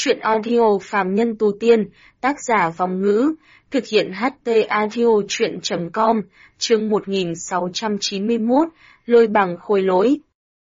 Truyện audio phàm nhân tu tiên, tác giả Vong Ngữ, thực hiện HT audio truyện.com, chương 1691, lôi bằng khôi lỗi.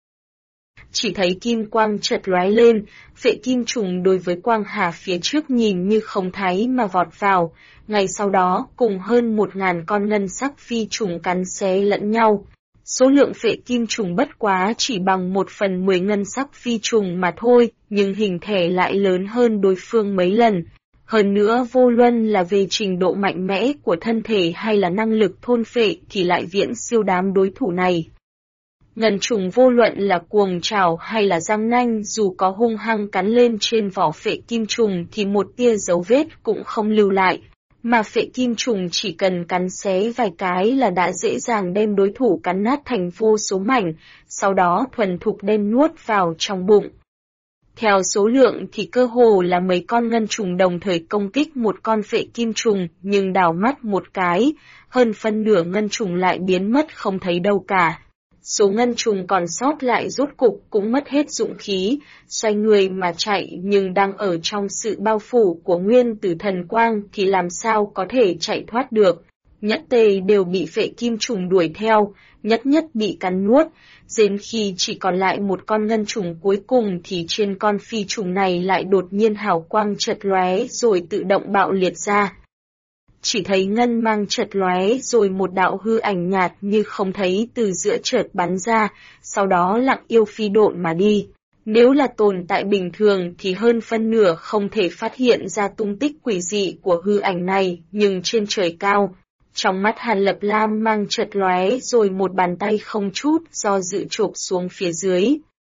Chỉ thấy kim quang chợt lóe lên, phệ kim trùng đối với quang hà phía trước nhìn như không thấy mà vọt vào, ngay sau đó cùng hơn 1000 con ngân sắc phi trùng cắn xé lẫn nhau. Số lượng phệ kim trùng bất quá chỉ bằng 1/10 ngân sắc phi trùng mà thôi, nhưng hình thể lại lớn hơn đối phương mấy lần. Hơn nữa vô luận là về trình độ mạnh mẽ của thân thể hay là năng lực thôn phệ thì lại viễn siêu đám đối thủ này. Ngân trùng vô luận là cuồng trảo hay là răng nanh dù có hung hăng cắn lên trên vỏ phệ kim trùng thì một tia dấu vết cũng không lưu lại. Mà phệ kim trùng chỉ cần cắn xé vài cái là đã dễ dàng đem đối thủ cắn nát thành vô số mảnh, sau đó thuần thục đem nuốt vào trong bụng. Theo số lượng thì cơ hồ là mấy con ngân trùng đồng thời công kích một con phệ kim trùng, nhưng đảo mắt một cái, hơn phân nửa ngân trùng lại biến mất không thấy đâu cả. Số ngân trùng còn sót lại rốt cục cũng mất hết dụng khí, xoay người mà chạy, nhưng đang ở trong sự bao phủ của nguyên tử thần quang thì làm sao có thể chạy thoát được. Nhất tề đều bị phệ kim trùng đuổi theo, nhất bị cắn nuốt, đến khi chỉ còn lại một con ngân trùng cuối cùng thì trên con phi trùng này lại đột nhiên hào quang chợt lóe rồi tự động bạo liệt ra. Chỉ thấy ngân mang chợt lóe rồi một đạo hư ảnh nhạt như không thấy từ giữa chợt bắn ra, sau đó lặng yêu phi độn mà đi. Nếu là tồn tại bình thường thì hơn phân nửa không thể phát hiện ra tung tích quỷ dị của hư ảnh này, nhưng trên trời cao, trong mắt Hàn Lập Lam mang chợt lóe rồi một bàn tay không chút do dự chộp xuống phía dưới.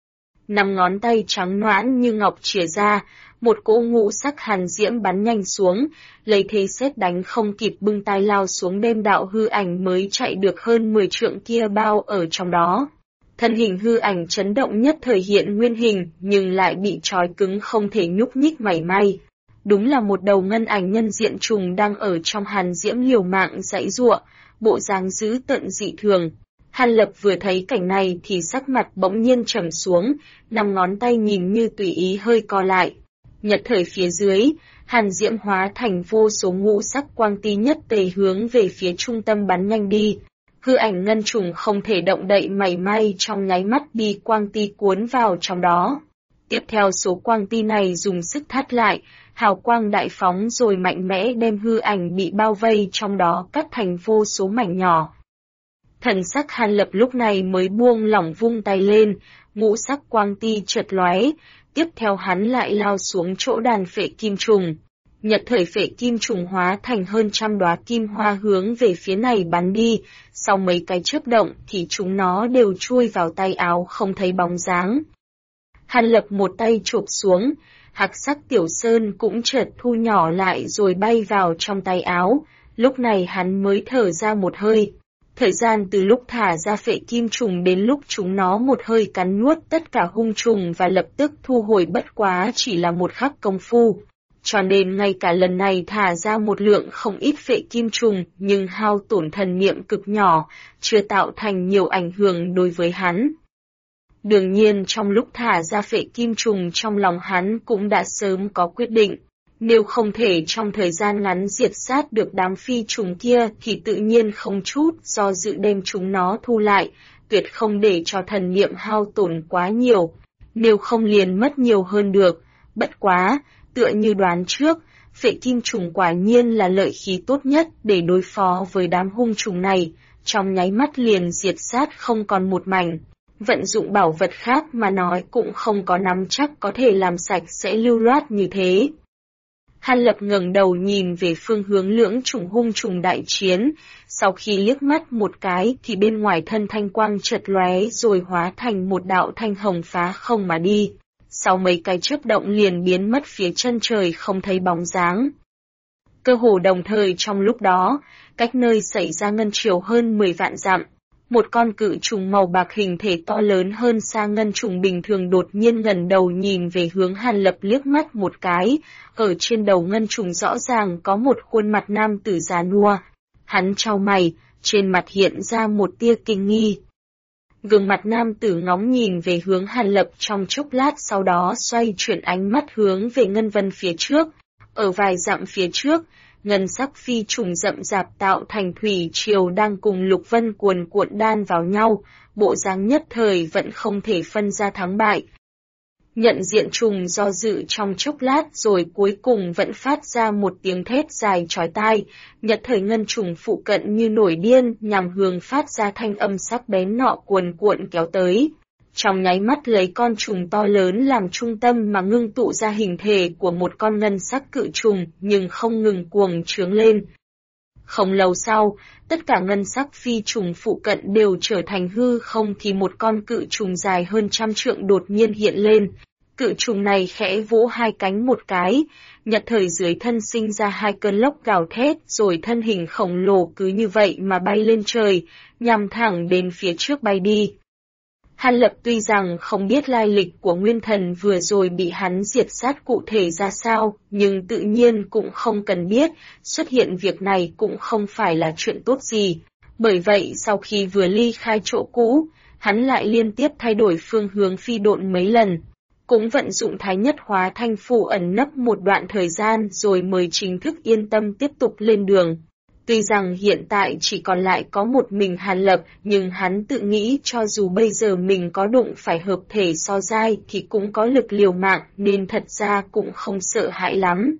5 ngón tay trắng nõn như ngọc chìa ra, một cỗ ngũ sắc hàn diễm bắn nhanh xuống, lấy thế sét đánh không kịp bưng tay lao xuống đem đạo hư ảnh mới chạy được hơn 10 trượng kia bao ở trong đó. Thân hình hư ảnh chấn động nhất thời hiện nguyên hình, nhưng lại bị trói cứng không thể nhúc nhích mảy may. Đúng là một đầu ngân ảnh nhân diện trùng đang ở trong hàn diễm liều mạng giãy giụa, bộ dáng dữ tợn dị thường. Hàn Lập vừa thấy cảnh này thì sắc mặt bỗng nhiên trầm xuống, 5 ngón tay nhìn như tùy ý hơi co lại. Nhật thời phía dưới, hàn diễm hóa thành vô số ngũ sắc quang ti nhất tề hướng về phía trung tâm bắn nhanh đi. Hư ảnh ngân trùng không thể động đậy mảy may trong nháy mắt bị quang ti cuốn vào trong đó. Tiếp theo số quang ti này dùng sức thắt lại, hào quang đại phóng rồi mạnh mẽ đem hư ảnh bị bao vây trong đó cắt thành vô số mảnh nhỏ. Thần sắc Hàn Lập lúc này mới buông lỏng vung tay lên, ngũ sắc quang ti chợt lóe, tiếp theo hắn lại lao xuống chỗ đàn phệ kim trùng. Nhật thời phệ kim trùng hóa thành hơn trăm đóa kim hoa hướng về phía này bắn đi, sau mấy cái chớp động thì chúng nó đều chui vào tay áo không thấy bóng dáng. Hàn Lập một tay chộp xuống, hắc sắc tiểu sơn cũng chợt thu nhỏ lại rồi bay vào trong tay áo, lúc này hắn mới thở ra một hơi. Thời gian từ lúc thả ra phệ kim trùng đến lúc chúng nó một hơi cắn nuốt tất cả hung trùng và lập tức thu hồi bất quá chỉ là một khắc công phu. Cho nên ngay cả lần này thả ra một lượng không ít phệ kim trùng nhưng hao tổn thần niệm cực nhỏ, chưa tạo thành nhiều ảnh hưởng đối với hắn. Đương nhiên trong lúc thả ra phệ kim trùng trong lòng hắn cũng đã sớm có quyết định. Nếu không thể trong thời gian ngắn diệt sát được đám phi trùng kia thì tự nhiên không chút do dự đem chúng nó thu lại, tuyệt không để cho thần niệm hao tổn quá nhiều, nếu không liền mất nhiều hơn được. Bất quá, tựa như đoán trước, phệ kim trùng quả nhiên là lợi khí tốt nhất để đối phó với đám hung trùng này, trong nháy mắt liền diệt sát không còn một mảnh. Vận dụng bảo vật khác mà nói cũng không có nắm chắc có thể làm sạch sẽ lưu loát như thế. Hàn Lập ngẩng đầu nhìn về phương hướng lưỡng chủng hung trùng đại chiến, sau khi liếc mắt một cái thì bên ngoài thân thanh quang chợt lóe rồi hóa thành một đạo thanh hồng phá không mà đi. Sau mấy cái chớp động liền biến mất phía chân trời không thấy bóng dáng. Cơ hồ đồng thời trong lúc đó, cách nơi xảy ra ngân triều hơn 10 vạn dặm, một con cự trùng màu bạc hình thể to lớn hơn xa ngân trùng bình thường đột nhiên ngẩng đầu nhìn về hướng Hàn Lập liếc mắt một cái, ở trên đầu ngân trùng rõ ràng có một khuôn mặt nam tử già nua. Hắn chau mày, trên mặt hiện ra một tia kinh nghi. Gương mặt nam tử ngóng nhìn về hướng Hàn Lập trong chốc lát, sau đó xoay chuyển ánh mắt hướng về ngân vân phía trước. Ở vài dặm phía trước, ngân sắc phi trùng rậm rạp tạo thành thủy triều đang cùng lục vân cuồn cuộn đan vào nhau, bộ dáng nhất thời vẫn không thể phân ra thắng bại. Nhận diện trùng do dự trong chốc lát rồi cuối cùng vẫn phát ra một tiếng thét dài chói tai, nhất thời ngân trùng phụ cận như nổi điên nhằm hướng phát ra thanh âm sắc bén nọ cuồn cuộn kéo tới. Trong nháy mắt lấy con trùng to lớn làm trung tâm mà ngưng tụ ra hình thể của một con ngân sắc cự trùng nhưng không ngừng cuồng trướng lên. Không lâu sau, tất cả ngân sắc phi trùng phụ cận đều trở thành hư không thì một con cự trùng dài hơn 100 trượng đột nhiên hiện lên. Cự trùng này khẽ vỗ hai cánh một cái, nhất thời dưới thân sinh ra hai cơn lốc gào thét rồi thân hình khổng lồ cứ như vậy mà bay lên trời, nhằm thẳng đến phía trước bay đi. Hàn Lập tuy rằng không biết lai lịch của nguyên thần vừa rồi bị hắn diệt sát cụ thể ra sao, nhưng tự nhiên cũng không cần biết, xuất hiện việc này cũng không phải là chuyện tốt gì. Bởi vậy sau khi vừa ly khai chỗ cũ, hắn lại liên tiếp thay đổi phương hướng phi độn mấy lần. Cũng vận dụng thái nhất hóa thanh phù ẩn nấp một đoạn thời gian rồi mới chính thức yên tâm tiếp tục lên đường. Tuy rằng hiện tại chỉ còn lại có một mình Hàn Lập, nhưng hắn tự nghĩ cho dù bây giờ mình có đụng phải hợp thể so giai thì cũng có lực liều mạng nên thật ra cũng không sợ hãi lắm.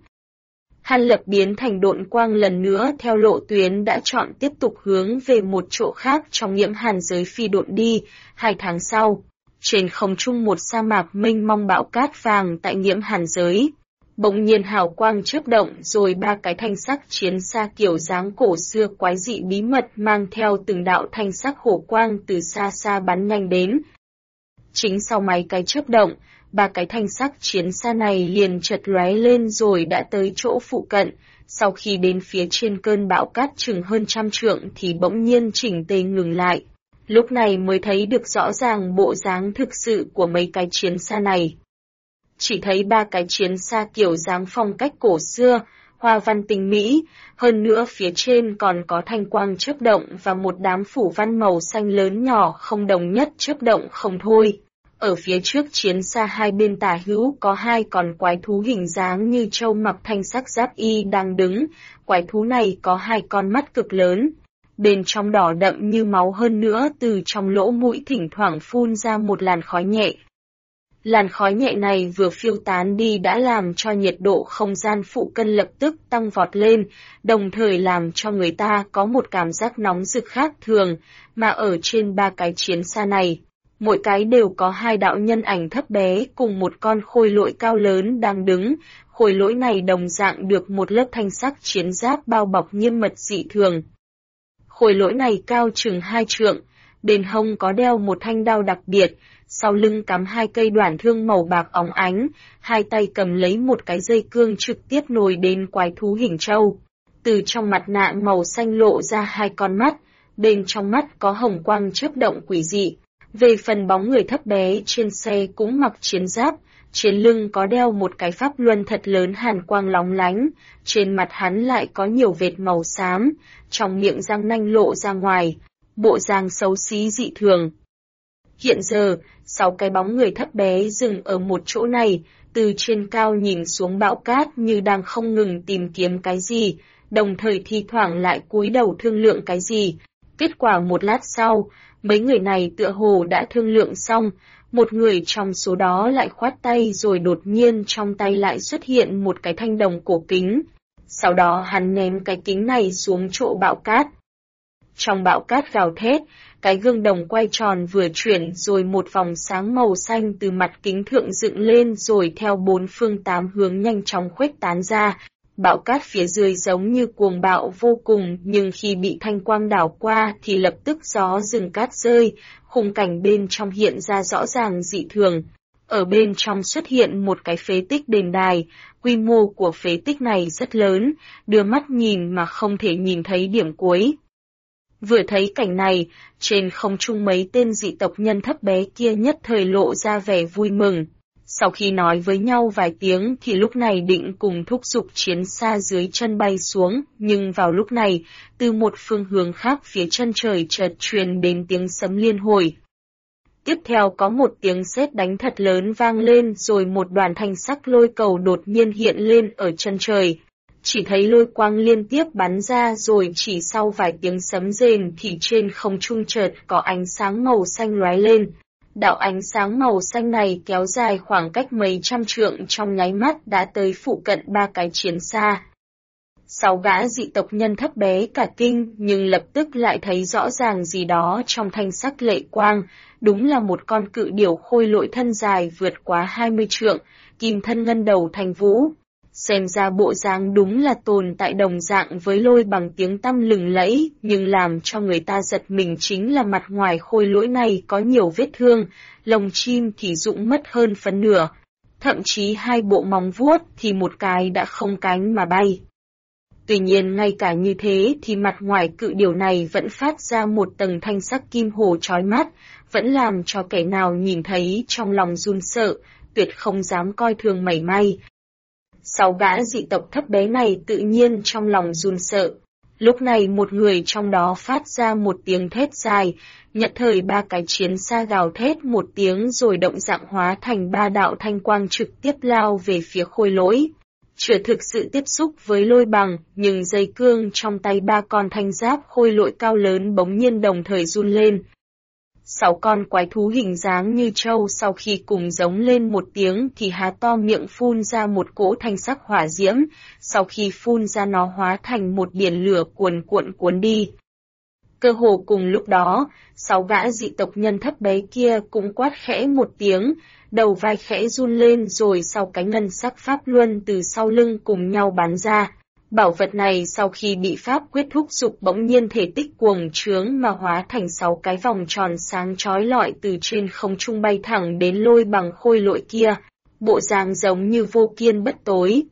Hàn Lập biến thành độn quang lần nữa theo lộ tuyến đã chọn tiếp tục hướng về một chỗ khác trong nhiễm hàn giới phi độn đi. 2 tháng sau, trên không trung một sa mạc mênh mông bão cát vàng tại nhiễm hàn giới. Bỗng nhiên hào quang chớp động rồi 3 cái thanh sắc chiến xa kiểu dáng cổ xưa quái dị bí mật mang theo từng đạo thanh sắc hổ quang từ xa xa bắn nhanh đến. Chính sau mấy cái chớp động, 3 cái thanh sắc chiến xa này liền chợt lóe lên rồi đã tới chỗ phụ cận. Sau khi đến phía trên cơn bão cát chừng hơn 100 trượng thì bỗng nhiên chỉnh tề ngừng lại. Lúc này mới thấy được rõ ràng bộ dáng thực sự của mấy cái chiến xa này. Chỉ thấy 3 cái chiến xa kiểu dáng phong cách cổ xưa, hoa văn tinh mỹ, hơn nữa phía trên còn có thanh quang chớp động và một đám phủ văn màu xanh lớn nhỏ không đồng nhất chớp động không thôi. Ở phía trước chiến xa hai bên tả hữu có 2 con quái thú hình dáng như trâu mặc thanh sắc giáp y đang đứng, quái thú này có 2 con mắt cực lớn. Bên trong đỏ đậm như máu, hơn nữa từ trong lỗ mũi thỉnh thoảng phun ra một làn khói nhẹ. Làn khói nhẹ này vừa phiêu tán đi đã làm cho nhiệt độ không gian phụ cận lập tức tăng vọt lên, đồng thời làm cho người ta có một cảm giác nóng rực khác thường, mà ở trên 3 cái chiến xa này, mỗi cái đều có 2 đạo nhân ảnh thấp bé cùng một con khôi lỗi cao lớn đang đứng. Khôi lỗi này đồng dạng được một lớp thanh sắc chiến giáp bao bọc nghiêm mật dị thường. Khôi lỗi này cao chừng 2 trượng, bên hông có đeo một thanh đao đặc biệt, sau lưng cắm 2 cây đoản thương màu bạc óng ánh, 2 tay cầm lấy một cái dây cương trực tiếp nối đến quái thú hình trâu. Từ trong mặt nạ màu xanh lộ ra 2 con mắt, bên trong mắt có hồng quang chớp động quỷ dị. Về phần bóng người thấp bé trên xe cũng mặc chiến giáp, trên lưng có đeo một cái pháp luân thật lớn hàn quang lóng lánh, trên mặt hắn lại có nhiều vệt màu xám, trong miệng răng nanh lộ ra ngoài, bộ dáng xấu xí dị thường. Hiện giờ, 6 cái bóng người thấp bé dừng ở một chỗ này, từ trên cao nhìn xuống bão cát như đang không ngừng tìm kiếm cái gì, đồng thời thi thoảng lại cúi đầu thương lượng cái gì. Kết quả một lát sau, mấy người này tựa hồ đã thương lượng xong, một người trong số đó lại khoát tay rồi đột nhiên trong tay lại xuất hiện một cái thanh đồng cổ kính. Sau đó hắn ném cái kính này xuống chỗ bão cát. Trong bão cát gào thét, cái gương đồng quay tròn vừa chuyển rồi một vòng sáng màu xanh từ mặt kính thượng dựng lên rồi theo 4 phương 8 hướng nhanh chóng khuếch tán ra. Bão cát phía dưới giống như cuồng bạo vô cùng, nhưng khi bị thanh quang đảo qua thì lập tức gió rừng cát rơi, khung cảnh bên trong hiện ra rõ ràng dị thường. Ở bên trong xuất hiện một cái phế tích đền đài, quy mô của phế tích này rất lớn, đưa mắt nhìn mà không thể nhìn thấy điểm cuối. Vừa thấy cảnh này, trên không trung mấy tên dị tộc nhân thấp bé kia nhất thời lộ ra vẻ vui mừng. Sau khi nói với nhau vài tiếng thì lúc này định cùng thúc giục chiến xa dưới chân bay xuống, nhưng vào lúc này, từ một phương hướng khác phía chân trời chợt truyền đến tiếng sấm liên hồi. Tiếp theo có một tiếng sét đánh thật lớn vang lên rồi một đoàn thanh sắc lôi cầu đột nhiên hiện lên ở chân trời. Chỉ thấy lôi quang liên tiếp bắn ra rồi chỉ sau vài tiếng sấm rền thì trên không trung chợt có ánh sáng màu xanh lóe lên. Đạo ánh sáng màu xanh này kéo dài khoảng cách mấy trăm trượng trong nháy mắt đã tới phụ cận ba cái chiến xa. 6 gã dị tộc nhân thấp bé cả kinh nhưng lập tức lại thấy rõ ràng gì đó trong thanh sắc lệ quang, đúng là một con cự điểu khôi lỗi thân dài vượt quá 20 trượng, kim thân ngân đầu thành vũ. Xem ra bộ dáng đúng là tồn tại đồng dạng với lôi bằng tiếng tăm lừng lẫy, nhưng làm cho người ta giật mình chính là mặt ngoài khôi lỗi này có nhiều vết thương, lồng chim thì rụng mất hơn phân nửa, thậm chí hai bộ móng vuốt thì một cái đã không cánh mà bay. Tuy nhiên ngay cả như thế thì mặt ngoài cự điểu này vẫn phát ra một tầng thanh sắc kim hồ chói mắt, vẫn làm cho kẻ nào nhìn thấy trong lòng run sợ, tuyệt không dám coi thường mảy may. 6 gã dị tộc thấp bé này tự nhiên trong lòng run sợ. Lúc này một người trong đó phát ra một tiếng thét dài, nhận thời ba cái chiến xa gào thét một tiếng rồi động dạng hóa thành ba đạo thanh quang trực tiếp lao về phía khôi lỗi. Chưa thực sự tiếp xúc với lôi bằng, nhưng dây cương trong tay ba con thanh giáp khôi lỗi cao lớn bỗng nhiên đồng thời run lên. 6 con quái thú hình dáng như trâu sau khi cùng giống lên một tiếng thì há to miệng phun ra một cỗ thanh sắc hỏa diễm, sau khi phun ra nó hóa thành một biển lửa cuồn cuộn cuốn đi. Cơ hồ cùng lúc đó, 6 gã dị tộc nhân thấp bé kia cũng quát khẽ một tiếng, đầu vai khẽ run lên rồi sau cánh ngân sắc pháp luân từ sau lưng cùng nhau bắn ra. Bảo vật này sau khi bị pháp quyết thúc dục bỗng nhiên thể tích cuồng trướng mà hóa thành 6 cái vòng tròn sáng chói lọi từ trên không trung bay thẳng đến lôi bằng khôi lỗi kia, bộ dáng giống như vô kiên bất tối.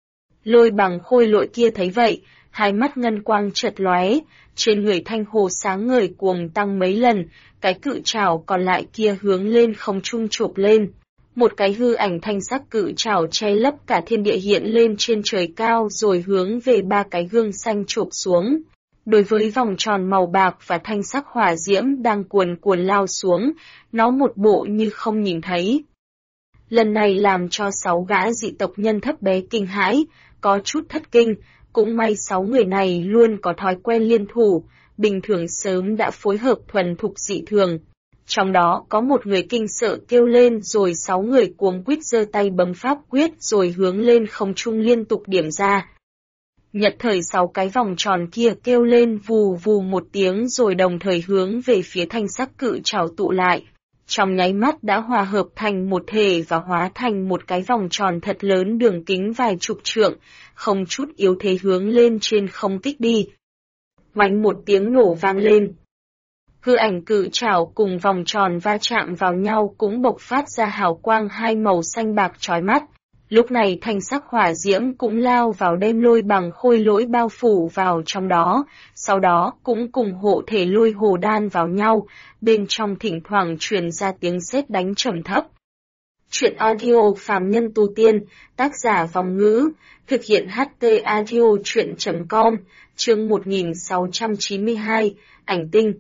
Lôi bằng khôi lỗi kia thấy vậy, hai mắt ngân quang chợt lóe, trên người thanh hồ sáng ngời cuồng tăng mấy lần, cái cự trảo còn lại kia hướng lên không trung chộp lên. Một cái hư ảnh thanh sắc cự trảo che lấp cả thiên địa hiện lên trên trời cao rồi hướng về ba cái gương xanh chộp xuống. Đối với vòng tròn màu bạc và thanh sắc hỏa diễm đang cuồn cuộn lao xuống, nó một bộ như không nhìn thấy. Lần này làm cho 6 gã dị tộc nhân thấp bé kinh hãi, có chút thất kinh, cũng may 6 người này luôn có thói quen liên thủ, bình thường sớm đã phối hợp thuần thục dị thường. Trong đó có một người kinh sợ kêu lên rồi 6 người cuống quýt giơ tay bấm pháp quyết rồi hướng lên không trung liên tục điểm ra. Nhật thời 6 cái vòng tròn kia kêu lên vù vù một tiếng rồi đồng thời hướng về phía thanh sắc cự trảo tụ lại. Trong nháy mắt đã hòa hợp thành một thể và hóa thành một cái vòng tròn thật lớn đường kính vài chục trượng, không chút yếu thế hướng lên trên không kích đi. Oánh một tiếng nổ vang lên. Hư ảnh cự trảo cùng vòng tròn va chạm vào nhau cũng bộc phát ra hào quang hai màu xanh bạc chói mắt. Lúc này thanh sắc hỏa diễm cũng lao vào đem lôi bằng khôi lỗi bao phủ vào trong đó, sau đó cũng cùng hộ thể lôi hồ đan vào nhau, bên trong thỉnh thoảng truyền ra tiếng sét đánh trầm thấp. Chuyện audio phàm nhân tu tiên, tác giả Vòng Ngữ, thực hiện HT audio chuyện.com, chương 1692, ảnh tinh.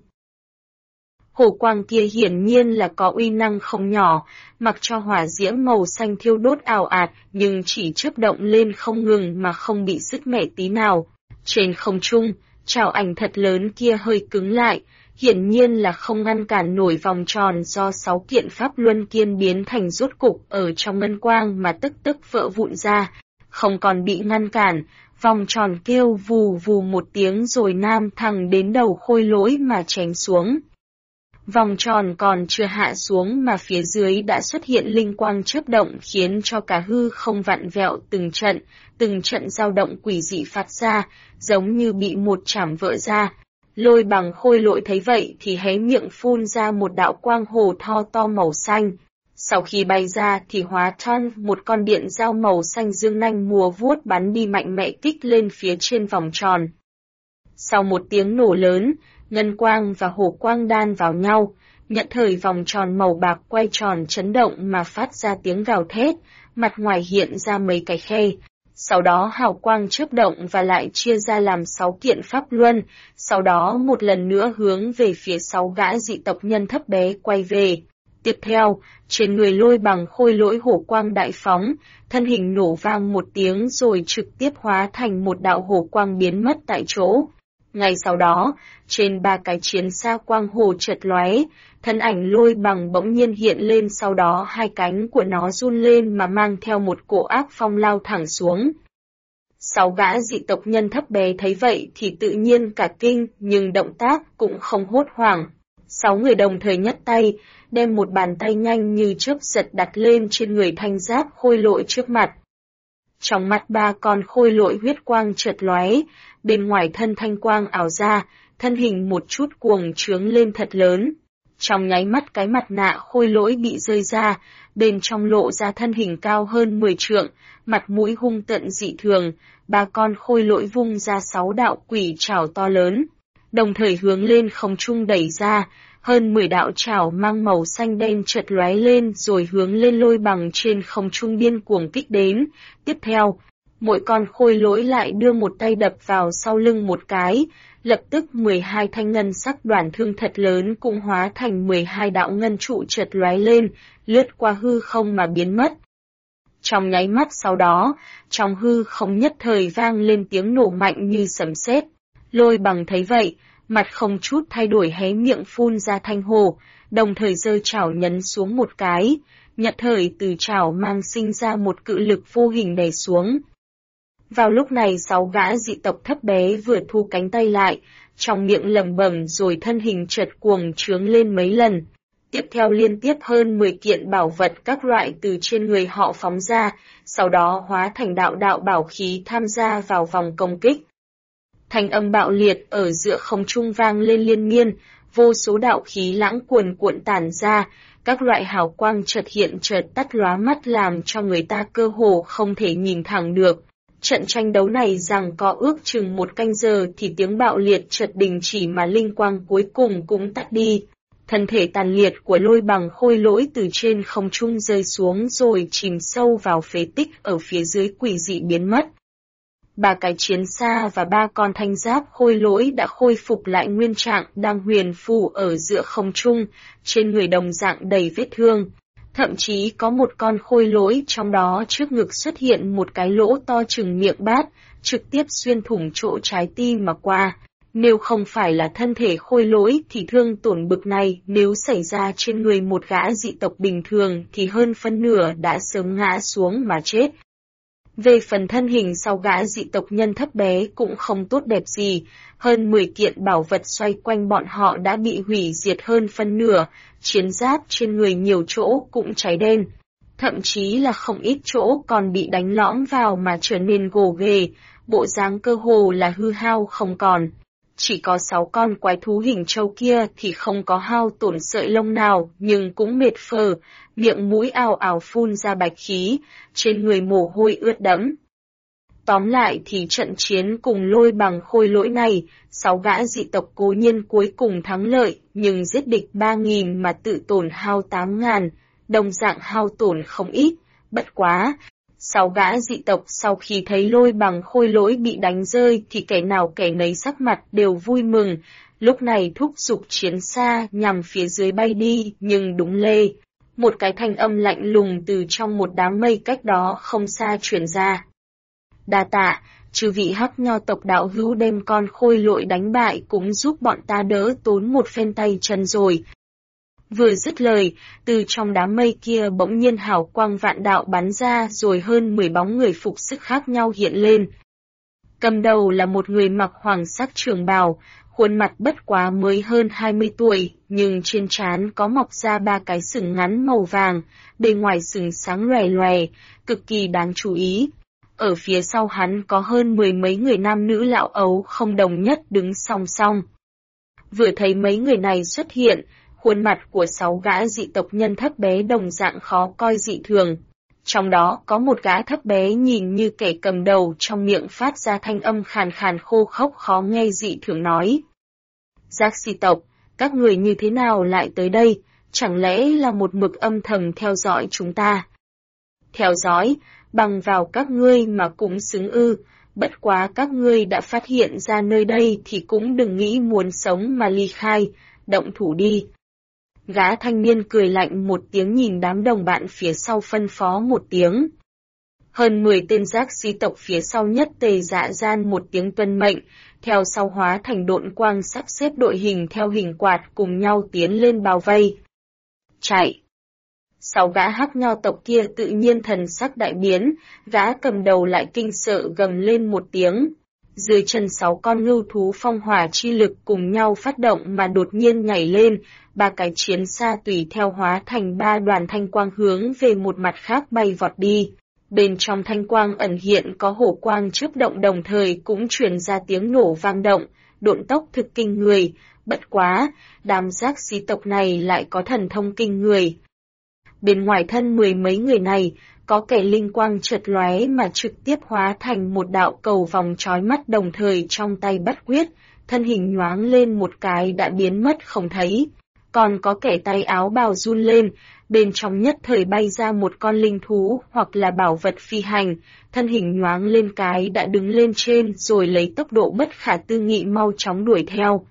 Hồ quang kia hiển nhiên là có uy năng không nhỏ, mặc cho hỏa diễm màu xanh thiêu đốt ào ạt nhưng chỉ chớp động lên không ngừng mà không bị sứt mẻ tí nào. Trên không trung, trảo ảnh thật lớn kia hơi cứng lại, hiển nhiên là không ngăn cản nổi vòng tròn do 6 kiện pháp luân kiên biến thành rốt cục ở trong ngân quang mà tức tức vỡ vụn ra, không còn bị ngăn cản. Vòng tròn kêu vù vù một tiếng rồi nam thẳng đến đầu khôi lỗi mà chém xuống. Vòng tròn còn chưa hạ xuống mà phía dưới đã xuất hiện linh quang chớp động khiến cho cả hư không vặn vẹo từng trận dao động quỷ dị phát ra, giống như bị một chảm vỡ ra. Lôi bằng khôi lỗi thấy vậy thì hé miệng phun ra một đạo quang hồ tho to màu xanh. Sau khi bay ra thì hóa thành một con điện dao màu xanh dương nanh múa vuốt bắn đi mạnh mẽ kích lên phía trên vòng tròn. Sau một tiếng nổ lớn, ngân quang và hồ quang đan vào nhau, nhận thời vòng tròn màu bạc quay tròn chấn động mà phát ra tiếng gào thét, mặt ngoài hiện ra mấy cái khe. Sau đó hào quang chớp động và lại chia ra làm 6 kiện pháp luân, sau đó một lần nữa hướng về phía 6 gã dị tộc nhân thấp bé quay về. Tiếp theo, trên người Lôi Bằng Khôi Lỗi hổ quang đại phóng, thân hình nổ vang một tiếng rồi trực tiếp hóa thành một đạo hổ quang biến mất tại chỗ. Ngay sau đó, trên ba cái chiến xa quang hồ chợt lóe, thân ảnh Lôi Bằng bỗng nhiên hiện lên, sau đó hai cánh của nó run lên mà mang theo một cỗ ác phong lao thẳng xuống. 6 gã dị tộc nhân thấp bé thấy vậy thì tự nhiên cả kinh, nhưng động tác cũng không hốt hoảng. 6 người đồng thời nhấc tay, đem một bàn tay nhanh như chớp giật đặt lên trên người thanh giáp khôi lỗi trước mặt. Trong mắt ba con khôi lỗi huyết quang chợt lóe, bên ngoài thân thanh quang ảo ra, thân hình một chút cuồng trướng lên thật lớn. Trong nháy mắt cái mặt nạ khôi lỗi bị rơi ra, bên trong lộ ra thân hình cao hơn 10 trượng, mặt mũi hung tợn dị thường, ba con khôi lỗi vung ra 6 đạo quỷ trảo to lớn, đồng thời hướng lên không trung đẩy ra, hơn 10 đạo trảo mang màu xanh đen chợt lóe lên rồi hướng lên Lôi Bằng trên không trung điên cuồng kích đến. Tiếp theo, mỗi con khôi lỗi lại đưa một tay đập vào sau lưng một cái, lập tức 12 thanh ngân sắc đoàn thương thật lớn cũng hóa thành 12 đạo ngân trụ chợt lóe lên, lướt qua hư không mà biến mất. Trong nháy mắt sau đó, trong hư không nhất thời vang lên tiếng nổ mạnh như sấm sét. Lôi Bằng thấy vậy, mặt không chút thay đổi hé miệng phun ra thanh hồ, đồng thời giơ chảo nhấn xuống một cái, nhất thời từ chảo mang sinh ra một cự lực vô hình đè xuống. Vào lúc này 6 gã dị tộc thấp bé vừa thu cánh tay lại, trong miệng lẩm bẩm rồi thân hình chợt cuồng trướng lên mấy lần. Tiếp theo liên tiếp hơn 10 kiện bảo vật các loại từ trên người họ phóng ra, sau đó hóa thành đạo đạo bảo khí tham gia vào vòng công kích. Thanh âm bạo liệt ở giữa không trung vang lên liên miên, vô số đạo khí lãng cuồn cuộn tản ra, các loại hào quang chợt hiện chợt tắt lóa mắt làm cho người ta cơ hồ không thể nhìn thẳng được. Trận tranh đấu này rằng có ước chừng 1 canh giờ thì tiếng bạo liệt chợt đình chỉ mà linh quang cuối cùng cũng tắt đi. Thân thể tàn liệt của Lôi Bằng khôi lỗi từ trên không trung rơi xuống rồi chìm sâu vào phế tích ở phía dưới quỷ dị biến mất. 3 cái chiến xa và 3 con thanh giáp khôi lỗi đã khôi phục lại nguyên trạng đang huyền phù ở giữa không trung, trên người đồng dạng đầy vết thương. Thậm chí có một con khôi lỗi trong đó trước ngực xuất hiện một cái lỗ to chừng miệng bát, trực tiếp xuyên thủng chỗ trái tim mà qua. Nếu không phải là thân thể khôi lỗi thì thương tổn bực này nếu xảy ra trên người một gã dị tộc bình thường thì hơn phân nửa đã sớm ngã xuống mà chết. Về phần thân hình sau gã dị tộc nhân thấp bé cũng không tốt đẹp gì, hơn 10 kiện bảo vật xoay quanh bọn họ đã bị hủy diệt hơn phân nửa, chiến giáp trên người nhiều chỗ cũng cháy đen. Thậm chí là không ít chỗ còn bị đánh lõm vào mà trở nên gồ ghề, bộ dáng cơ hồ là hư hao không còn. Chỉ có 6 con quái thú hình trâu kia thì không có hao tổn sợi lông nào, nhưng cũng mệt phờ, miệng mũi ào ào phun ra bạch khí, trên người mồ hôi ướt đẫm. Tóm lại thì trận chiến cùng Lôi Bằng khôi lỗi này, 6 gã dị tộc cố nhiên cuối cùng thắng lợi, nhưng giết địch 3.000 mà tự tổn hao 8.000, đồng dạng hao tổn không ít, bất quá. 6 gã dị tộc sau khi thấy Lôi Bằng khôi lỗi bị đánh rơi thì kẻ nào kẻ nấy sắc mặt đều vui mừng, lúc này thúc giục chiến xa nhằm phía dưới bay đi, nhưng đúng lê. Một cái thanh âm lạnh lùng từ trong một đám mây cách đó không xa truyền ra. Đa tạ, chư vị Hắc Nho tộc đạo hữu đem con khôi lỗi đánh bại cũng giúp bọn ta đỡ tốn một phen tay chân rồi. Vừa dứt lời, từ trong đám mây kia bỗng nhiên hào quang vạn đạo bắn ra rồi hơn 10 bóng người phục sức khác nhau hiện lên. Cầm đầu là một người mặc hoàng sắc trường bào, khuôn mặt bất quá mới hơn 20 tuổi, nhưng trên trán có mọc ra 3 cái sừng ngắn màu vàng, bề ngoài sừng sáng lòe lòe, cực kỳ đáng chú ý. Ở phía sau hắn có hơn 10 mấy người nam nữ lão ấu không đồng nhất đứng song song. Vừa thấy mấy người này xuất hiện, khuôn mặt của 6 gã dị tộc nhân thấp bé đồng dạng khó coi dị thường. Trong đó có một gã thấp bé nhìn như kẻ cầm đầu trong miệng phát ra thanh âm khàn khàn khô khốc khó nghe dị thường nói. Giác si tộc, các người như thế nào lại tới đây, chẳng lẽ là một mực âm thầm theo dõi chúng ta? Theo dõi, bằng vào các ngươi mà cũng xứng ư, bất quá các ngươi đã phát hiện ra nơi đây thì cũng đừng nghĩ muốn sống mà ly khai, động thủ đi. Gã thanh niên cười lạnh một tiếng nhìn đám đồng bạn phía sau phân phó một tiếng. Hơn 10 tên giác sĩ tộc phía sau nhất tề dạ gian một tiếng tuân mệnh, theo sau hóa thành độn quang sắp xếp đội hình theo hình quạt cùng nhau tiến lên bao vây. Chạy! 6 gã hắc nho tộc kia tự nhiên thần sắc đại biến, gã cầm đầu lại kinh sợ gầm lên một tiếng. Dưới chân 6 con ngưu thú phong hỏa chi lực cùng nhau phát động mà đột nhiên nhảy lên, 3 cái chiến xa tùy theo hóa thành 3 đoàn thanh quang hướng về một mặt khác bay vọt đi. Bên trong thanh quang ẩn hiện có hổ quang chớp động đồng thời cũng truyền ra tiếng nổ vang động, độn tốc thực kinh người, bất quá, đám giác sĩ tộc này lại có thần thông kinh người. Bên ngoài thân 10 mấy người này, có kẻ linh quang chợt lóe mà trực tiếp hóa thành một đạo cầu vòng chói mắt đồng thời trong tay bắt quyết, thân hình nhoáng lên một cái đã biến mất không thấy. Còn có kẻ tay áo bào run lên, bên trong nhất thời bay ra một con linh thú hoặc là bảo vật phi hành, thân hình nhoáng lên cái đã đứng lên trên rồi lấy tốc độ bất khả tư nghị mau chóng đuổi theo.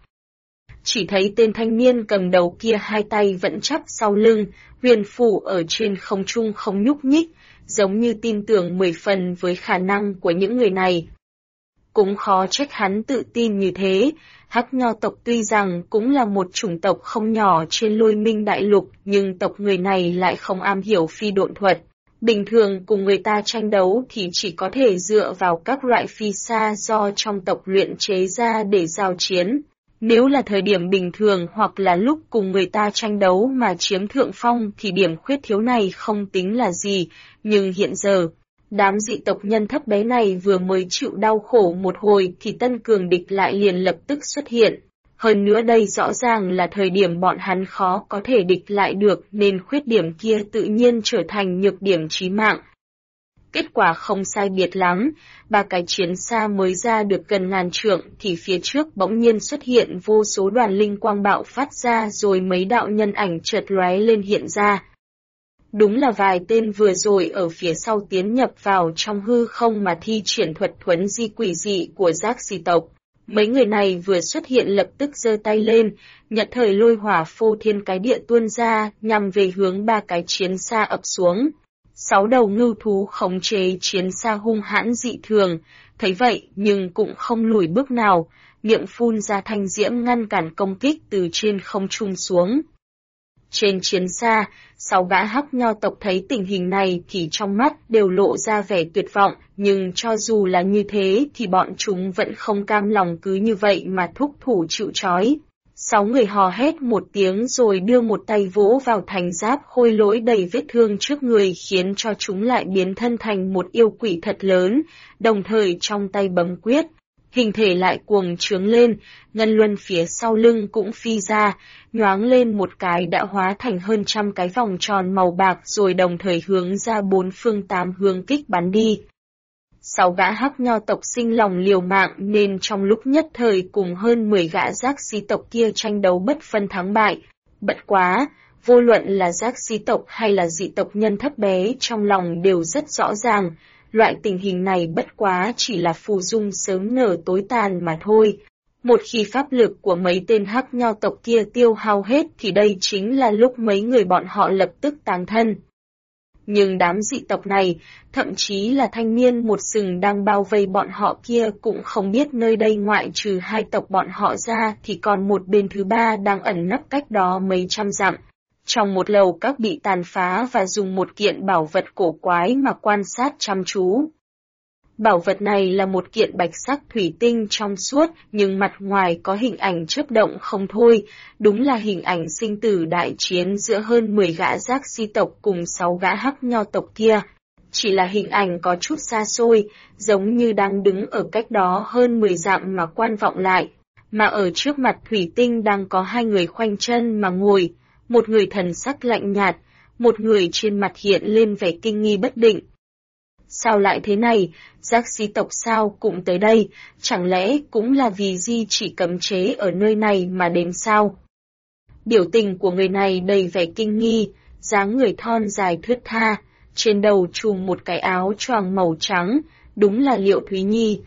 Chỉ thấy tên thanh niên cầm đầu kia hai tay vẫn chắp sau lưng, huyền phù ở trên không trung không nhúc nhích, giống như tin tưởng 10 phần với khả năng của những người này. Cũng khó trách hắn tự tin như thế, hắc nho tộc tuy rằng cũng là một chủng tộc không nhỏ trên Lôi Minh đại lục, nhưng tộc người này lại không am hiểu phi độn thuật. Bình thường cùng người ta tranh đấu thì chỉ có thể dựa vào các loại phi xa do trong tộc luyện chế ra để giao chiến. Nếu là thời điểm bình thường hoặc là lúc cùng người ta tranh đấu mà chiếm thượng phong thì điểm khuyết thiếu này không tính là gì, nhưng hiện giờ, đám dị tộc nhân thấp bé này vừa mới chịu đau khổ một hồi thì tân cường địch lại liền lập tức xuất hiện. Hơn nữa đây rõ ràng là thời điểm bọn hắn khó có thể địch lại được nên khuyết điểm kia tự nhiên trở thành nhược điểm chí mạng. Kết quả không sai biệt lắm, 3 cái chiến xa mới ra được gần ngàn trượng thì phía trước bỗng nhiên xuất hiện vô số đoàn linh quang bạo phát ra rồi mấy đạo nhân ảnh chợt lóe lên hiện ra. Đúng là vài tên vừa rồi ở phía sau tiến nhập vào trong hư không mà thi triển thuật thuấn di quỷ dị của giác sĩ tộc. Mấy người này vừa xuất hiện lập tức giơ tay lên, nhận thời lôi hỏa phô thiên cái địa tuôn ra nhằm về hướng 3 cái chiến xa ập xuống. 6 đầu ngưu thú khống chế chiến xa hung hãn dị thường, thấy vậy nhưng cũng không lùi bước nào, miệng phun ra thanh diễm ngăn cản công kích từ trên không trung xuống. Trên chiến xa, 6 gã hắc nho tộc thấy tình hình này thì trong mắt đều lộ ra vẻ tuyệt vọng, nhưng cho dù là như thế thì bọn chúng vẫn không cam lòng cứ như vậy mà thúc thủ chịu trói. 6 người hò hét một tiếng rồi đưa một tay vỗ vào thành giáp khôi lỗi đầy vết thương trước người khiến cho chúng lại biến thân thành một yêu quỷ thật lớn, đồng thời trong tay bấm quyết. Hình thể lại cuồng trướng lên, ngân luân phía sau lưng cũng phi ra, nhoáng lên một cái đã hóa thành hơn 100 cái vòng tròn màu bạc rồi đồng thời hướng ra 4 phương 8 hướng kích bắn đi. 6 gã hắc nho tộc sinh lòng liều mạng nên trong lúc nhất thời cùng hơn 10 gã giác sĩ tộc kia tranh đấu bất phân thắng bại. Bất quá, vô luận là giác sĩ tộc hay là dị tộc nhân thấp bé trong lòng đều rất rõ ràng. Loại tình hình này bất quá chỉ là phù dung sớm nở tối tàn mà thôi. Một khi pháp lực của mấy tên hắc nho tộc kia tiêu hao hết thì đây chính là lúc mấy người bọn họ lập tức táng thân. Nhưng đám dị tộc này, thậm chí là thanh niên một sừng đang bao vây bọn họ kia cũng không biết nơi đây ngoại trừ 2 tộc bọn họ ra thì còn một bên thứ ba đang ẩn nấp cách đó mấy trăm dặm. Trong một lầu các bị tàn phá và dùng một kiện bảo vật cổ quái mà quan sát chăm chú. Bảo vật này là một kiện bạch sắc thủy tinh trong suốt nhưng mặt ngoài có hình ảnh chớp động không thôi, đúng là hình ảnh sinh tử đại chiến giữa hơn 10 gã giác sĩ tộc cùng 6 gã hắc nho tộc kia. Chỉ là hình ảnh có chút xa xôi, giống như đang đứng ở cách đó hơn 10 dặm mà quan vọng lại, mà ở trước mặt thủy tinh đang có 2 người khoanh chân mà ngồi, một người thần sắc lạnh nhạt, một người trên mặt hiện lên vẻ kinh nghi bất định. Sao lại thế này, giác sĩ tộc sao cũng tới đây, chẳng lẽ cũng là vì di chỉ cấm chế ở nơi này mà đến sao? Biểu tình của người này đầy vẻ kinh nghi, dáng người thon dài thướt tha, trên đầu trùm một cái áo choàng màu trắng, đúng là Liệu Thúy Nhi.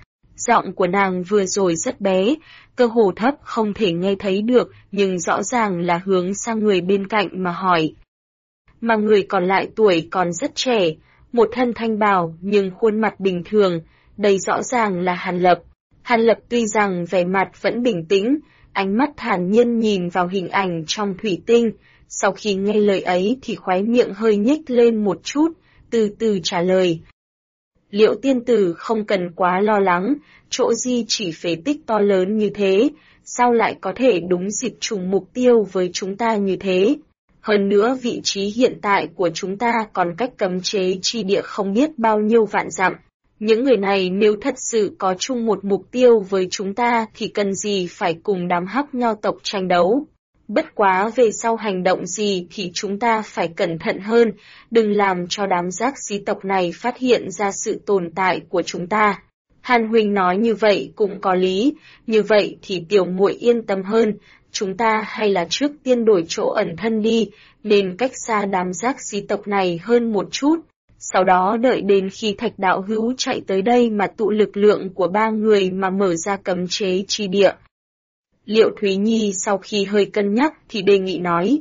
Giọng của nàng vừa rồi rất bé, cơ hồ thấp không thể nghe thấy được, nhưng rõ ràng là hướng sang người bên cạnh mà hỏi. Mà người còn lại tuổi còn rất trẻ, một thân thanh bào nhưng khuôn mặt bình thường, đây rõ ràng là Hàn Lập. Hàn Lập tuy rằng vẻ mặt vẫn bình tĩnh, ánh mắt thản nhiên nhìn vào hình ảnh trong thủy tinh, sau khi nghe lời ấy thì khóe miệng hơi nhếch lên một chút, từ từ trả lời. Liệu tiên tử không cần quá lo lắng, chỗ di chỉ phế tích to lớn như thế, sao lại có thể đúng dịp trùng mục tiêu với chúng ta như thế? Hơn nữa vị trí hiện tại của chúng ta còn cách cấm chế chi địa không biết bao nhiêu vạn dặm. Những người này nếu thật sự có chung một mục tiêu với chúng ta thì cần gì phải cùng đám hắc nho tộc tranh đấu. Bất quá về sau hành động gì thì chúng ta phải cẩn thận hơn, đừng làm cho đám giác xí tộc này phát hiện ra sự tồn tại của chúng ta. Hàn huynh nói như vậy cũng có lý, như vậy thì tiểu muội yên tâm hơn, chúng ta hay là trước tiên đổi chỗ ẩn thân đi, nên cách xa đám giác xí tộc này hơn một chút. Sau đó đợi đến khi Thạch đạo hữu chạy tới đây mà tụ lực lượng của 3 người mà mở ra cấm chế chi địa. Liệu Thúy Nhi sau khi hơi cân nhắc thì đề nghị nói.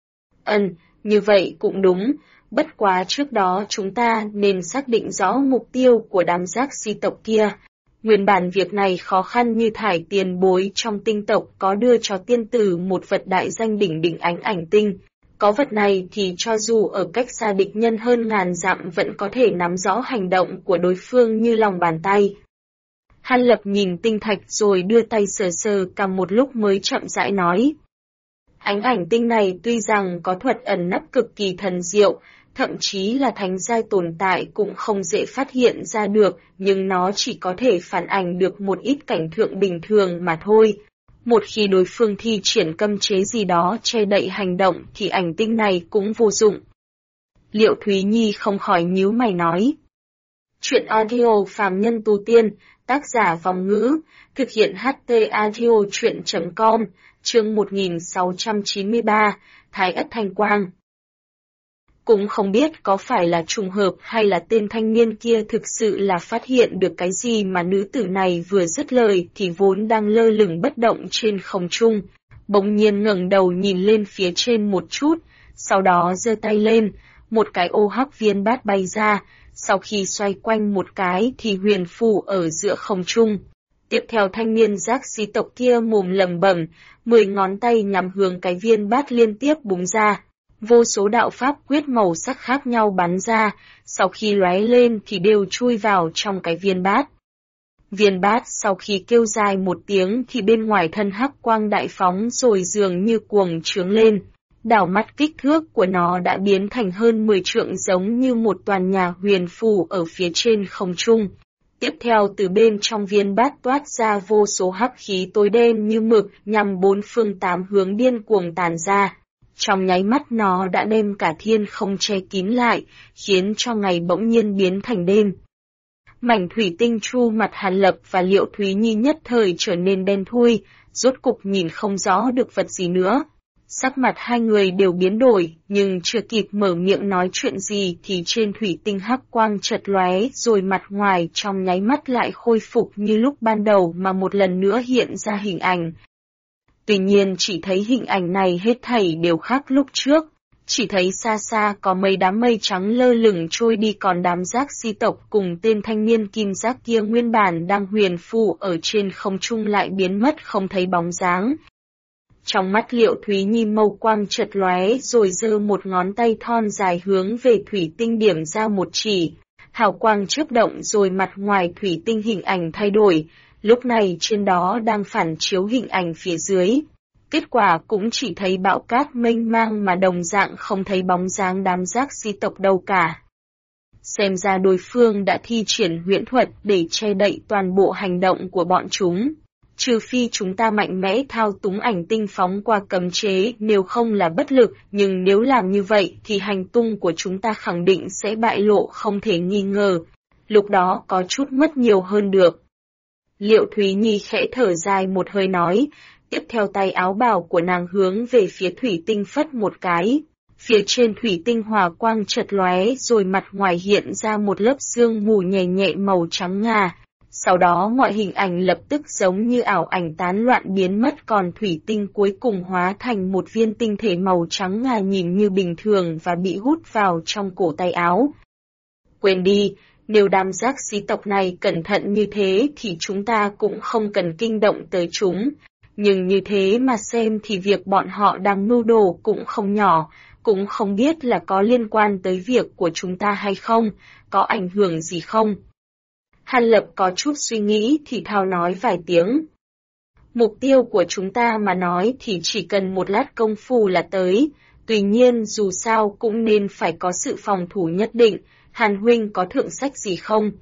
Như vậy cũng đúng, bất quá trước đó chúng ta nên xác định rõ mục tiêu của đám giác si tộc kia. Nguyên bản việc này khó khăn như thải tiền bối trong tinh tộc có đưa cho tiên tử một vật đại danh đỉnh đỉnh ánh ảnh tinh. Có vật này thì cho dù ở cách xa địch nhân hơn ngàn dặm vẫn có thể nắm rõ hành động của đối phương như lòng bàn tay. Hàn Lập nhìn tinh thạch rồi đưa tay sờ sờ cầm một lúc mới chậm rãi nói. Ánh ảnh tinh này tuy rằng có thuật ẩn nấp cực kỳ thần diệu, thậm chí là thánh giai tồn tại cũng không dễ phát hiện ra được, nhưng nó chỉ có thể phản ảnh được một ít cảnh tượng bình thường mà thôi. Một khi đối phương thi triển cấm chế gì đó che đậy hành động thì ảnh tinh này cũng vô dụng. Liệu Thúy Nhi không khỏi nhíu mày nói. Chuyện audio phàm nhân tu tiên, tác giả Vòng Ngữ, thực hiện HT audio chuyện.com, chương 1693, Thái Ất Thanh Quang. Cũng không biết có phải là trùng hợp hay là tên thanh niên kia thực sự là phát hiện được cái gì mà nữ tử này vừa dứt lời thì vốn đang lơ lửng bất động trên không trung, bỗng nhiên ngẩng đầu nhìn lên phía trên một chút, sau đó giơ tay lên, một cái ô hắc viên bát bay ra, sau khi xoay quanh một cái thì huyền phù ở giữa không trung. Tiếp theo thanh niên giác xí tộc kia mồm lẩm bẩm, 10 ngón tay nhắm hướng cái viên bát liên tiếp búng ra. Vô số đạo pháp quyết màu sắc khác nhau bắn ra, sau khi lóe lên thì đều chui vào trong cái viên bát. Viên bát sau khi kêu dài một tiếng thì bên ngoài thân hắc quang đại phóng rồi dường như cuồng trướng lên. Đảo mắt kích thước của nó đã biến thành hơn 10 trượng giống như một toàn nhà huyền phù ở phía trên không trung. Tiếp theo từ bên trong viên bát toát ra vô số hắc khí tối đen như mực nhằm 4 phương 8 hướng điên cuồng tàn ra. Trong nháy mắt nó đã đem cả thiên không che kín lại, khiến cho ngày bỗng nhiên biến thành đêm. Mảnh thủy tinh chu mặt Hàn Lập và Liệu Thúy Nhi nhất thời trở nên đen thui, rốt cục nhìn không rõ được vật gì nữa. Sắc mặt hai người đều biến đổi, nhưng chưa kịp mở miệng nói chuyện gì thì trên thủy tinh hắc quang chợt lóe rồi mặt ngoài trong nháy mắt lại khôi phục như lúc ban đầu mà một lần nữa hiện ra hình ảnh. Tuy nhiên chỉ thấy hình ảnh này hết thảy đều khác lúc trước, chỉ thấy xa xa có mấy đám mây trắng lơ lửng trôi đi còn đám giác si tộc cùng tên thanh niên kim giác kia nguyên bản đang huyền phù ở trên không trung lại biến mất không thấy bóng dáng. Trong mắt Liệu Thúy Nhi mâu quang chợt lóe rồi giơ một ngón tay thon dài hướng về thủy tinh điểm ra một chỉ, hào quang chớp động rồi mặt ngoài thủy tinh hình ảnh thay đổi. Lúc này trên đó đang phản chiếu hình ảnh phía dưới. Kết quả cũng chỉ thấy bão cát mênh mang mà đồng dạng không thấy bóng dáng đám giác si tộc đâu cả. Xem ra đối phương đã thi triển huyễn thuật để che đậy toàn bộ hành động của bọn chúng. Trừ phi chúng ta mạnh mẽ thao túng ảnh tinh phóng qua cấm chế, nếu không là bất lực, nhưng nếu làm như vậy thì hành tung của chúng ta khẳng định sẽ bại lộ không thể nghi ngờ. Lúc đó có chút mất nhiều hơn được. Liệu Thúy Nhi khẽ thở dài một hơi nói, tiếp theo tay áo bào của nàng hướng về phía thủy tinh phất một cái. Phía trên thủy tinh hòa quang chợt lóe rồi mặt ngoài hiện ra một lớp sương mù nhẹ nhẹ màu trắng ngà. Sau đó mọi hình ảnh lập tức giống như ảo ảnh tán loạn biến mất, còn thủy tinh cuối cùng hóa thành một viên tinh thể màu trắng ngà nhìn như bình thường và bị hút vào trong cổ tay áo. Quên đi, nếu đám rác xí tộc này cẩn thận như thế thì chúng ta cũng không cần kinh động tới chúng. Nhưng như thế mà xem thì việc bọn họ đang mưu đồ cũng không nhỏ, cũng không biết là có liên quan tới việc của chúng ta hay không, có ảnh hưởng gì không. Hàn Lập có chút suy nghĩ thì thào nói vài tiếng. Mục tiêu của chúng ta mà nói thì chỉ cần một lát công phu là tới, tuy nhiên dù sao cũng nên phải có sự phòng thủ nhất định. Hàn huynh có thượng sách gì không?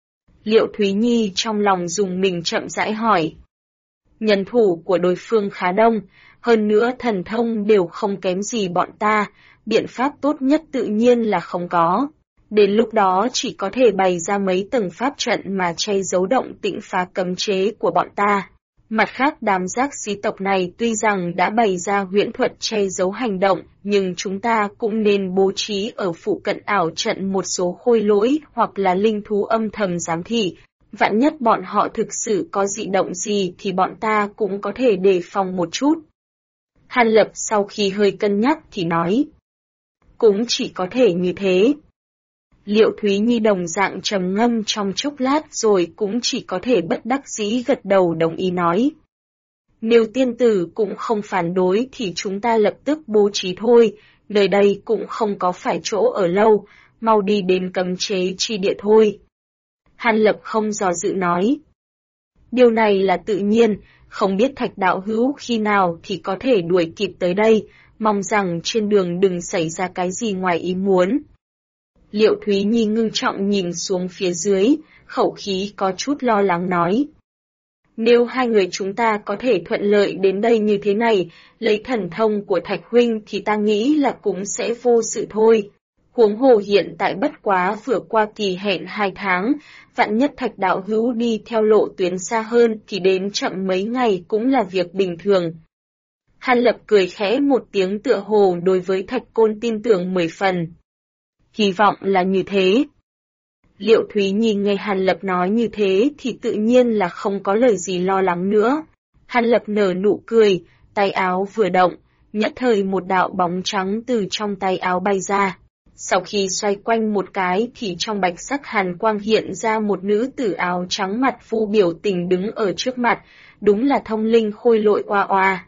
Liệu Thúy Nhi trong lòng dùng mình chậm rãi hỏi. Nhân thủ của đối phương khá đông, hơn nữa thần thông đều không kém gì bọn ta, biện pháp tốt nhất tự nhiên là không có. Đến lúc đó chỉ có thể bày ra mấy tầng pháp trận mà che giấu động tĩnh phá cấm chế của bọn ta. Mặt khác đám rác xí tộc này tuy rằng đã bày ra huyễn thuật che giấu hành động, nhưng chúng ta cũng nên bố trí ở phụ cận ảo trận một số khôi lỗi hoặc là linh thú âm thầm giám thị. Vạn nhất bọn họ thực sự có dị động gì thì bọn ta cũng có thể đề phòng một chút. Hàn Lập sau khi hơi cân nhắc thì nói. Cũng chỉ có thể như thế. Liệu Thúy Nhi đồng dạng trầm ngâm trong chốc lát rồi cũng chỉ có thể bất đắc dĩ gật đầu đồng ý nói. Nếu tiên tử cũng không phản đối thì chúng ta lập tức bố trí thôi, nơi đây cũng không có phải chỗ ở lâu, mau đi đến cấm chế chi địa thôi. Hàn Lập không dò dự nói. Điều này là tự nhiên, không biết Thạch đạo hữu khi nào thì có thể đuổi kịp tới đây, mong rằng trên đường đừng xảy ra cái gì ngoài ý muốn. Liệu Thúy Nhi ngưng trọng nhìn xuống phía dưới, khẩu khí có chút lo lắng nói. Nếu hai người chúng ta có thể thuận lợi đến đây như thế này, lấy thần thông của Thạch huynh thì ta nghĩ là cũng sẽ vô sự thôi. Huống hồ hiện tại bất quá vừa qua kỳ hẹn 2 tháng, vạn nhất Thạch đạo hữu đi theo lộ tuyến xa hơn thì đến chậm mấy ngày cũng là việc bình thường. Hàn Lập cười khẽ một tiếng tựa hồ đối với Thạch Côn tin tưởng 10 phần. Hy vọng là như thế. Liệu Thúy Nhi nghe Hàn Lập nói như thế thì tự nhiên là không có lời gì lo lắng nữa. Hàn Lập nở nụ cười, tay áo vừa động, nhất thời một đạo bóng trắng từ trong tay áo bay ra. Sau khi xoay quanh một cái thì trong bạch sắc hàn quang hiện ra một nữ tử áo trắng mặt phu biểu tình đứng ở trước mặt, đúng là thông linh khôi lỗi oa oa.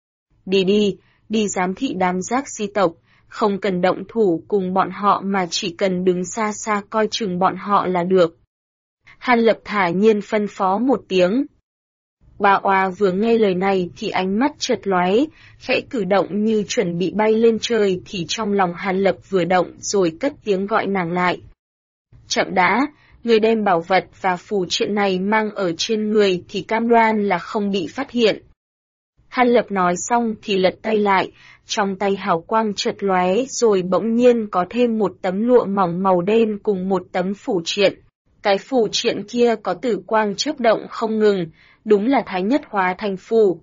Đi giám thị đám rác si tộc. Không cần động thủ cùng bọn họ mà chỉ cần đứng xa xa coi chừng bọn họ là được. Hàn Lập thả nhiên phân phó một tiếng. Bà oa vừa nghe lời này thì ánh mắt chợt lóe, khẽ cử động như chuẩn bị bay lên trời thì trong lòng Hàn Lập vừa động rồi cất tiếng gọi nàng lại. Chậm đã, người đem bảo vật và phù triện này mang ở trên người thì cam đoan là không bị phát hiện. Hàn Lập nói xong thì lật tay lại, trong tay hào quang chợt lóe rồi bỗng nhiên có thêm một tấm lụa mỏng màu đen cùng một tấm phù triện. Cái phù triện kia có tử quang chớp động không ngừng, đúng là thái nhất hóa thành phù.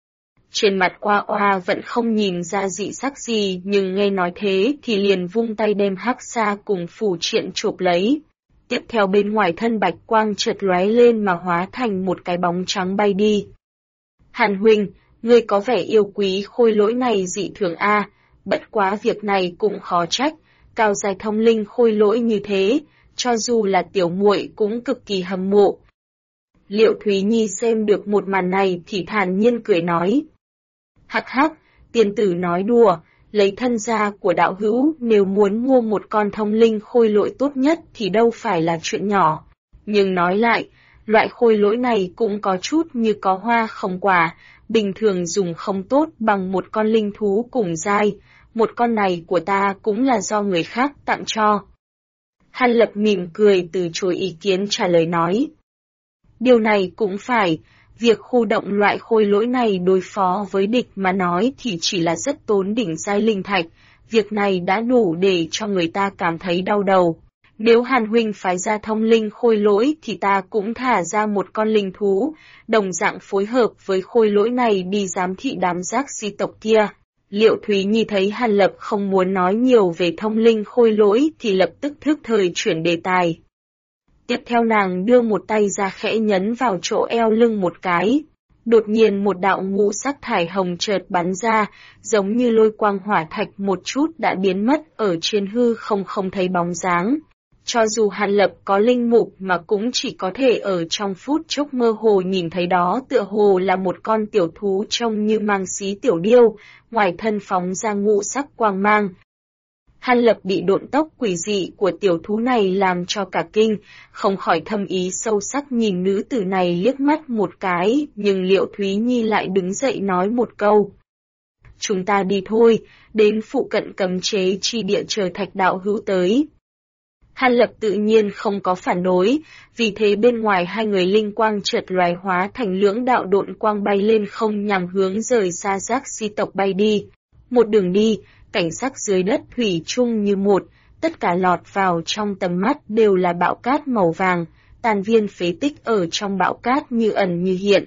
Trên mặt oa oa vẫn không nhìn ra dị sắc gì nhưng nghe nói thế thì liền vung tay đem hắc sa cùng phù triện chộp lấy. Tiếp theo bên ngoài thân bạch quang chợt lóe lên mà hóa thành một cái bóng trắng bay đi. Hàn huynh, ngươi có vẻ yêu quý khôi lỗi này dị thường a, bất quá việc này cũng khó trách, cao giai thông linh khôi lỗi như thế, cho dù là tiểu muội cũng cực kỳ hâm mộ. Liệu Thúy Nhi xem được một màn này thì thản nhiên cười nói. Hắc hắc, tiên tử nói đùa, lấy thân gia của đạo hữu nếu muốn mua một con thông linh khôi lỗi tốt nhất thì đâu phải là chuyện nhỏ. Nhưng nói lại, loại khôi lỗi này cũng có chút như có hoa không quả, bình thường dùng không tốt bằng một con linh thú cùng giai, một con này của ta cũng là do người khác tặng cho. Hàn Lập mỉm cười từ chối ý kiến trả lời nói. Điều này cũng phải, việc khu động loại khôi lỗi này đối phó với địch mà nói thì chỉ là rất tốn đỉnh giai linh thạch, việc này đã đủ để cho người ta cảm thấy đau đầu. Nếu Hàn huynh phái ra thông linh khôi lỗi thì ta cũng thả ra một con linh thú, đồng dạng phối hợp với khôi lỗi này đi giám thị đám rác si tộc kia. Liệu Thúy Nhi thấy Hàn Lập không muốn nói nhiều về thông linh khôi lỗi thì lập tức thức thời chuyển đề tài. Tiếp theo nàng đưa một tay ra khẽ nhấn vào chỗ eo lưng một cái. Đột nhiên một đạo ngũ sắc thải hồng chợt bắn ra, giống như lôi quang hỏa thạch một chút đã biến mất ở trên hư không thấy bóng dáng. Cho dù Hàn Lập có linh mục mà cũng chỉ có thể ở trong phút chốc mơ hồ nhìn thấy đó tựa hồ là một con tiểu thú trông như mang xí tiểu điêu, ngoài thân phóng ra ngũ sắc quang mang. Hàn Lập bị độn tốc quỷ dị của tiểu thú này làm cho cả kinh, không khỏi thâm ý sâu sắc nhìn nữ tử này liếc mắt một cái, nhưng Liệu Thúy Nhi lại đứng dậy nói một câu. Chúng ta đi thôi, đến phụ cận cấm chế chi địa chờ Thạch đạo hữu tới. Hàn Lập tự nhiên không có phản đối, vì thế bên ngoài hai người linh quang chợt loài hóa thành lưỡng đạo độn quang bay lên không nhằm hướng rời xa giác si tộc bay đi. Một đường đi, cảnh sắc dưới đất thủy chung như một, tất cả lọt vào trong tầm mắt đều là bão cát màu vàng, tàn viên phế tích ở trong bão cát như ẩn như hiện.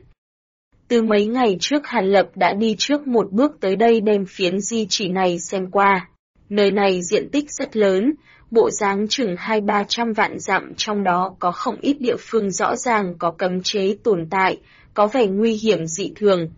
Từ mấy ngày trước Hàn Lập đã đi trước một bước tới đây đem phiến di chỉ này xem qua. Nơi này diện tích rất lớn, bộ dáng chừng 200-300 vạn dặm, trong đó có không ít địa phương rõ ràng có cấm chế tồn tại, có vẻ nguy hiểm dị thường.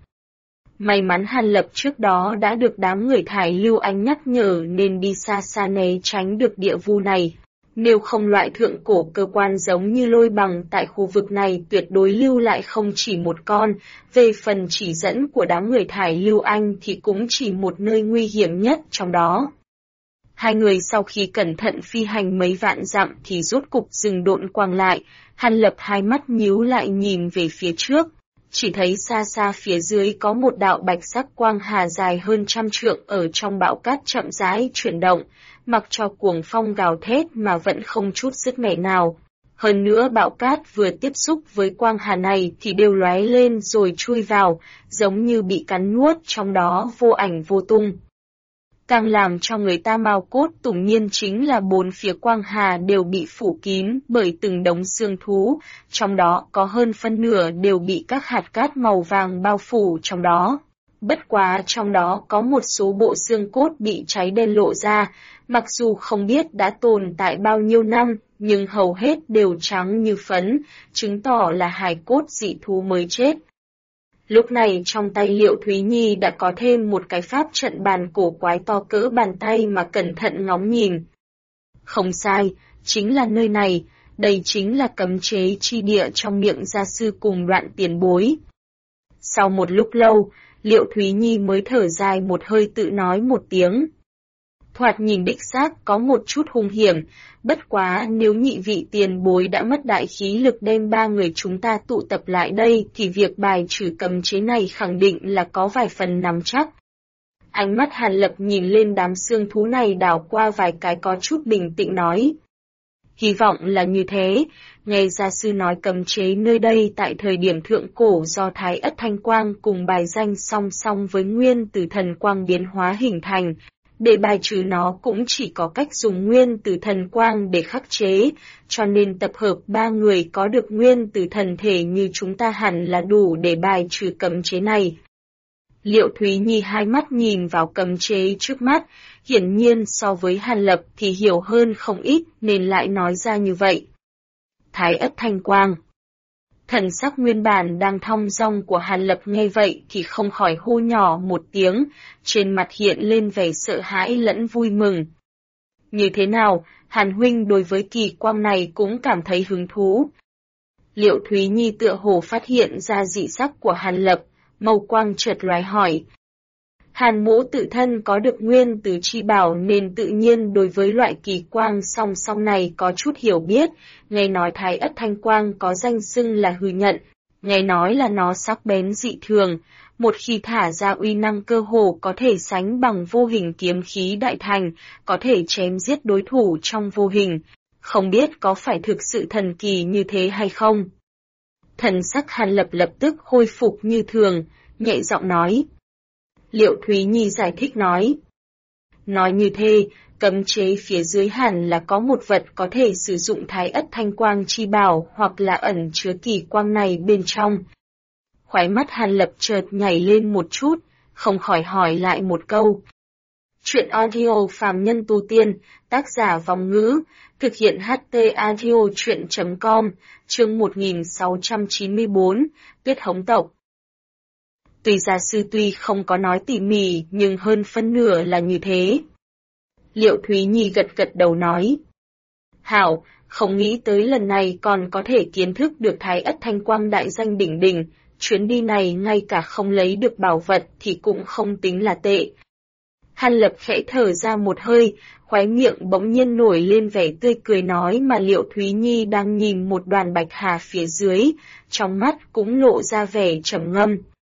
May mắn Hàn Lập trước đó đã được đám người thải lưu ánh nhắc nhở nên đi xa xa né tránh được địa vu này. Nếu không loại thượng cổ cơ quan giống như lôi bằng tại khu vực này tuyệt đối lưu lại không chỉ một con, về phần chỉ dẫn của đám người thải lưu anh thì cũng chỉ một nơi nguy hiểm nhất trong đó. Hai người sau khi cẩn thận phi hành mấy vạn dặm thì rốt cục dừng độn quang lại, Hàn Lập hai mắt nhíu lại nhìn về phía trước. Chỉ thấy xa xa phía dưới có một đạo bạch sắc quang hà dài hơn 100 trượng ở trong bão cát chậm rãi chuyển động, mặc cho cuồng phong gào thét mà vẫn không chút sức mẻ nào. Hơn nữa bão cát vừa tiếp xúc với quang hà này thì đều lóe lên rồi chui vào, giống như bị cắn nuốt trong đó vô ảnh vô tung. Càng làm cho người ta mao cốt tủng nhiên chính là bốn phía quang hà đều bị phủ kín bởi từng đống xương thú, trong đó có hơn phân nửa đều bị các hạt cát màu vàng bao phủ trong đó. Bất quá trong đó có một số bộ xương cốt bị cháy đen lộ ra, mặc dù không biết đã tồn tại bao nhiêu năm, nhưng hầu hết đều trắng như phấn, chứng tỏ là hài cốt dị thú mới chết. Lúc này trong tay Liệu Thúy Nhi đã có thêm một cái pháp trận bàn cổ quái to cỡ bàn tay mà cẩn thận ngóng nhìn. Không sai, chính là nơi này, đây chính là cấm chế chi địa trong miệng gia sư cùng Đoạn tiền bối. Sau một lúc lâu, Liệu Thúy Nhi mới thở dài một hơi tự nói một tiếng. Thoạt nhìn đích xác có một chút hung hiểm, bất quá nếu nhị vị tiền bối đã mất đại khí lực đem ba người chúng ta tụ tập lại đây thì việc bài trừ cấm chế này khẳng định là có vài phần nắm chắc. Ánh mắt Hàn Lập nhìn lên đám xương thú này đảo qua vài cái có chút bình tĩnh nói. Hy vọng là như thế, nghe gia sư nói cấm chế nơi đây tại thời điểm thượng cổ do Thái Ất Thanh Quang cùng bài danh song song với nguyên từ thần quang biến hóa hình thành. Để bài trừ nó cũng chỉ có cách dùng nguyên từ thần quang để khắc chế, cho nên tập hợp ba người có được nguyên từ thần thể như chúng ta hẳn là đủ để bài trừ cấm chế này. Liệu Thúy Nhi hai mắt nhìn vào cấm chế trước mắt, hiển nhiên so với Hàn Lập thì hiểu hơn không ít nên lại nói ra như vậy. Thái Ất Thanh Quang. Thần sắc nguyên bản đang thong dong của Hàn Lập nghe vậy thì không khỏi hô nhỏ một tiếng, trên mặt hiện lên vẻ sợ hãi lẫn vui mừng. Như thế nào, Hàn huynh đối với kỳ quang này cũng cảm thấy hứng thú. Liệu Thúy Nhi tựa hồ phát hiện ra dị sắc của Hàn Lập, màu quang chợt lóe hỏi. Hàn mỗ tự thân có được nguyên từ chi bảo nên tự nhiên đối với loại kỳ quang song song này có chút hiểu biết, nghe nói Thái Ất Thanh Quang có danh xưng là hư nhận, nghe nói là nó sắc bén dị thường, một khi thả ra uy năng cơ hồ có thể sánh bằng vô hình kiếm khí đại thành, có thể chém giết đối thủ trong vô hình, không biết có phải thực sự thần kỳ như thế hay không. Thần sắc Hàn Lập lập tức khôi phục như thường, nhẹ giọng nói. Liệu Thúy Nhi giải thích nói. Nói như thế, cấm chế phía dưới hẳn là có một vật có thể sử dụng Thái Ất Thanh Quang chi bảo hoặc là ẩn chứa kỳ quang này bên trong. Khóe mắt Hàn Lập chợt nhảy lên một chút, không khỏi hỏi lại một câu. Truyện audio phàm nhân tu tiên, tác giả Vong Ngữ, thực hiện HT audio truyện.com, chương 1694, Tuyết Hống Tộc. Tuy gia sư tuy không có nói tỉ mỉ nhưng hơn phân nửa là như thế. Liệu Thúy Nhi gật gật đầu nói. Hảo, không nghĩ tới lần này còn có thể kiến thức được Thái Ất Thanh Quang đại danh đỉnh đỉnh, chuyến đi này ngay cả không lấy được bảo vật thì cũng không tính là tệ. Hàn Lập khẽ thở ra một hơi, khóe miệng bỗng nhiên nổi lên vẻ tươi cười nói mà Liệu Thúy Nhi đang nhìn một đoàn bạch hà phía dưới, trong mắt cũng lộ ra vẻ trầm ngâm.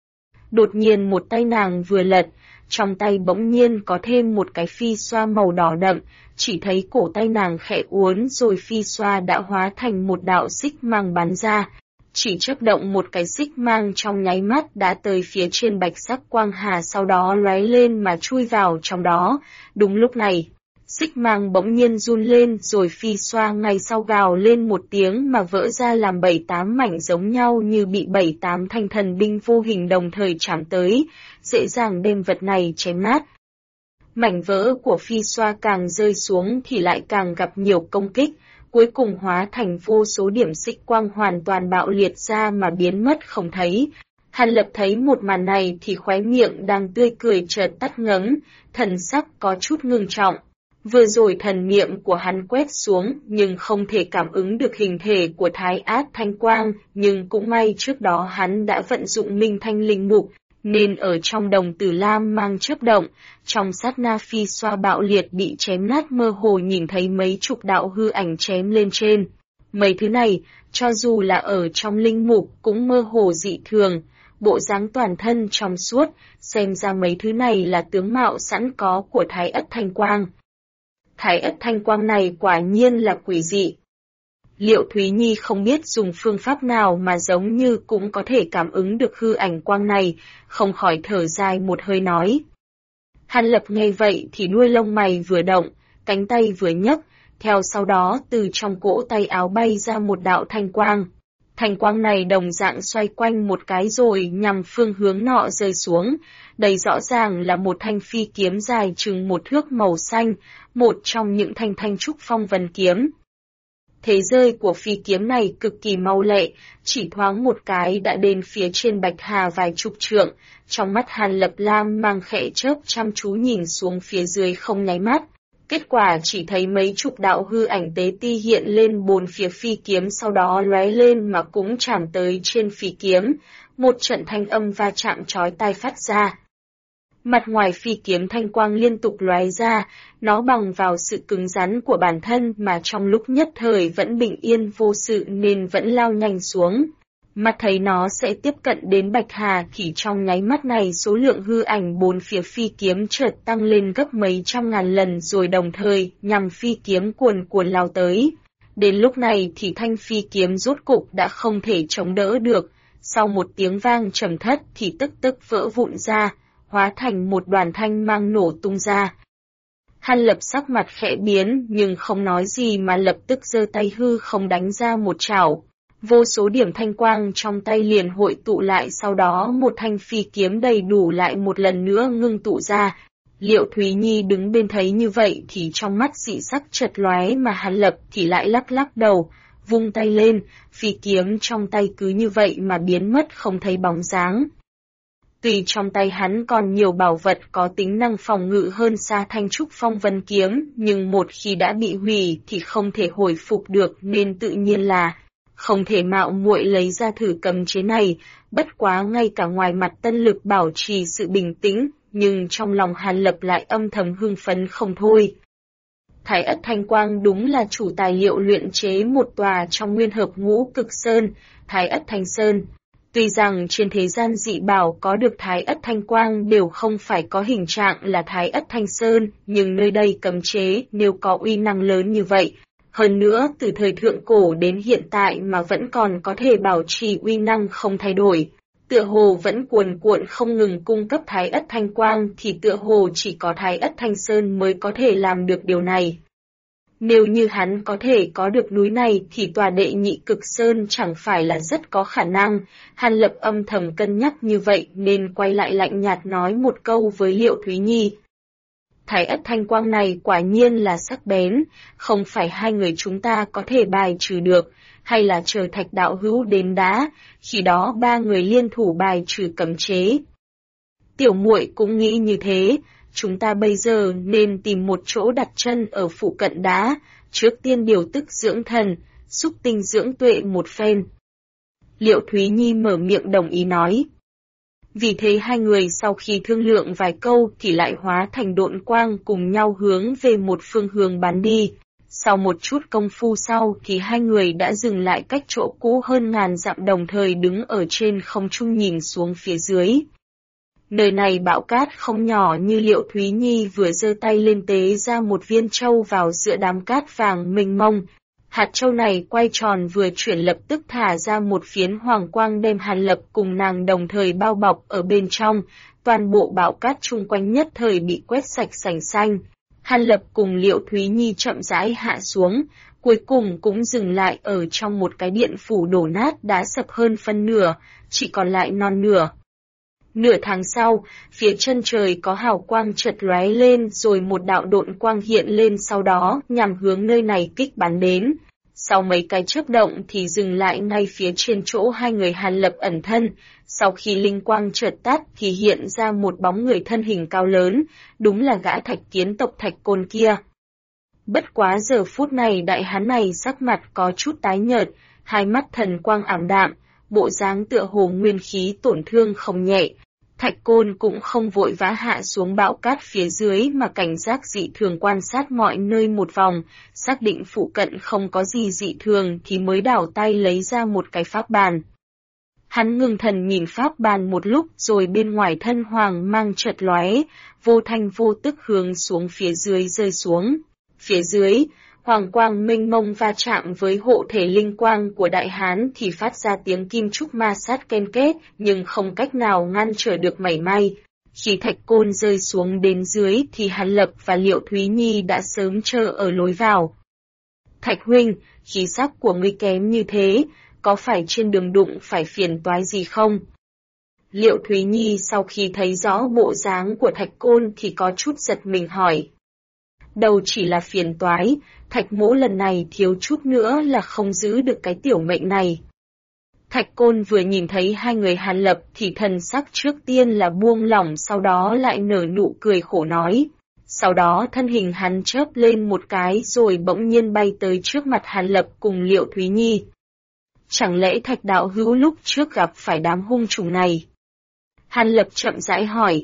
Đột nhiên một tay nàng vừa lật, trong tay bỗng nhiên có thêm một cái phi xoa màu đỏ đậm, chỉ thấy cổ tay nàng khẽ uốn rồi phi xoa đã hóa thành một đạo xích mang bắn ra. Chỉ chớp động một cái xích mang trong nháy mắt đã tới phía trên bạch sắc quang hà sau đó lóe lên mà chui vào trong đó. Đúng lúc này, xích mang bỗng nhiên run lên rồi phi xoa ngay sau gào lên một tiếng mà vỡ ra làm 7-8 mảnh giống nhau như bị 7-8 thanh thần binh vô hình đồng thời chạm tới, dễ dàng đem vật này chém nát. Mảnh vỡ của phi xoa càng rơi xuống thì lại càng gặp nhiều công kích, cuối cùng hóa thành vô số điểm xích quang hoàn toàn bạo liệt ra mà biến mất không thấy. Hàn Lập thấy một màn này thì khóe miệng đang tươi cười chợt tắt ngấm, thần sắc có chút ngưng trọng. Vừa rồi thần niệm của hắn quét xuống nhưng không thể cảm ứng được hình thể của Thái Át Thanh Quang, nhưng cũng may trước đó hắn đã vận dụng Minh Thanh Linh Mục, nên ở trong đồng tử lam mang chớp động, trong sát na phi xoa bạo liệt bị chém nát mơ hồ nhìn thấy mấy chục đạo hư ảnh chém lên trên. Mấy thứ này, cho dù là ở trong linh mục cũng mơ hồ dị thường, bộ dáng toàn thân trong suốt, xem ra mấy thứ này là tướng mạo sẵn có của Thái Ất Thanh Quang. Thái Ất Thanh Quang này quả nhiên là quỷ dị. Liệu Thúy Nhi không biết dùng phương pháp nào mà giống như cũng có thể cảm ứng được hư ảnh quang này, không khỏi thở dài một hơi nói. Hàn Lập nghe vậy thì đuôi lông mày vừa động, cánh tay vừa nhấc, theo sau đó từ trong cỗ tay áo bay ra một đạo thanh quang. Thanh quang này đồng dạng xoay quanh một cái rồi nhằm phương hướng nọ rơi xuống, đây rõ ràng là một thanh phi kiếm dài chừng 1 thước màu xanh, một trong những thanh trúc phong vân kiếm. Thế rơi của phi kiếm này cực kỳ mau lẹ, chỉ thoáng một cái đã đến phía trên bạch hà vài chục trượng, trong mắt Hàn Lập lam mang khẽ chớp chăm chú nhìn xuống phía dưới không nháy mắt. Kết quả chỉ thấy mấy chục đạo hư ảnh tế ti hiện lên bốn phía phi kiếm sau đó lóe lên mà cũng chạm tới trên phi kiếm, một trận thanh âm va chạm chói tai phát ra. Mặt ngoài phi kiếm thanh quang liên tục lóe ra, nó bằng vào sự cứng rắn của bản thân mà trong lúc nhất thời vẫn bình yên vô sự nên vẫn lao nhanh xuống. Mắt thấy nó sẽ tiếp cận đến Bạch Hà thì trong nháy mắt này số lượng hư ảnh bốn phía phi kiếm chợt tăng lên gấp mấy trăm ngàn lần rồi đồng thời nhằm phi kiếm cuồn cuộn lao tới. Đến lúc này thì thanh phi kiếm rốt cục đã không thể chống đỡ được, sau một tiếng vang trầm thất thì tức vỡ vụn ra, hóa thành một đoàn thanh mang nổ tung ra. Hàn Lập sắc mặt khẽ biến nhưng không nói gì mà lập tức giơ tay hư không đánh ra một chảo. Vô số điểm thanh quang trong tay liền hội tụ lại sau đó một thanh phi kiếm đầy đủ lại một lần nữa ngưng tụ ra. Liệu Thúy Nhi đứng bên thấy như vậy thì trong mắt dị sắc chợt lóe mà Hàn Lập thì lại lắc đầu, vung tay lên, phi kiếm trong tay cứ như vậy mà biến mất không thấy bóng dáng. Tuy trong tay hắn còn nhiều bảo vật có tính năng phòng ngự hơn xa thanh trúc phong vân kiếm, nhưng một khi đã bị hủy thì không thể hồi phục được nên tự nhiên là không thể mạo muội lấy ra thử cấm chế này, bất quá ngay cả ngoài mặt Tân Lực bảo trì sự bình tĩnh, nhưng trong lòng Hàn Lập lại âm thầm hưng phấn không thôi. Thái Ất Thanh Quang đúng là chủ tài liệu luyện chế một tòa trong nguyên hợp ngũ cực sơn, Thái Ất Thanh Sơn. Tuy rằng trên thế gian dị bảo có được Thái Ất Thanh Quang đều không phải có hình trạng là Thái Ất Thanh Sơn, nhưng nơi đây cấm chế nếu có uy năng lớn như vậy. Hơn nữa, từ thời thượng cổ đến hiện tại mà vẫn còn có thể bảo trì uy năng không thay đổi. Tựa hồ vẫn cuồn cuộn không ngừng cung cấp Thái Ất Thanh Quang thì tựa hồ chỉ có Thái Ất Thanh Sơn mới có thể làm được điều này. Nếu như hắn có thể có được núi này thì tòa đệ nhị cực sơn chẳng phải là rất có khả năng. Hàn Lập âm thầm cân nhắc như vậy nên quay lại lạnh nhạt nói một câu với Liệu Thúy Nhi. Thái ất thanh quang này quả nhiên là sắc bén, không phải hai người chúng ta có thể bài trừ được, hay là chờ Thạch đạo hữu đến đã, khi đó ba người liên thủ bài trừ cấm chế. Tiểu muội cũng nghĩ như thế, chúng ta bây giờ nên tìm một chỗ đặt chân ở phụ cận đã, trước tiên điều tức dưỡng thần, xúc tinh dưỡng tuệ một phen. Liệu Thúy Nhi mở miệng đồng ý nói. Vì thế hai người sau khi thương lượng vài câu thì lại hóa thành độn quang cùng nhau hướng về một phương hướng bắn đi. Sau một chút công phu sau thì hai người đã dừng lại cách chỗ cũ hơn ngàn dặm, đồng thời đứng ở trên không trung nhìn xuống phía dưới. Nơi này bão cát không nhỏ, như Liệu Thúy Nhi vừa giơ tay lên tế ra một viên châu vào giữa đám cát vàng mênh mông. Hạt châu này quay tròn vừa chuyển lập tức thả ra một phiến hoàng quang đem Hàn Lập cùng nàng đồng thời bao bọc ở bên trong, toàn bộ bão cát chung quanh nhất thời bị quét sạch sành xanh. Hàn Lập cùng Liệu Thúy Nhi chậm rãi hạ xuống, cuối cùng cũng dừng lại ở trong một cái điện phủ đổ nát đã sập hơn phân nửa, chỉ còn lại non nửa. Nửa tháng sau, phía chân trời có hào quang chợt lóe lên rồi một đạo độn quang hiện lên, sau đó nhằm hướng nơi này kích bắn đến. Sau mấy cái chớp động thì dừng lại ngay phía trên chỗ hai người Hàn Lập ẩn thân. Sau khi linh quang chợt tắt thì hiện ra một bóng người thân hình cao lớn, đúng là gã Thạch Kiến tộc Thạch Côn kia. Bất quá giờ phút này đại hán này sắc mặt có chút tái nhợt, hai mắt thần quang ảm đạm, bộ dáng tựa hồ nguyên khí tổn thương không nhẹ. Thạch Côn cũng không vội vã hạ xuống bão cát phía dưới mà cảnh giác dị thường quan sát mọi nơi một vòng, xác định phụ cận không có gì dị thường thì mới đảo tay lấy ra một cái pháp bàn. Hắn ngưng thần nhìn pháp bàn một lúc rồi bên ngoài thân hoàng mang chợt lóe, vô thanh vô tức hướng xuống phía dưới rơi xuống. Phía dưới, hoàng quang mênh mông va chạm với hộ thể linh quang của đại hán thì phát ra tiếng kim trúc ma sát ken kết, nhưng không cách nào ngăn trở được mảy may. Khi Thạch Côn rơi xuống đến dưới thì Hàn Lập và Liệu Thúy Nhi đã sớm chờ ở lối vào. Thạch huynh, khí sắc của ngươi kém như thế, có phải trên đường đụng phải phiền toái gì không? Liệu Thúy Nhi sau khi thấy rõ bộ dáng của Thạch Côn thì có chút giật mình hỏi. Đầu chỉ là phiền toái, Thạch mỗ lần này thiếu chút nữa là không giữ được cái tiểu mệnh này. Thạch Côn vừa nhìn thấy hai người Hàn Lập thì thần sắc trước tiên là buông lỏng, sau đó lại nở nụ cười khổ nói. Sau đó thân hình hắn chớp lên một cái rồi bỗng nhiên bay tới trước mặt Hàn Lập cùng Liệu Thúy Nhi. Chẳng lẽ Thạch đạo hữu lúc trước gặp phải đám hung trùng này? Hàn Lập chậm rãi hỏi.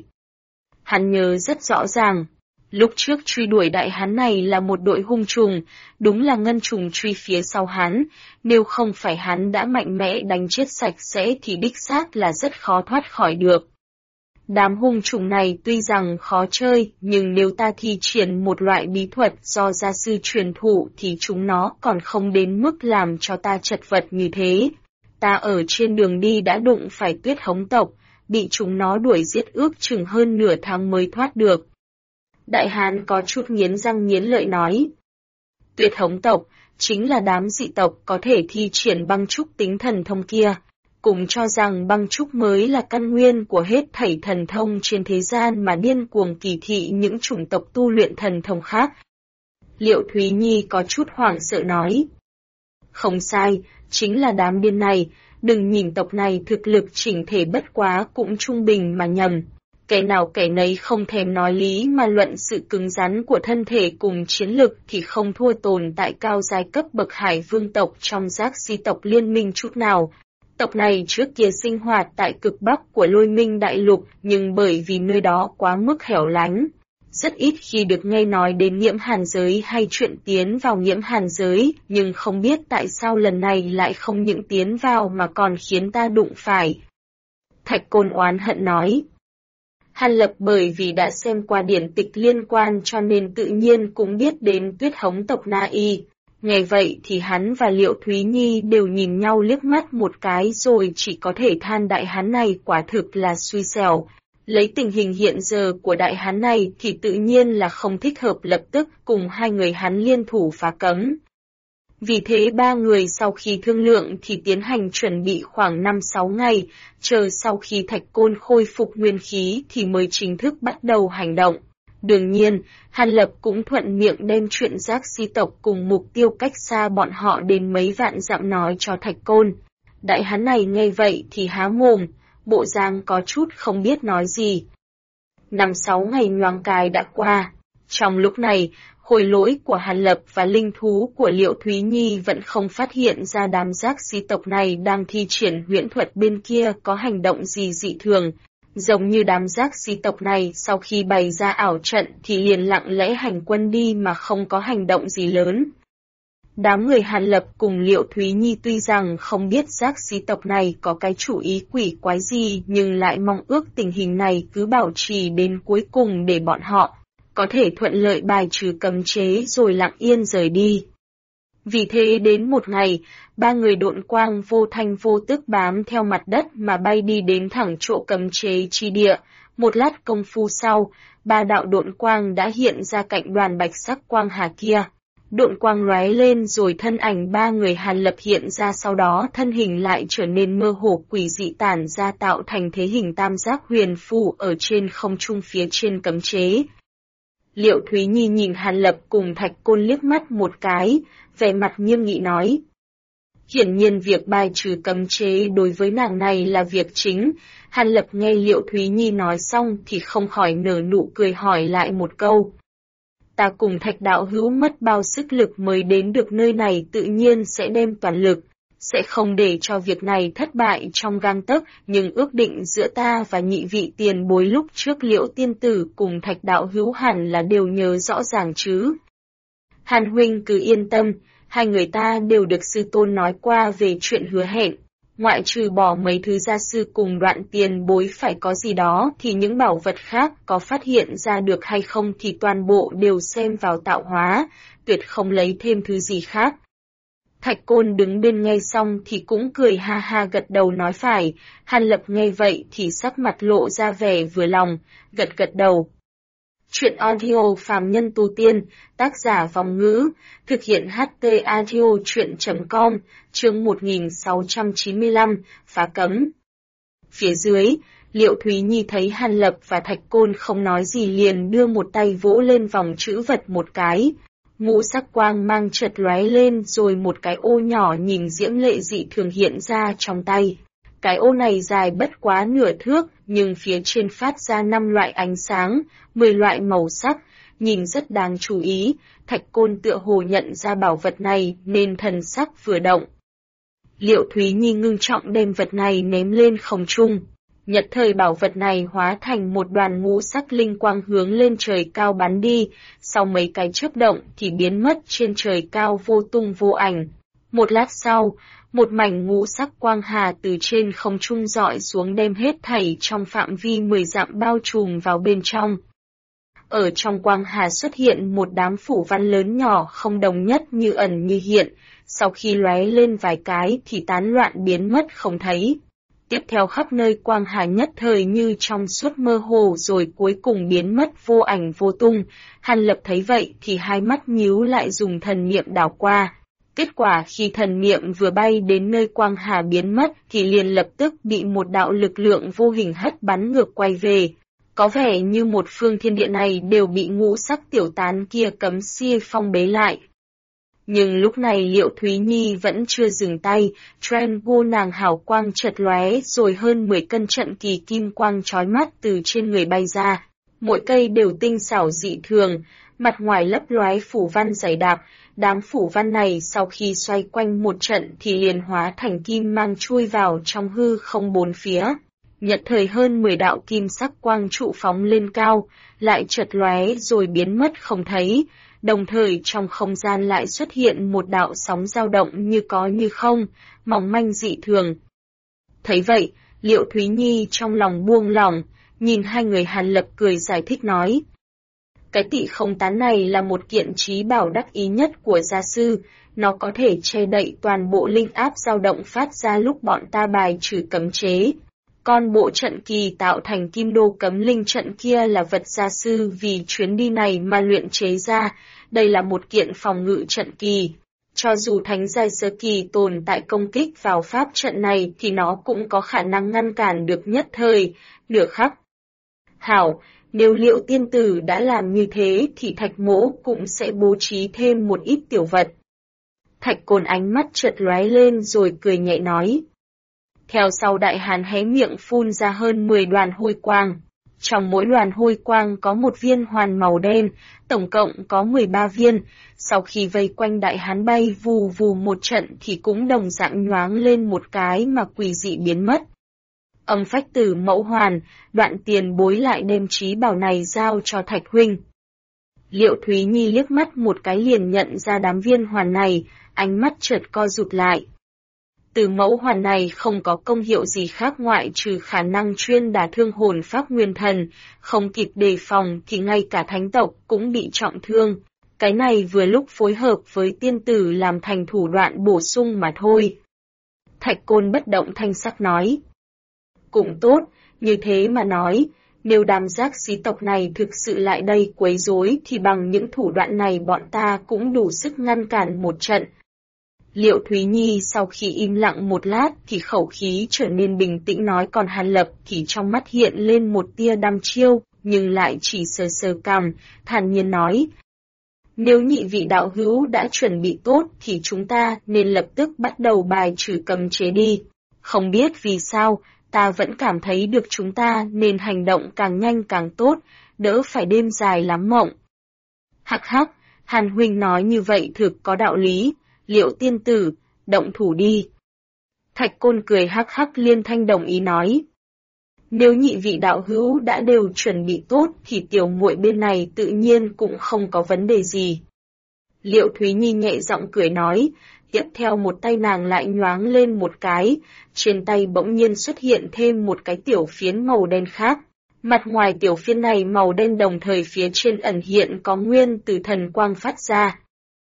Hắn nhớ rất rõ ràng. Lúc trước truy đuổi đại hán này là một đội hung trùng, đúng là ngân trùng truy phía sau hắn, nếu không phải hắn đã mạnh mẽ đánh chết sạch sẽ thì đích xác là rất khó thoát khỏi được. Đám hung trùng này tuy rằng khó chơi, nhưng nếu ta thi triển một loại bí thuật do gia sư truyền thụ thì chúng nó còn không đến mức làm cho ta chật vật như thế. Ta ở trên đường đi đã đụng phải Tuyết Hống tộc, bị chúng nó đuổi giết ước chừng hơn nửa tháng mới thoát được. Đại hán có chút nghiến răng nghiến lợi nói. Tuyết Hống tộc, chính là đám dị tộc có thể thi triển băng trúc tính thần thông kia, cùng cho rằng băng trúc mới là căn nguyên của hết thảy thần thông trên thế gian mà điên cuồng kỳ thị những chủng tộc tu luyện thần thông khác. Liệu Thúy Nhi có chút hoảng sợ nói. Không sai, chính là đám điên này, đừng nhìn tộc này thực lực chỉnh thể bất quá cũng trung bình mà nhầm. Kẻ nào kẻ nấy không thèm nói lý mà luận sự cứng rắn của thân thể cùng chiến lực thì không thua tồn tại cao giai cấp bậc Hải Vương tộc trong Giác Si tộc liên minh chút nào. Tộc này trước kia sinh hoạt tại cực bắc của Lôi Minh Đại Lục, nhưng bởi vì nơi đó quá mức hẻo lánh, rất ít khi được nghe nói đến nhiễm hàn giới hay chuyện tiến vào nhiễm hàn giới, nhưng không biết tại sao lần này lại không những tiến vào mà còn khiến ta đụng phải. Thạch Côn oán hận nói. Hàn Lập bởi vì đã xem qua điển tịch liên quan cho nên tự nhiên cũng biết đến Tuyết Hống tộc Na Y. Nghe vậy thì hắn và Liệu Thúy Nhi đều nhìn nhau liếc mắt một cái rồi chỉ có thể than đại hán này quả thực là xui xẻo. Lấy tình hình hiện giờ của đại hán này thì tự nhiên là không thích hợp lập tức cùng hai người hắn liên thủ phá cấm. Vì thế ba người sau khi thương lượng thì tiến hành chuẩn bị khoảng 5-6 ngày, chờ sau khi Thạch Côn khôi phục nguyên khí thì mới chính thức bắt đầu hành động. Đương nhiên, Hàn Lập cũng thuận miệng đem chuyện giác si tộc cùng mục tiêu cách xa bọn họ đến mấy vạn dặm nói cho Thạch Côn. Đại hán này nghe vậy thì há mồm, bộ dáng có chút không biết nói gì. 5-6 ngày nhoáng cái đã qua. Trong lúc này, khôi lỗi của Hàn Lập và linh thú của Liệu Thúy Nhi vẫn không phát hiện ra đám giác si tộc này đang thi triển huyễn thuật bên kia có hành động gì dị thường. Giống như đám giác si tộc này sau khi bày ra ảo trận thì liền lặng lẽ hành quân đi mà không có hành động gì lớn. Đám người Hàn Lập cùng Liệu Thúy Nhi tuy rằng không biết giác si tộc này có cái chủ ý quỷ quái gì nhưng lại mong ước tình hình này cứ bảo trì đến cuối cùng để bọn họ có thể thuận lợi bài trừ cấm chế rồi lặng yên rời đi. Vì thế đến một ngày, ba người độn quang vô thanh vô tức bám theo mặt đất mà bay đi đến thẳng chỗ cấm chế chi địa. Một lát công phu sau, ba đạo độn quang đã hiện ra cạnh đoàn bạch sắc quang hà kia. Độn quang lóe lên rồi thân ảnh ba người Hàn Lập hiện ra, sau đó thân hình lại trở nên mơ hồ quỷ dị tản ra tạo thành thế hình tam giác huyền phù ở trên không trung phía trên cấm chế. Liệu Thúy Nhi nhìn Hàn Lập cùng Thạch Côn liếc mắt một cái, vẻ mặt nghiêm nghị nói. Hiển nhiên việc bài trừ cấm chế đối với nàng này là việc chính. Hàn Lập nghe Liệu Thúy Nhi nói xong thì không khỏi nở nụ cười hỏi lại một câu. Ta cùng Thạch đạo hữu mất bao sức lực mới đến được nơi này, tự nhiên sẽ đem toàn lực, sẽ không để cho việc này thất bại trong gang tấc, nhưng ước định giữa ta và nhị vị tiền bối lúc trước Liễu tiên tử cùng Thạch đạo hữu hẳn là đều nhớ rõ ràng chứ. Hàn huynh cứ yên tâm, hai người ta đều được sư tôn nói qua về chuyện hứa hẹn. Ngoại trừ bỏ mấy thứ gia sư cùng Đoạn tiền bối phải có gì đó thì những bảo vật khác có phát hiện ra được hay không thì toàn bộ đều xem vào tạo hóa, tuyệt không lấy thêm thứ gì khác. Thạch Côn đứng bên nghe xong thì cũng cười ha ha gật đầu nói phải. Hàn Lập nghe vậy thì sắc mặt lộ ra vẻ vừa lòng, gật gật đầu. Chuyện audio phàm nhân tu tiên, tác giả Vong Ngữ, thực hiện HT audio chuyện.com, chương 1695, phá cấm. Phía dưới, Liệu Thúy Nhi thấy Hàn Lập và Thạch Côn không nói gì liền đưa một tay vỗ lên vòng chữ vật một cái. Ngũ sắc quang mang chợt lóe lên rồi một cái ô nhỏ nhìn diễm lệ dị thường hiện ra trong tay. Cái ô này dài bất quá nửa thước, nhưng phía trên phát ra 5 loại ánh sáng, 10 loại màu sắc, nhìn rất đáng chú ý. Thạch Côn tựa hồ nhận ra bảo vật này nên thần sắc vừa động. Liệu Thúy Nhi ngưng trọng đem vật này ném lên không trung. Nhất thời bảo vật này hóa thành một đoàn ngũ sắc linh quang hướng lên trời cao bắn đi, sau mấy cái chớp động thì biến mất trên trời cao vô tung vô ảnh. Một lát sau, một mảnh ngũ sắc quang hà từ trên không trung dọi xuống đem hết thảy trong phạm vi 10 dặm bao trùm vào bên trong. Ở trong quang hà xuất hiện một đám phủ văn lớn nhỏ không đồng nhất như ẩn như hiện, sau khi lóe lên vài cái thì tán loạn biến mất không thấy. Tiếp theo khắp nơi quang hà nhất thời như trong suốt mơ hồ rồi cuối cùng biến mất vô ảnh vô tung. Hàn Lập thấy vậy thì hai mắt nhíu lại dùng thần niệm đảo qua. Kết quả khi thần niệm vừa bay đến nơi quang hà biến mất thì liền lập tức bị một đạo lực lượng vô hình hất bắn ngược quay về. Có vẻ như một phương thiên địa này đều bị ngũ sắc tiểu tán kia cấm xia phong bế lại. Nhưng lúc này Liệu Thúy Nhi vẫn chưa dừng tay, Tren vô nàng hào quang chợt lóe rồi hơn 10 cân trận kỳ kim quang chói mắt từ trên người bay ra. Mỗi cây đều tinh xảo dị thường, mặt ngoài lấp lóe phủ văn dày đặc. Đám phủ văn này sau khi xoay quanh một trận thì liền hóa thành kim mang chui vào trong hư không bốn phía. Nhất thời hơn 10 đạo kim sắc quang trụ phóng lên cao, lại chợt lóe rồi biến mất không thấy. Đồng thời trong không gian lại xuất hiện một đạo sóng dao động như có như không, mỏng manh dị thường. Thấy vậy, Liệu Thúy Nhi trong lòng buông lỏng, nhìn hai người Hàn Lập cười giải thích nói. Cái tị không tán này là một kiện trí bảo đắc ý nhất của gia sư, nó có thể che đậy toàn bộ linh áp dao động phát ra lúc bọn ta bài trừ cấm chế. Còn bộ trận kỳ tạo thành kim đô cấm linh trận kia là vật gia sư vì chuyến đi này mà luyện chế ra, đây là một kiện phòng ngự trận kỳ. Cho dù thánh giai sơ kỳ tồn tại công kích vào pháp trận này thì nó cũng có khả năng ngăn cản được nhất thời, nửa khắc. Hảo, Nếu Liệu tiên tử đã làm như thế thì Thạch Mỗ cũng sẽ bố trí thêm một ít tiểu vật. Thạch Côn ánh mắt chợt lóe lên rồi cười nhẹ nói. Theo sau Đại Hán hé miệng phun ra hơn 10 đoàn hôi quang. Trong mỗi đoàn hôi quang có một viên hoàn màu đen, tổng cộng có 13 viên. Sau khi vây quanh Đại Hán bay vù vù một trận thì cũng đồng dạng nhoáng lên một cái mà quỷ dị biến mất. Âm Phách Tử Mẫu Hoàn, Đoạn tiền bối lại đem trí bảo này giao cho Thạch huynh. Liệu Thúy Nhi liếc mắt một cái liền nhận ra đám viên hoàn này, ánh mắt chợt co rụt lại. Từ mẫu hoàn này không có công hiệu gì khác ngoại trừ khả năng chuyên đả thương hồn phách nguyên thần, không kịp đề phòng thì ngay cả thánh tộc cũng bị trọng thương. Cái này vừa lúc phối hợp với tiên tử làm thành thủ đoạn bổ sung mà thôi. Thạch Côn bất động thanh sắc nói. Cũng tốt, như thế mà nói, nếu đám giác xí tộc này thực sự lại đây quấy rối thì bằng những thủ đoạn này bọn ta cũng đủ sức ngăn cản một trận. Liệu Thúy Nhi sau khi im lặng một lát thì khẩu khí trở nên bình tĩnh nói, còn Hàn Lập thì trong mắt hiện lên một tia đăm chiêu, nhưng lại chỉ sờ sờ cằm, thản nhiên nói. Nếu nhị vị đạo hữu đã chuẩn bị tốt thì chúng ta nên lập tức bắt đầu bài trừ cấm chế đi. Không biết vì sao, ta vẫn cảm thấy được chúng ta nên hành động càng nhanh càng tốt, đỡ phải đêm dài lắm mộng. Hắc hắc, Hàn huynh nói như vậy thực có đạo lý. Liệu tiên tử, động thủ đi. Thạch Côn cười hắc hắc liên thanh đồng ý nói. Nếu nhị vị đạo hữu đã đều chuẩn bị tốt thì tiểu muội bên này tự nhiên cũng không có vấn đề gì. Liệu Thúy Nhi nhẹ giọng cười nói, tiếp theo một tay nàng lại nhoáng lên một cái, trên tay bỗng nhiên xuất hiện thêm một cái tiểu phiến màu đen khác. Mặt ngoài tiểu phiến này màu đen đồng thời phía trên ẩn hiện có nguyên từ thần quang phát ra.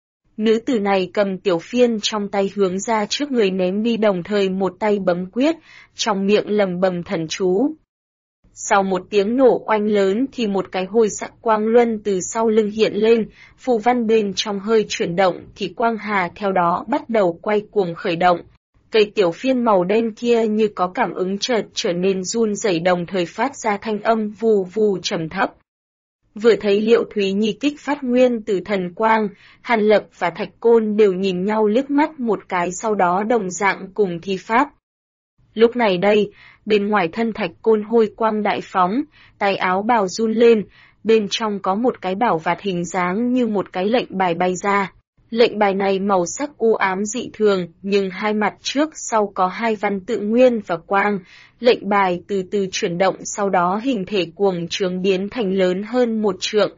Nữ tử này cầm tiểu phiên trong tay hướng ra trước người ném đi, đồng thời một tay bấm quyết, trong miệng lầm bầm thần chú. Sau một tiếng nổ oanh lớn thì một cái hôi sắc quang luân từ sau lưng hiện lên, phù văn bên trong hơi chuyển động thì quang hà theo đó bắt đầu quay cuồng khởi động. Cây tiểu phiên màu đen kia như có cảm ứng chợt trở nên run rẩy, đồng thời phát ra thanh âm vù vù trầm thấp. Vừa thấy Liệu Thúy Nhi kích phát nguyên từ thần quang, Hàn Lập và Thạch Côn đều nhìn nhau liếc mắt một cái, sau đó đồng dạng cùng thi pháp. Lúc này đây, bên ngoài thân Thạch Côn hôi quang đại phóng, tay áo bào run lên, bên trong có một cái bảo vạt hình dáng như một cái lệnh bài bay ra. Lệnh bài này màu sắc u ám dị thường, nhưng hai mặt trước sau có hai văn tự nguyên và quang. Lệnh bài từ từ chuyển động, sau đó hình thể cuồng trướng biến thành lớn hơn 1 trượng.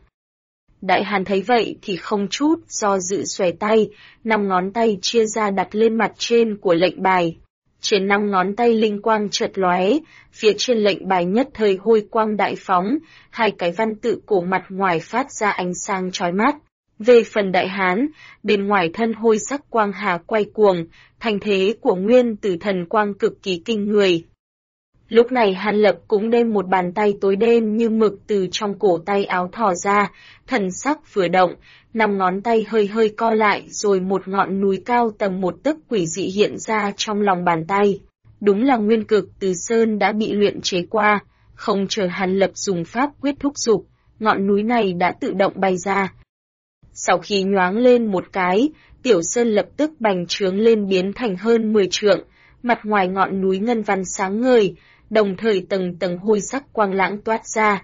Đại Hàn thấy vậy thì không chút do dự xòe tay, 5 ngón tay chia ra đặt lên mặt trên của lệnh bài. Trên 5 ngón tay linh quang chợt lóe, phía trên lệnh bài nhất thời hôi quang đại phóng, hai cái văn tự cổ mặt ngoài phát ra ánh sáng chói mắt. Về phần Đại Hán, bên ngoài thân hôi sắc quang hà quay cuồng, thành thế của nguyên tử thần quang cực kỳ kinh người. Lúc này Hàn Lập cũng đem một bàn tay tối đen như mực từ trong cổ tay áo thò ra, thần sắc vừa động, 5 ngón tay hơi hơi co lại rồi một ngọn núi cao tầm 1 tấc quỷ dị hiện ra trong lòng bàn tay. Đúng là nguyên cực từ sơn đã bị luyện chế qua, không chờ Hàn Lập dùng pháp quyết thúc giục, ngọn núi này đã tự động bay ra. Sau khi nhoáng lên một cái, tiểu sơn lập tức bành trướng lên biến thành hơn 10 trượng, mặt ngoài ngọn núi ngân văn sáng ngời, đồng thời tầng tầng hôi sắc quang lãng toát ra.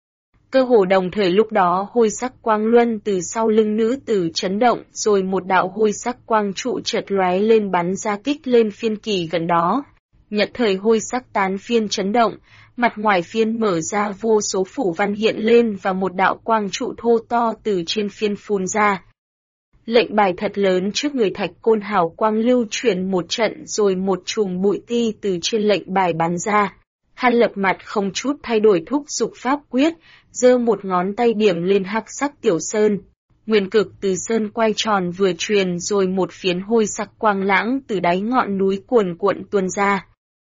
Cơ hồ đồng thời lúc đó hôi sắc quang luân từ sau lưng nữ tử chấn động, rồi một đạo hôi sắc quang trụ chợt lóe lên bắn ra kích lên phiên kỳ gần đó. Nhất thời hôi sắc tán phiên chấn động, mặt ngoài phiên mở ra vô số phủ văn hiện lên và một đạo quang trụ thô to từ trên phiên phun ra. Lệnh bài thật lớn trước người Thạch Côn hào quang lưu chuyển một trận rồi một chùm bụi ti từ trên lệnh bài bắn ra. Hàn Lập mặt không chút thay đổi thúc giục pháp quyết, giơ một ngón tay điểm lên hắc sắc tiểu sơn. Nguyên cực từ sơn quay tròn vừa truyền rồi một phiến hôi sắc quang lãng từ đáy ngọn núi cuồn cuộn tuôn ra.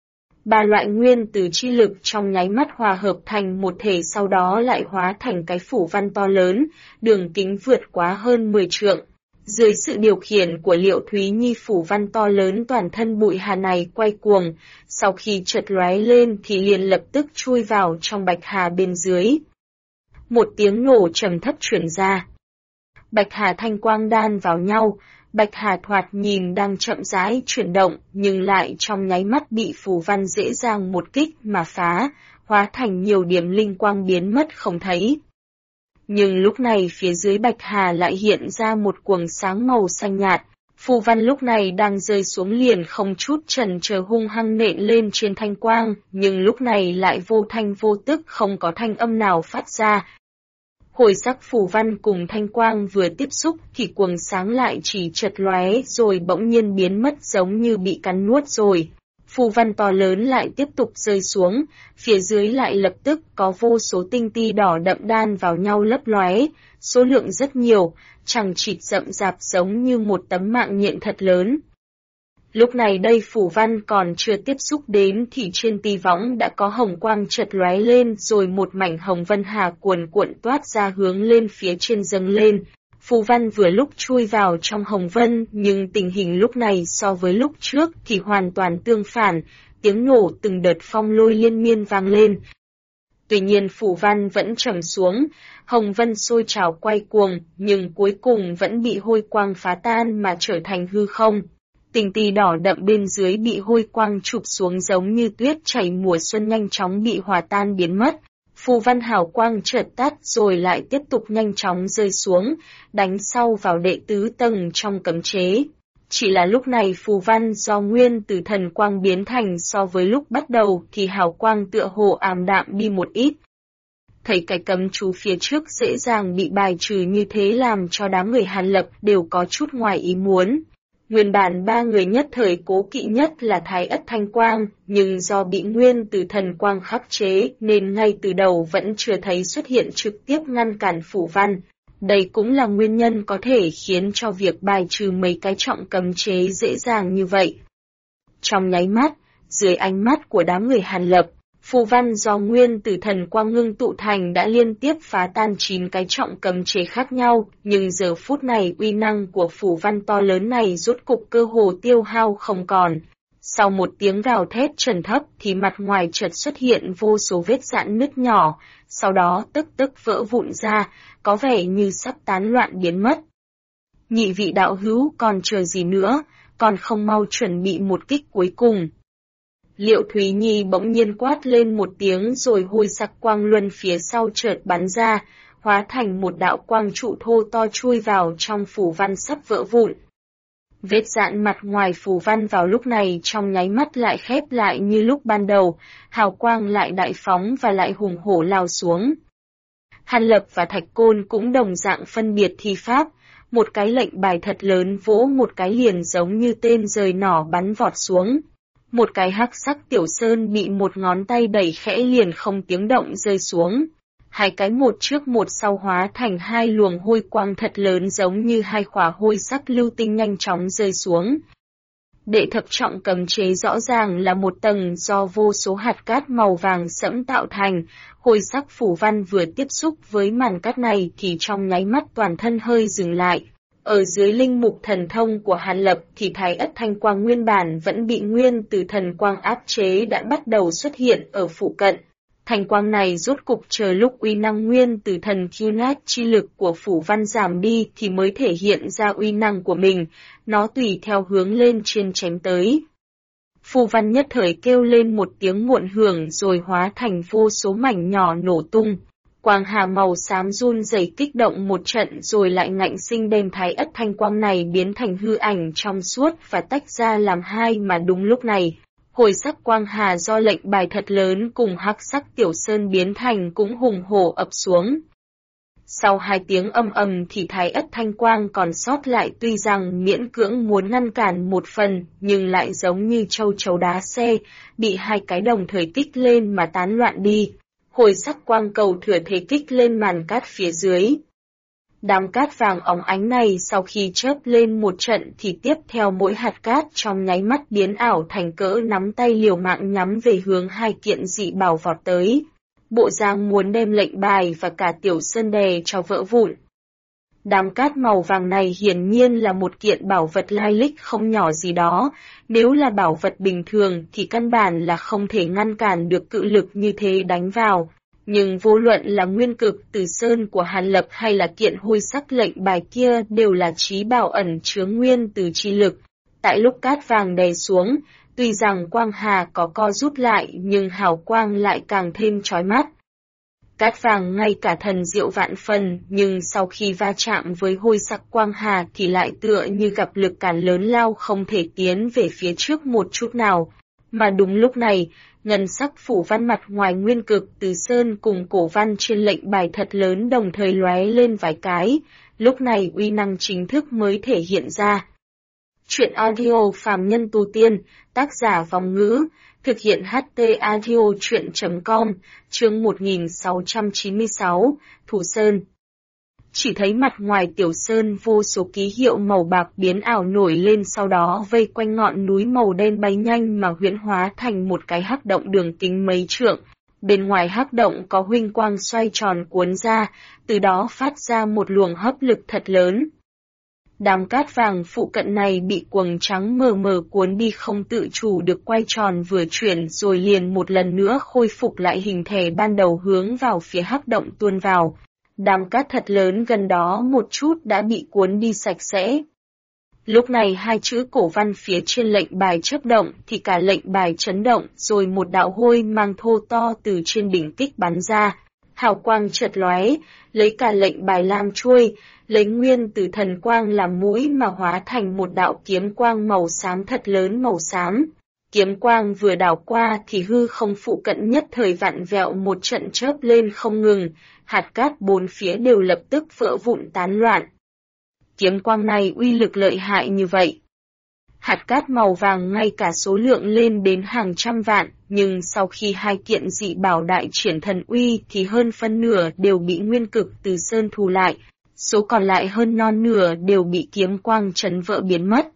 3 loại nguyên từ chi lực trong nháy mắt hòa hợp thành một thể, sau đó lại hóa thành cái phủ văn to lớn, đường kính vượt quá hơn 10 trượng. Dưới sự điều khiển của Liệu Thúy Nhi, phủ văn to lớn toàn thân bụi hà này quay cuồng, sau khi chợt lóe lên thì liền lập tức chui vào trong bạch hà bên dưới. một tiếng nổ trầm thấp truyền ra. Bạch hà thanh quang đan vào nhau, bạch hà thoạt nhìn đang chậm rãi chuyển động, nhưng lại trong nháy mắt bị phù văn dễ dàng một kích mà phá, hóa thành nhiều điểm linh quang biến mất không thấy. Nhưng lúc này phía dưới bạch hà lại hiện ra một quầng sáng màu xanh nhạt, phù văn lúc này đang rơi xuống liền không chút chần chờ hung hăng nện lên trên thanh quang, nhưng lúc này lại vô thanh vô tức không có thanh âm nào phát ra. Hồi sắc phù văn cùng thanh quang vừa tiếp xúc thì quầng sáng lại chỉ chật lóe rồi bỗng nhiên biến mất giống như bị cắn nuốt rồi. Phù văn to lớn lại tiếp tục rơi xuống, phía dưới lại lập tức có vô số tinh ti đỏ đậm đan vào nhau lấp lóe, số lượng rất nhiều, chằng chịt rậm rạp giống như một tấm mạng nhện thật lớn. Lúc này đây phù văn còn chưa tiếp xúc đến thì trên ti võng đã có hồng quang chợt lóe lên rồi một mảnh hồng vân hà cuồn cuộn toát ra hướng lên phía trên dâng lên. Phù văn vừa lúc chui vào trong hồng vân nhưng tình hình lúc này so với lúc trước thì hoàn toàn tương phản, tiếng nổ từng đợt phong lôi liên miên vang lên. Tuy nhiên phù văn vẫn trầm xuống, hồng vân sôi trào quay cuồng nhưng cuối cùng vẫn bị hôi quang phá tan mà trở thành hư không. Tinh ti đỏ đậm bên dưới bị hôi quang chụp xuống giống như tuyết chảy mùa xuân nhanh chóng bị hòa tan biến mất. Phù văn hào quang chợt tắt rồi lại tiếp tục nhanh chóng rơi xuống, đánh sâu vào đệ tứ tầng trong cấm chế. Chỉ là lúc này phù văn do nguyên từ thần quang biến thành so với lúc bắt đầu thì hào quang tựa hồ ảm đạm đi một ít. Thấy cái cấm chú phía trước dễ dàng bị bài trừ như thế làm cho đám người Hàn Lập đều có chút ngoài ý muốn. Nguyên bản ba người nhất thời cố kỵ nhất là Thái Ất Thanh Quang, nhưng do bị nguyên từ thần quang khắc chế nên ngay từ đầu vẫn chưa thấy xuất hiện trực tiếp ngăn cản phù văn. Đây cũng là nguyên nhân có thể khiến cho việc bài trừ mấy cái trọng cấm chế dễ dàng như vậy. Trong nháy mắt, dưới ánh mắt của đám người Hàn Lập, phù văn do nguyên từ thần quang ngưng tụ thành đã liên tiếp phá tan 9 cái trọng cấm chế khác nhau, nhưng giờ phút này uy năng của phù văn to lớn này rốt cục cơ hồ tiêu hao không còn. Sau một tiếng gào thét trầm thấp thì mặt ngoài chợt xuất hiện vô số vết rạn nứt nhỏ, sau đó tức vỡ vụn ra, có vẻ như sắp tán loạn biến mất. Nhị vị đạo hữu còn chờ gì nữa, còn không mau chuẩn bị một kích cuối cùng. Liệu Thúy Nhi bỗng nhiên quát lên một tiếng rồi hôi sắc quang luân phía sau chợt bắn ra, hóa thành một đạo quang trụ thô to chui vào trong phù văn sắp vỡ vụn. Vết rạn mặt ngoài phù văn vào lúc này trong nháy mắt lại khép lại như lúc ban đầu, hào quang lại đại phóng và lại hùng hổ lao xuống. Hàn Lập và Thạch Côn cũng đồng dạng phân biệt thi pháp, một cái lệnh bài thật lớn vỗ một cái liền giống như tên rời nỏ bắn vọt xuống. Một cái hắc sắc tiểu sơn bị một ngón tay đẩy khẽ liền không tiếng động rơi xuống. Hai cái một trước một sau hóa thành hai luồng hôi quang thật lớn giống như hai khỏa hôi sắc lưu tinh nhanh chóng rơi xuống. Đệ thập trọng cấm chế rõ ràng là một tầng do vô số hạt cát màu vàng sẫm tạo thành, hôi sắc phù văn vừa tiếp xúc với màn cát này thì trong nháy mắt toàn thân hơi dừng lại. Ở dưới linh mục thần thông của Hàn Lập thì Thái Ất Thanh Quang nguyên bản vẫn bị nguyên từ thần quang áp chế đã bắt đầu xuất hiện ở phụ cận. Thanh quang này rốt cục chờ lúc uy năng nguyên từ thần Qnat chi lực của phủ văn giảm đi thì mới thể hiện ra uy năng của mình, nó tùy theo hướng lên trên chém tới. Phù văn nhất thời kêu lên một tiếng muộn hưởng rồi hóa thành vô số mảnh nhỏ nổ tung. Quang hà màu xám run rẩy kích động một trận rồi lại ngạnh sinh đem Thái Ất Thanh Quang này biến thành hư ảnh trong suốt và tách ra làm hai mà đúng lúc này. Hồi sắc quang hà do lệnh bài thật lớn cùng hắc sắc tiểu sơn biến thành cũng hùng hổ ập xuống. Sau hai tiếng âm ầm thì Thái Ất Thanh Quang còn sót lại tuy rằng miễn cưỡng muốn ngăn cản một phần nhưng lại giống như châu chấu đá xe, bị hai cái đồng thời kích lên mà tán loạn đi. Hồi sắc quang cầu thừa thế kích lên màn cát phía dưới. Đám cát vàng óng ánh này sau khi chớp lên một trận thì tiếp theo mỗi hạt cát trong nháy mắt biến ảo thành cỡ nắm tay liều mạng nhắm về hướng hai kiện dị bảo vọt tới. Bộ dáng muốn đem lệnh bài và cả tiểu sơn đè cho vỡ vụn. Đám cát màu vàng này hiển nhiên là một kiện bảo vật lai lịch không nhỏ gì đó, nếu là bảo vật bình thường thì căn bản là không thể ngăn cản được cự lực như thế đánh vào. Nhưng vô luận là nguyên cực Từ Sơn của Hàn Lập hay là kiện hôi sắc lệnh bài kia đều là trí bảo ẩn chứa nguyên từ chi lực. Tại lúc cát vàng đè xuống, tuy rằng quang hà có co rút lại nhưng hào quang lại càng thêm chói mắt. Cát vàng ngay cả thần diệu vạn phần, nhưng sau khi va chạm với hôi sắc quang hà thì lại tựa như gặp lực cản lớn lao không thể tiến về phía trước một chút nào. Mà đúng lúc này, ngân sắc phủ văn mặt ngoài nguyên cực Từ Sơn cùng cổ văn trên lệnh bài thật lớn đồng thời lóe lên vài cái, lúc này uy năng chính thức mới thể hiện ra. Chuyện audio phàm nhân tu tiên, tác giả Vong Ngữ, thực hiện HT audio chuyện.com, chương 1696, Thủ Sơn. Chỉ thấy mặt ngoài tiểu sơn vô số ký hiệu màu bạc biến ảo nổi lên, sau đó vây quanh ngọn núi màu đen bay nhanh mà huyễn hóa thành một cái hắc động đường kính mấy trượng. Bên ngoài hắc động có huỳnh quang xoay tròn cuốn ra, từ đó phát ra một luồng hấp lực thật lớn. Đám cát vàng phụ cận này bị quầng trắng mờ mờ cuốn đi không tự chủ được quay tròn vừa chuyển rồi liền một lần nữa khôi phục lại hình thể ban đầu hướng vào phía hắc động tuôn vào. Đám cát thật lớn gần đó một chút đã bị cuốn đi sạch sẽ. Lúc này hai chữ cổ văn phía trên lệnh bài chớp động thì cả lệnh bài chấn động, rồi một đạo hôi mang thô to từ trên đỉnh kích bắn ra. Hào quang chợt lóe, lấy cả lệnh bài làm chuôi, lấy nguyên từ thần quang làm mũi mà hóa thành một đạo kiếm quang màu xám thật lớn màu xám. Kiếm quang vừa đảo qua thì hư không phụ cận nhất thời vặn vẹo một trận chớp lên không ngừng, hạt cát bốn phía đều lập tức vỡ vụn tán loạn. Kiếm quang này uy lực lợi hại như vậy. Hạt cát màu vàng ngay cả số lượng lên đến hàng trăm vạn, nhưng sau khi hai kiện dị bảo đại triển thần uy thì hơn phân nửa đều bị nguyên cực Từ Sơn thu lại, số còn lại hơn non nửa đều bị kiếm quang chấn vỡ biến mất.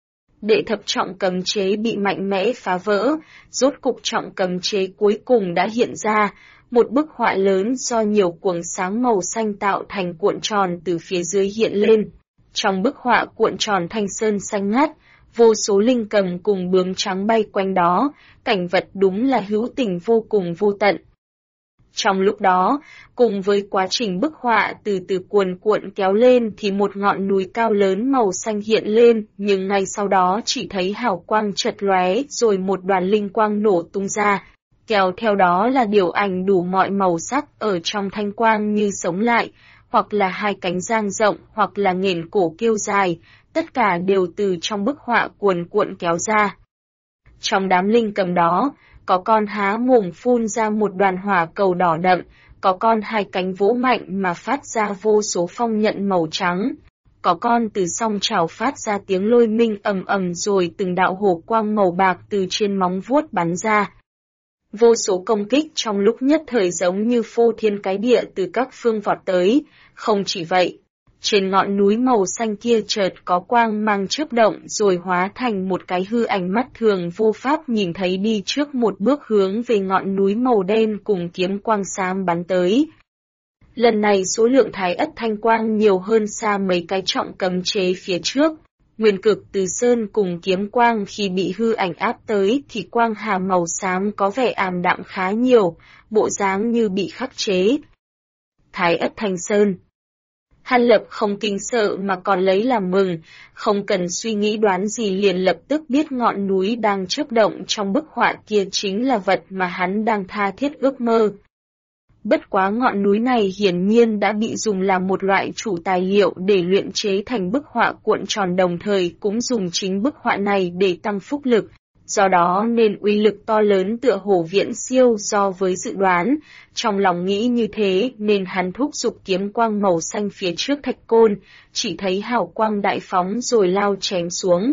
Đệ thập trọng cấm chế bị mạnh mẽ phá vỡ, rốt cục trọng cấm chế cuối cùng đã hiện ra, một bức họa lớn do nhiều cuồng sáng màu xanh tạo thành cuộn tròn từ phía dưới hiện lên. Trong bức họa cuộn tròn thanh sơn xanh ngắt, vô số linh cầm cùng bướm trắng bay quanh đó, cảnh vật đúng là hữu tình vô cùng vô tận. Trong lúc đó, cùng với quá trình bức họa từ từ cuồn cuộn kéo lên thì một ngọn núi cao lớn màu xanh hiện lên, nhưng ngay sau đó chỉ thấy hào quang chật lóe rồi một đoàn linh quang nổ tung ra. Kéo theo đó là điều ảnh đủ mọi màu sắc ở trong thanh quang như sống lại, hoặc là hai cánh dang rộng hoặc là nghển cổ kêu dài, tất cả đều từ trong bức họa cuồn cuộn kéo ra. Trong đám linh cầm đó, có con há mồm phun ra một đoàn hỏa cầu đỏ đậm, có con hai cánh vỗ mạnh mà phát ra vô số phong nhận màu trắng, có con từ song chảo phát ra tiếng lôi minh ầm ầm rồi từng đạo hổ quang màu bạc từ trên móng vuốt bắn ra. Vô số công kích trong lúc nhất thời giống như phô thiên cái địa từ các phương vọt tới, không chỉ vậy. Trên ngọn núi màu xanh kia chợt có quang mang chớp động rồi hóa thành một cái hư ảnh mắt thường vô pháp nhìn thấy đi trước một bước hướng về ngọn núi màu đen cùng kiếm quang xám bắn tới. Lần này số lượng thái ất thanh quang nhiều hơn xa mấy cái trọng cấm chế phía trước. Nguyên cực Từ Sơn cùng kiếm quang khi bị hư ảnh áp tới thì quang hà màu xám có vẻ ảm đạm khá nhiều, bộ dáng như bị khắc chế. Thái ất thanh sơn. Hàn Lập không kinh sợ mà còn lấy làm mừng, không cần suy nghĩ đoán gì liền lập tức biết ngọn núi đang chớp động trong bức họa kia chính là vật mà hắn đang tha thiết ước mơ. Bất quá ngọn núi này hiển nhiên đã bị dùng làm một loại chủ tài liệu để luyện chế thành bức họa cuộn tròn, đồng thời cũng dùng chính bức họa này để tăng phúc lực. Do đó nên uy lực to lớn tựa hồ viễn siêu so với dự đoán, trong lòng nghĩ như thế nên hắn thúc giục kiếm quang màu xanh phía trước thạch côn, chỉ thấy hào quang đại phóng rồi lao chém xuống.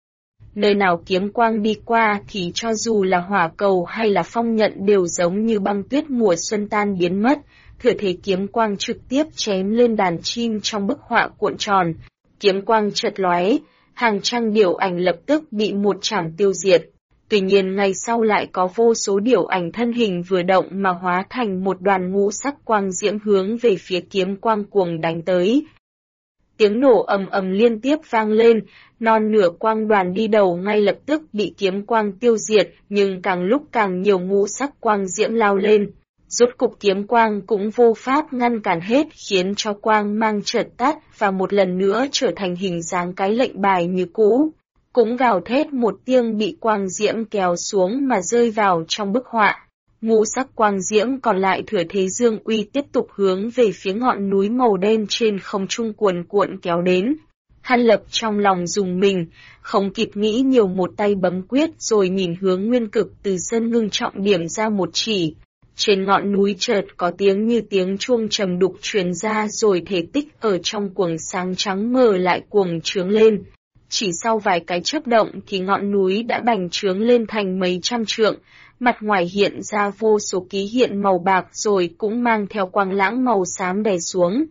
Nơi nào kiếm quang đi qua thì cho dù là hỏa cầu hay là phong nhận đều giống như băng tuyết mùa xuân tan biến mất, thừa thế kiếm quang trực tiếp chém lên đàn chim trong bức họa cuộn tròn, kiếm quang chợt lóe. Hàng trăm điểu ảnh lập tức bị một chảm tiêu diệt. Tuy nhiên ngay sau lại có vô số điểu ảnh thân hình vừa động mà hóa thành một đoàn ngũ sắc quang diễm hướng về phía kiếm quang cuồng đánh tới. Tiếng nổ ầm ầm liên tiếp vang lên, non nửa quang đoàn đi đầu ngay lập tức bị kiếm quang tiêu diệt, nhưng càng lúc càng nhiều ngũ sắc quang diễm lao lên. Rốt cục kiếm quang cũng vô pháp ngăn cản hết, khiến cho quang mang chợt tắt và một lần nữa trở thành hình dáng cái lệnh bài như cũ. Cũng gào thét một tiếng bị quang diễm kéo xuống mà rơi vào trong bức họa. Ngũ sắc quang diễm còn lại thừa thế dương uy tiếp tục hướng về phía ngọn núi màu đen trên không trung cuồn cuộn kéo đến. Hàn Lập trong lòng rùng mình, không kịp nghĩ nhiều một tay bấm quyết rồi nhìn hướng Nguyên Cực Từ Sơn ngưng trọng điểm ra một chỉ. Trên ngọn núi chợt có tiếng như tiếng chuông trầm đục truyền ra rồi thể tích ở trong quầng sáng trắng mờ lại cuồng trướng lên. Chỉ sau vài cái chớp động thì ngọn núi đã bành trướng lên thành mấy trăm trượng, mặt ngoài hiện ra vô số ký hiện màu bạc rồi cũng mang theo quang lãng màu xám đè xuống.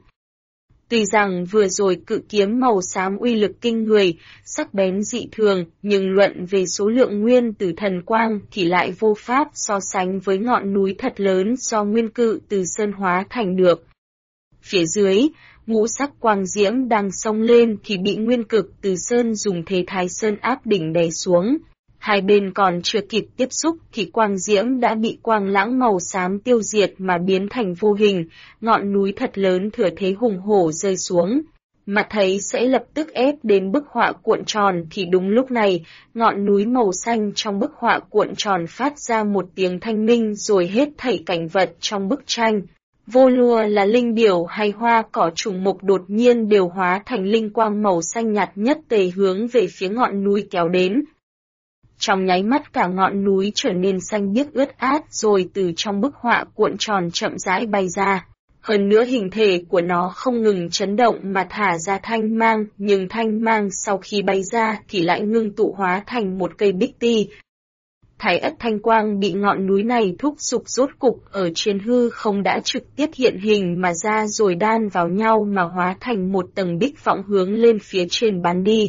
Tuy rằng vừa rồi cự kiếm màu xám uy lực kinh người, sắc bén dị thường, nhưng luận về số lượng nguyên tử thần quang thì lại vô pháp so sánh với ngọn núi thật lớn do Nguyên Cự Từ Sơn hóa thành được. Phía dưới, ngũ sắc quang diễm đang xông lên thì bị Nguyên Cực Từ Sơn dùng thế Thái Sơn áp đỉnh đè xuống. Hai bên còn chưa kịp tiếp xúc thì quang diễm đã bị quang lãng màu xám tiêu diệt mà biến thành vô hình, ngọn núi thật lớn thừa thế hùng hổ rơi xuống. Mà thấy sẽ lập tức ép đến bức họa cuộn tròn thì đúng lúc này, ngọn núi màu xanh trong bức họa cuộn tròn phát ra một tiếng thanh minh rồi hết thảy cảnh vật trong bức tranh. Vô lùa là linh điểu hay hoa cỏ trùng mục đột nhiên đều hóa thành linh quang màu xanh nhạt nhất tề hướng về phía ngọn núi kéo đến. Trong nháy mắt cả ngọn núi trở nên xanh biếc ướt át rồi từ trong bức họa cuộn tròn chậm rãi bay ra. Hơn nữa hình thể của nó không ngừng chấn động mà thả ra thanh mang, nhưng thanh mang sau khi bay ra thì lại ngưng tụ hóa thành một cây bích ti. Thái Ất Thanh Quang bị ngọn núi này thúc giục rốt cục ở trên hư không đã trực tiếp hiện hình mà ra rồi đan vào nhau mà hóa thành một tầng bích võng hướng lên phía trên bắn đi.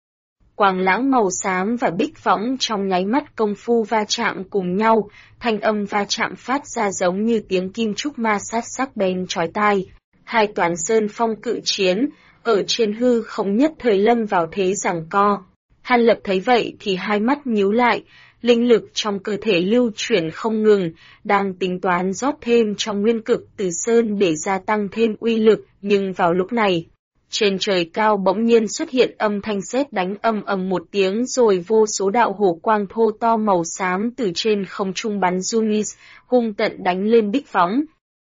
Quang lãng màu xám và bích võng trong nháy mắt công phu va chạm cùng nhau, thanh âm va chạm phát ra giống như tiếng kim trúc ma sát sắc bén chói tai. Hai toán sơn phong cự chiến, ở trên hư không nhất thời lâm vào thế giằng co. Hàn Lập thấy vậy thì hai mắt nhíu lại, linh lực trong cơ thể lưu chuyển không ngừng, đang tính toán rót thêm trong Nguyên Cực Từ Sơn để gia tăng thêm uy lực, nhưng vào lúc này, trên trời cao bỗng nhiên xuất hiện âm thanh sét đánh ầm ầm một tiếng rồi vô số đạo hổ quang thô to màu xám từ trên không trung bắn Junis, hung tận đánh lên bích võng.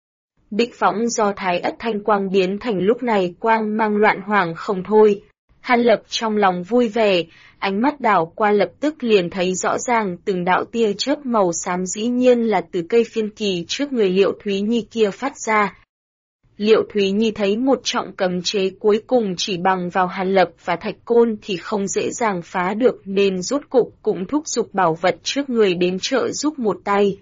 Bích võng do Thái Ất Thanh Quang biến thành lúc này quang mang loạn hoàng không thôi. Hàn Lập trong lòng vui vẻ, ánh mắt đảo qua lập tức liền thấy rõ ràng từng đạo tia chớp màu xám dĩ nhiên là từ cây phiên kỳ trước người Liệu Thúy Nhi kia phát ra. Liệu Thúy Nhi thấy một trọng cấm chế cuối cùng chỉ bằng vào Hàn Lập và Thạch Côn thì không dễ dàng phá được nên rốt cục cũng thúc giục bảo vật trước người đến trợ giúp một tay.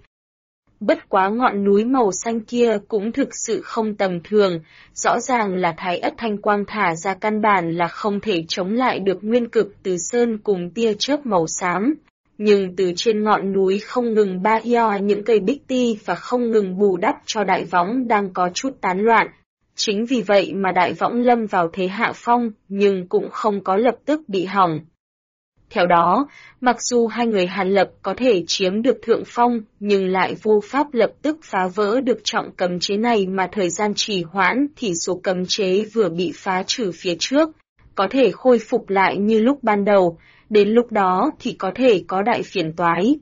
Bất quá ngọn núi màu xanh kia cũng thực sự không tầm thường, rõ ràng là Thái Ất Thanh Quang thả ra căn bản là không thể chống lại được Nguyên Cực Từ Sơn cùng tia chớp màu xám. Nhưng từ trên ngọn núi không ngừng ba io những cây bích ti và không ngừng bù đắp cho đại võng đang có chút tán loạn. Chính vì vậy mà đại võng lâm vào thế hạ phong, nhưng cũng không có lập tức bị hỏng. Theo đó, mặc dù hai người Hàn Lập có thể chiếm được thượng phong, nhưng lại vô pháp lập tức phá vỡ được trọng cấm chế này mà thời gian trì hoãn thì số cấm chế vừa bị phá trừ phía trước, có thể khôi phục lại như lúc ban đầu, đến lúc đó thì có thể có đại phiền toái.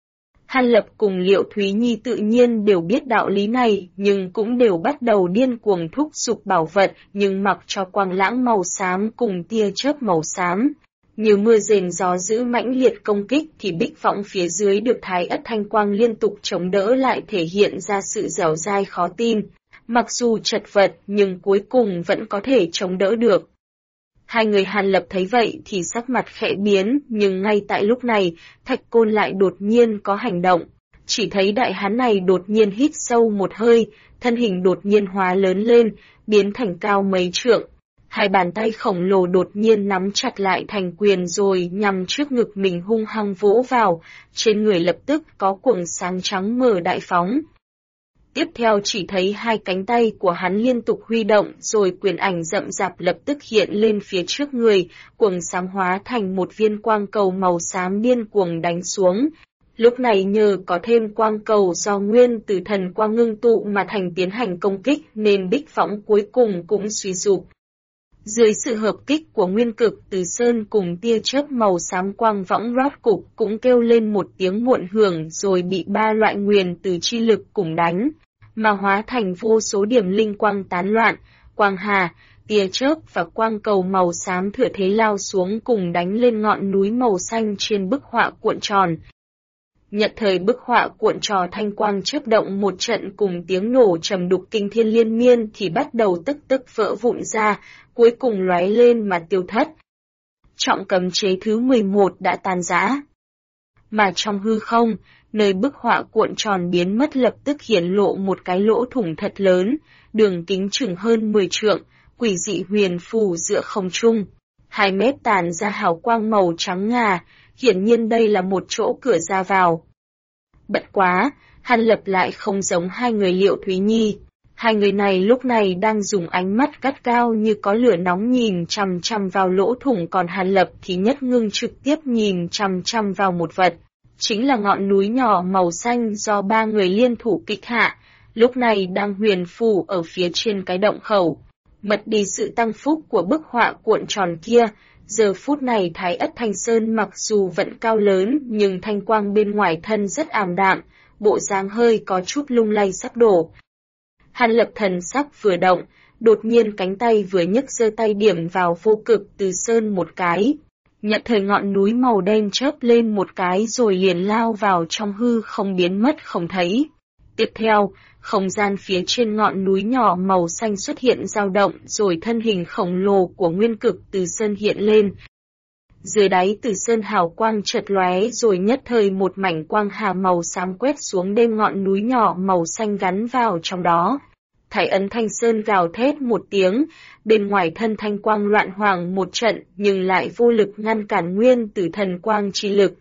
Hàn Lập cùng Liệu Thúy Nhi tự nhiên đều biết đạo lý này, nhưng cũng đều bắt đầu điên cuồng thúc giục bảo vật, nhưng mặc cho quang lãng màu xám cùng tia chớp màu xám. Như mưa rền gió dữ mãnh liệt công kích thì bích võng phía dưới được Thái Ất Thanh Quang liên tục chống đỡ lại thể hiện ra sự dẻo dai khó tin. Mặc dù chật vật nhưng cuối cùng vẫn có thể chống đỡ được. Hai người Hàn Lập thấy vậy thì sắc mặt khẽ biến, nhưng ngay tại lúc này, Thạch Côn lại đột nhiên có hành động. Chỉ thấy đại hán này đột nhiên hít sâu một hơi, thân hình đột nhiên hóa lớn lên, biến thành cao mấy trượng. Hai bàn tay khổng lồ đột nhiên nắm chặt lại thành quyền rồi nhằm trước ngực mình hung hăng vỗ vào, trên người lập tức có quầng sáng trắng mờ đại phóng. Tiếp theo chỉ thấy hai cánh tay của hắn liên tục huy động rồi quyền ảnh rậm rạp lập tức hiện lên phía trước người, quầng sáng hóa thành một viên quang cầu màu xám điên cuồng đánh xuống. Lúc này nhờ có thêm quang cầu do nguyên từ thần quang ngưng tụ mà thành tiến hành công kích nên bích võng cuối cùng cũng suy sụp. Dưới sự hợp kích của nguyên cực từ sơn cùng tia chớp màu xám quang võng rốt cục cũng kêu lên một tiếng muộn hưởng rồi bị ba loại nguyền từ chi lực cùng đánh, mà hóa thành vô số điểm linh quang tán loạn, quang hà, tia chớp và quang cầu màu xám thừa thế lao xuống cùng đánh lên ngọn núi màu xanh trên bức họa cuộn tròn. Nhận thời bức họa cuộn tròn thanh quang chớp động một trận cùng tiếng nổ trầm đục kinh thiên liên miên thì bắt đầu tức tức vỡ vụn ra, cuối cùng lóe lên mà tiêu thất. Trọng cấm chế thứ 11 đã tan rã. Mà trong hư không, nơi bức họa cuộn tròn biến mất lập tức hiển lộ một cái lỗ thủng thật lớn, đường kính chừng hơn 10 trượng, quỷ dị huyền phù giữa không trung. 2 mét tàn ra hào quang màu trắng ngà, hiển nhiên đây là một chỗ cửa ra vào. Bận quá, Hàn Lập lại không giống hai người Liệu Thúy Nhi. Hai người này lúc này đang dùng ánh mắt gắt gao như có lửa nóng nhìn chằm chằm vào lỗ thủng, còn Hàn Lập thì nhất ngưng trực tiếp nhìn chằm chằm vào một vật. Chính là ngọn núi nhỏ màu xanh do ba người liên thủ kích hạ, lúc này đang huyền phù ở phía trên cái động khẩu. Mất đi sự tăng phúc của bức họa cuộn tròn kia, giờ phút này Thái Ất Thanh Sơn mặc dù vẫn cao lớn nhưng thanh quang bên ngoài thân rất ảm đạm, bộ dáng hơi có chút lung lay sắp đổ. Hàn Lập thần sắc vừa động, đột nhiên cánh tay vừa nhấc giơ tay điểm vào vô cực từ sơn một cái. Nhận thời ngọn núi màu đen chớp lên một cái rồi liền lao vào trong hư không biến mất không thấy. Tiếp theo, không gian phía trên ngọn núi nhỏ màu xanh xuất hiện dao động rồi thân hình khổng lồ của nguyên cực từ sơn hiện lên. Dưới đáy từ sơn hào quang chợt lóe rồi nhất thời một mảnh quang hà màu xám quét xuống đêm ngọn núi nhỏ màu xanh gắn vào trong đó. Thái Ấn Thanh Sơn gào thét một tiếng, bên ngoài thân thanh quang loạn hoàng một trận nhưng lại vô lực ngăn cản nguyên từ thần quang chi lực.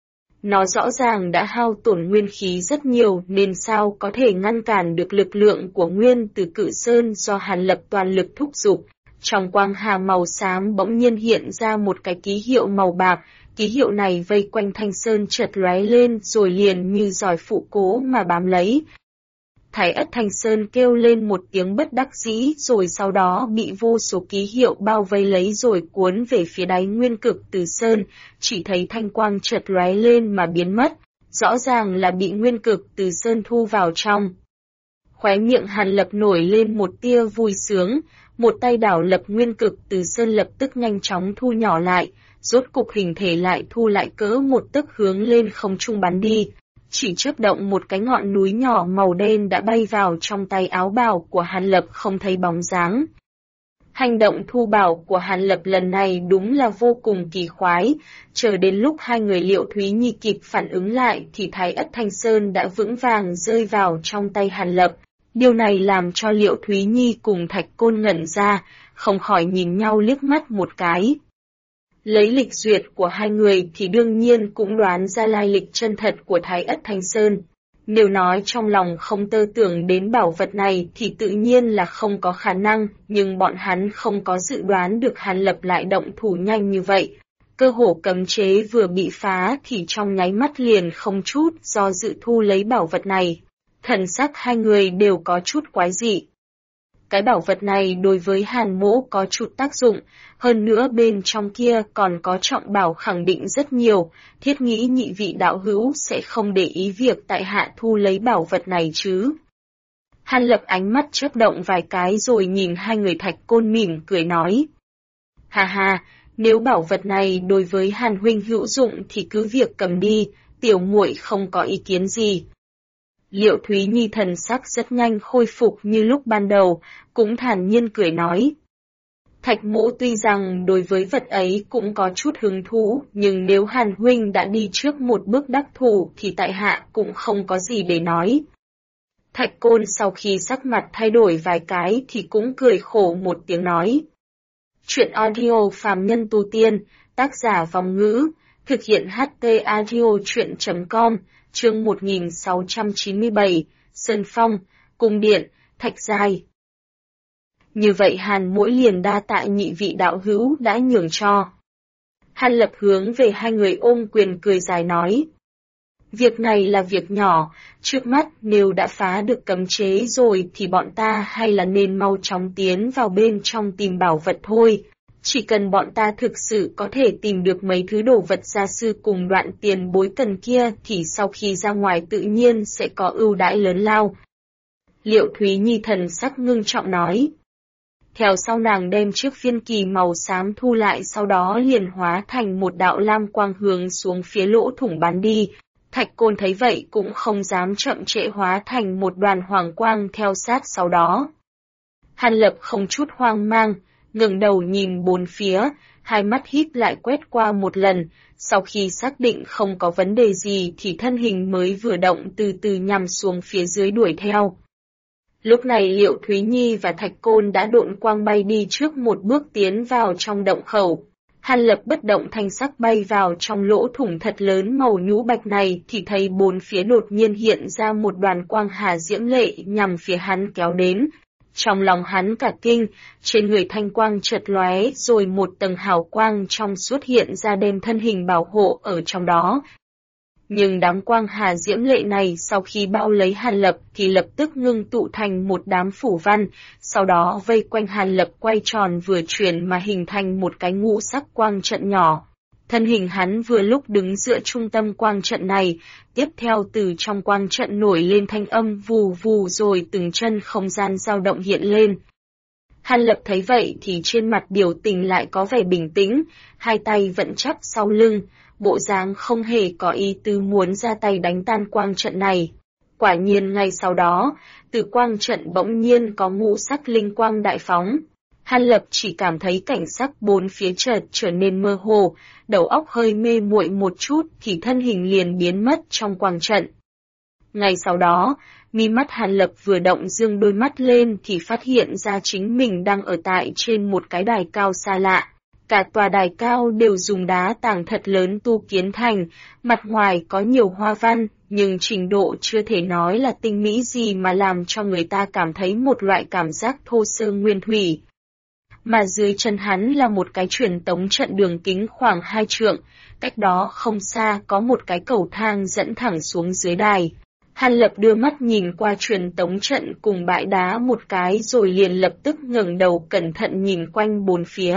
Nó rõ ràng đã hao tổn nguyên khí rất nhiều nên sao có thể ngăn cản được lực lượng của nguyên từ cự sơn do Hàn Lập toàn lực thúc giục. Trong quang hà màu xám bỗng nhiên hiện ra một cái ký hiệu màu bạc, ký hiệu này vây quanh Thanh Sơn chợt lóe lên rồi liền như giỏi phụ cố mà bám lấy. Thái Ất Thanh Sơn kêu lên một tiếng bất đắc dĩ rồi sau đó bị vô số ký hiệu bao vây lấy rồi cuốn về phía đáy nguyên cực từ sơn, chỉ thấy thanh quang chợt lóe lên mà biến mất, rõ ràng là bị nguyên cực từ sơn thu vào trong. Khóe miệng Hàn Lập nổi lên một tia vui sướng, một tay đảo lập nguyên cực từ sơn lập tức nhanh chóng thu nhỏ lại, rốt cục hình thể lại thu lại cỡ một tấc hướng lên không trung bắn đi. Chỉ chớp động một cái ngọn núi nhỏ màu đen đã bay vào trong tay áo bào của Hàn Lập không thấy bóng dáng. Hành động thu bảo của Hàn Lập lần này đúng là vô cùng kỳ khoái, chờ đến lúc hai người Liệu Thúy Nhi kịp phản ứng lại thì Thái Ất Thanh Sơn đã vững vàng rơi vào trong tay Hàn Lập. Điều này làm cho Liệu Thúy Nhi cùng Thạch Côn ngẩn ra, không khỏi nhìn nhau liếc mắt một cái. Lấy lịch duyệt của hai người thì đương nhiên cũng đoán ra lai lịch chân thật của Thái Ất Thanh Sơn. Nếu nói trong lòng không tơ tưởng đến bảo vật này thì tự nhiên là không có khả năng, nhưng bọn hắn không có dự đoán được Hàn Lập lại động thủ nhanh như vậy. Cơ hồ cấm chế vừa bị phá thì trong nháy mắt liền không chút do dự thu lấy bảo vật này. Thần sắc hai người đều có chút quái dị. Cái bảo vật này đối với Hàn Mỗ có chút tác dụng, hơn nữa bên trong kia còn có trọng bảo khẳng định rất nhiều, thiết nghĩ nhị vị đạo hữu sẽ không để ý việc tại hạ thu lấy bảo vật này chứ. Hàn Lập ánh mắt chớp động vài cái rồi nhìn hai người Thạch Côn mỉm cười nói. Hà hà, nếu bảo vật này đối với Hàn huynh hữu dụng thì cứ việc cầm đi, tiểu muội không có ý kiến gì. Liệu Thúy Nhi thần sắc rất nhanh khôi phục như lúc ban đầu, cũng thản nhiên cười nói. Thạch Mỗ tuy rằng đối với vật ấy cũng có chút hứng thú, nhưng nếu Hàn huynh đã đi trước một bước đắc thủ thì tại hạ cũng không có gì để nói. Thạch Côn sau khi sắc mặt thay đổi vài cái thì cũng cười khổ một tiếng nói. Chuyện audio phàm nhân tu tiên, tác giả Vòng Ngữ, thực hiện HT audio chuyện.com, chương 1697, Sơn Phong, Cung Điện, Thạch Giai. Như vậy Hàn Mỗi liền đa tạ nhị vị đạo hữu đã nhường cho. Hàn Lập hướng về hai người ôm quyền cười dài nói. Việc này là việc nhỏ, trước mắt nếu đã phá được cấm chế rồi thì bọn ta hay là nên mau chóng tiến vào bên trong tìm bảo vật thôi. Chỉ cần bọn ta thực sự có thể tìm được mấy thứ đồ vật gia sư cùng đoạn tiền bối cần kia thì sau khi ra ngoài tự nhiên sẽ có ưu đãi lớn lao. Liệu Thúy Nhi thần sắc ngưng trọng nói. Theo sau nàng đem chiếc viên kỳ màu xám thu lại, sau đó liền hóa thành một đạo lam quang hướng xuống phía lỗ thủng bắn đi. Thạch Côn thấy vậy cũng không dám chậm trễ, hóa thành một đoàn hoàng quang theo sát sau đó. Hàn Lập không chút hoang mang, ngẩng đầu nhìn bốn phía, hai mắt híp lại quét qua một lần, sau khi xác định không có vấn đề gì thì thân hình mới vừa động từ từ nhằm xuống phía dưới đuổi theo. Lúc này Liệu Thúy Nhi và Thạch Côn đã độn quang bay đi trước một bước tiến vào trong động khẩu. Hàn Lập bất động thanh sắc bay vào trong lỗ thủng thật lớn màu nhũ bạch này thì thấy bốn phía đột nhiên hiện ra một đoàn quang hà diễm lệ nhằm phía hắn kéo đến. Trong lòng hắn cả kinh, trên người thanh quang chợt lóe rồi một tầng hào quang trong suốt hiện ra đem thân hình bảo hộ ở trong đó. Nhưng đám quang hà diễm lệ này sau khi bao lấy Hàn Lập thì lập tức ngưng tụ thành một đám phủ văn, sau đó vây quanh Hàn Lập quay tròn vừa chuyển mà hình thành một cái ngũ sắc quang trận nhỏ. Thân hình hắn vừa lúc đứng giữa trung tâm quang trận này, tiếp theo từ trong quang trận nổi lên thanh âm vù vù rồi từng chân không gian dao động hiện lên. Hàn Lập thấy vậy thì trên mặt biểu tình lại có vẻ bình tĩnh, hai tay vẫn chắp sau lưng, bộ dáng không hề có ý tứ muốn ra tay đánh tan quang trận này. Quả nhiên ngay sau đó, từ quang trận bỗng nhiên có ngũ sắc linh quang đại phóng. Hàn Lập chỉ cảm thấy cảnh sắc bốn phía chợt trở nên mơ hồ, đầu óc hơi mê muội một chút thì thân hình liền biến mất trong quang trận. Ngay sau đó, mi mắt Hàn Lập vừa động dương đôi mắt lên thì phát hiện ra chính mình đang ở tại trên một cái đài cao xa lạ. Cả tòa đài cao đều dùng đá tảng thật lớn tu kiến thành, mặt ngoài có nhiều hoa văn, nhưng trình độ chưa thể nói là tinh mỹ gì mà làm cho người ta cảm thấy một loại cảm giác thô sơ nguyên thủy. Mà dưới chân hắn là một cái truyền tống trận đường kính khoảng 2 trượng, cách đó không xa có một cái cầu thang dẫn thẳng xuống dưới đài. Hàn Lập đưa mắt nhìn qua truyền tống trận cùng bãi đá một cái rồi liền lập tức ngẩng đầu cẩn thận nhìn quanh bốn phía.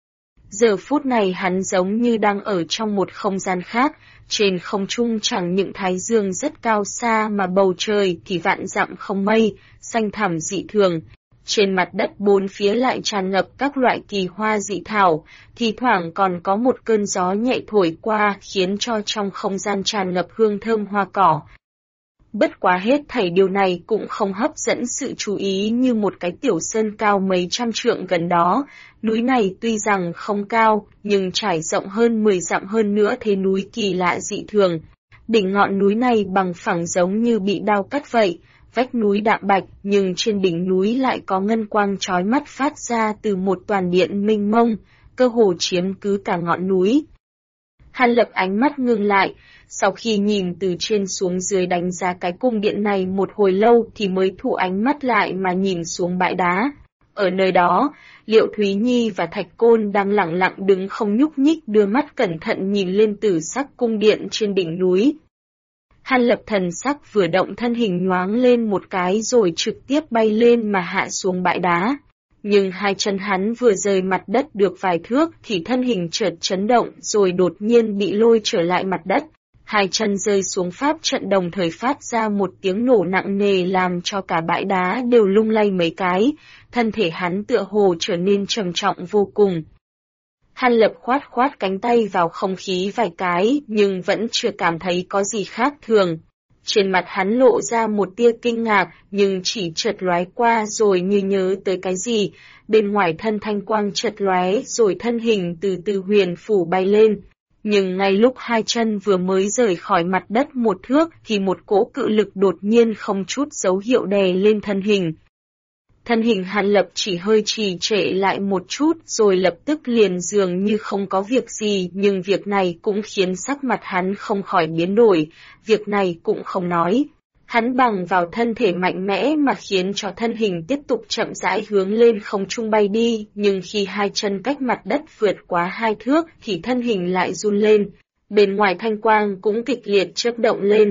Giờ phút này hắn giống như đang ở trong một không gian khác, trên không trung chẳng những thái dương rất cao xa mà bầu trời thì vạn dặm không mây, xanh thẳm dị thường. Trên mặt đất bốn phía lại tràn ngập các loại kỳ hoa dị thảo, thì thoảng còn có một cơn gió nhẹ thổi qua khiến cho trong không gian tràn ngập hương thơm hoa cỏ. Bất quá hết thảy điều này cũng không hấp dẫn sự chú ý như một cái tiểu sơn cao mấy trăm trượng gần đó. Núi này tuy rằng không cao, nhưng trải rộng hơn 10 dặm, hơn nữa thế núi kỳ lạ dị thường. Đỉnh ngọn núi này bằng phẳng giống như bị đao cắt vậy, vách núi đạm bạch nhưng trên đỉnh núi lại có ngân quang chói mắt phát ra từ một toàn điện mênh mông, cơ hồ chiếm cứ cả ngọn núi. Hàn Lập ánh mắt ngưng lại, sau khi nhìn từ trên xuống dưới đánh giá cái cung điện này một hồi lâu thì mới thu ánh mắt lại mà nhìn xuống bãi đá. Ở nơi đó, Liệu Thúy Nhi và Thạch Côn đang lặng lặng đứng không nhúc nhích, đưa mắt cẩn thận nhìn lên tử sắc cung điện trên đỉnh núi. Hàn Lập thần sắc vừa động, thân hình nhoáng lên một cái rồi trực tiếp bay lên mà hạ xuống bãi đá. Nhưng hai chân hắn vừa rời mặt đất được vài thước thì thân hình chợt chấn động rồi đột nhiên bị lôi trở lại mặt đất. Hai chân rơi xuống pháp trận đồng thời phát ra một tiếng nổ nặng nề làm cho cả bãi đá đều lung lay mấy cái, thân thể hắn tựa hồ trở nên trầm trọng vô cùng. Hàn Lập khoát khoát cánh tay vào không khí vài cái nhưng vẫn chưa cảm thấy có gì khác thường. Trên mặt hắn lộ ra một tia kinh ngạc nhưng chỉ chợt lóe qua rồi như nhớ tới cái gì, bên ngoài thân thanh quang chợt lóe rồi thân hình từ từ huyền phủ bay lên. Nhưng ngay lúc hai chân vừa mới rời khỏi mặt đất một thước thì một cỗ cự lực đột nhiên không chút dấu hiệu đè lên thân hình. Thân hình Hàn Lập chỉ hơi trì trệ lại một chút rồi lập tức liền dường như không có việc gì, nhưng việc này cũng khiến sắc mặt hắn không khỏi biến đổi, việc này cũng không nói. Hắn bằng vào thân thể mạnh mẽ mà khiến cho thân hình tiếp tục chậm rãi hướng lên không trung bay đi, nhưng khi hai chân cách mặt đất vượt quá 2 thước thì thân hình lại run lên. Bên ngoài thanh quang cũng kịch liệt chớp động lên.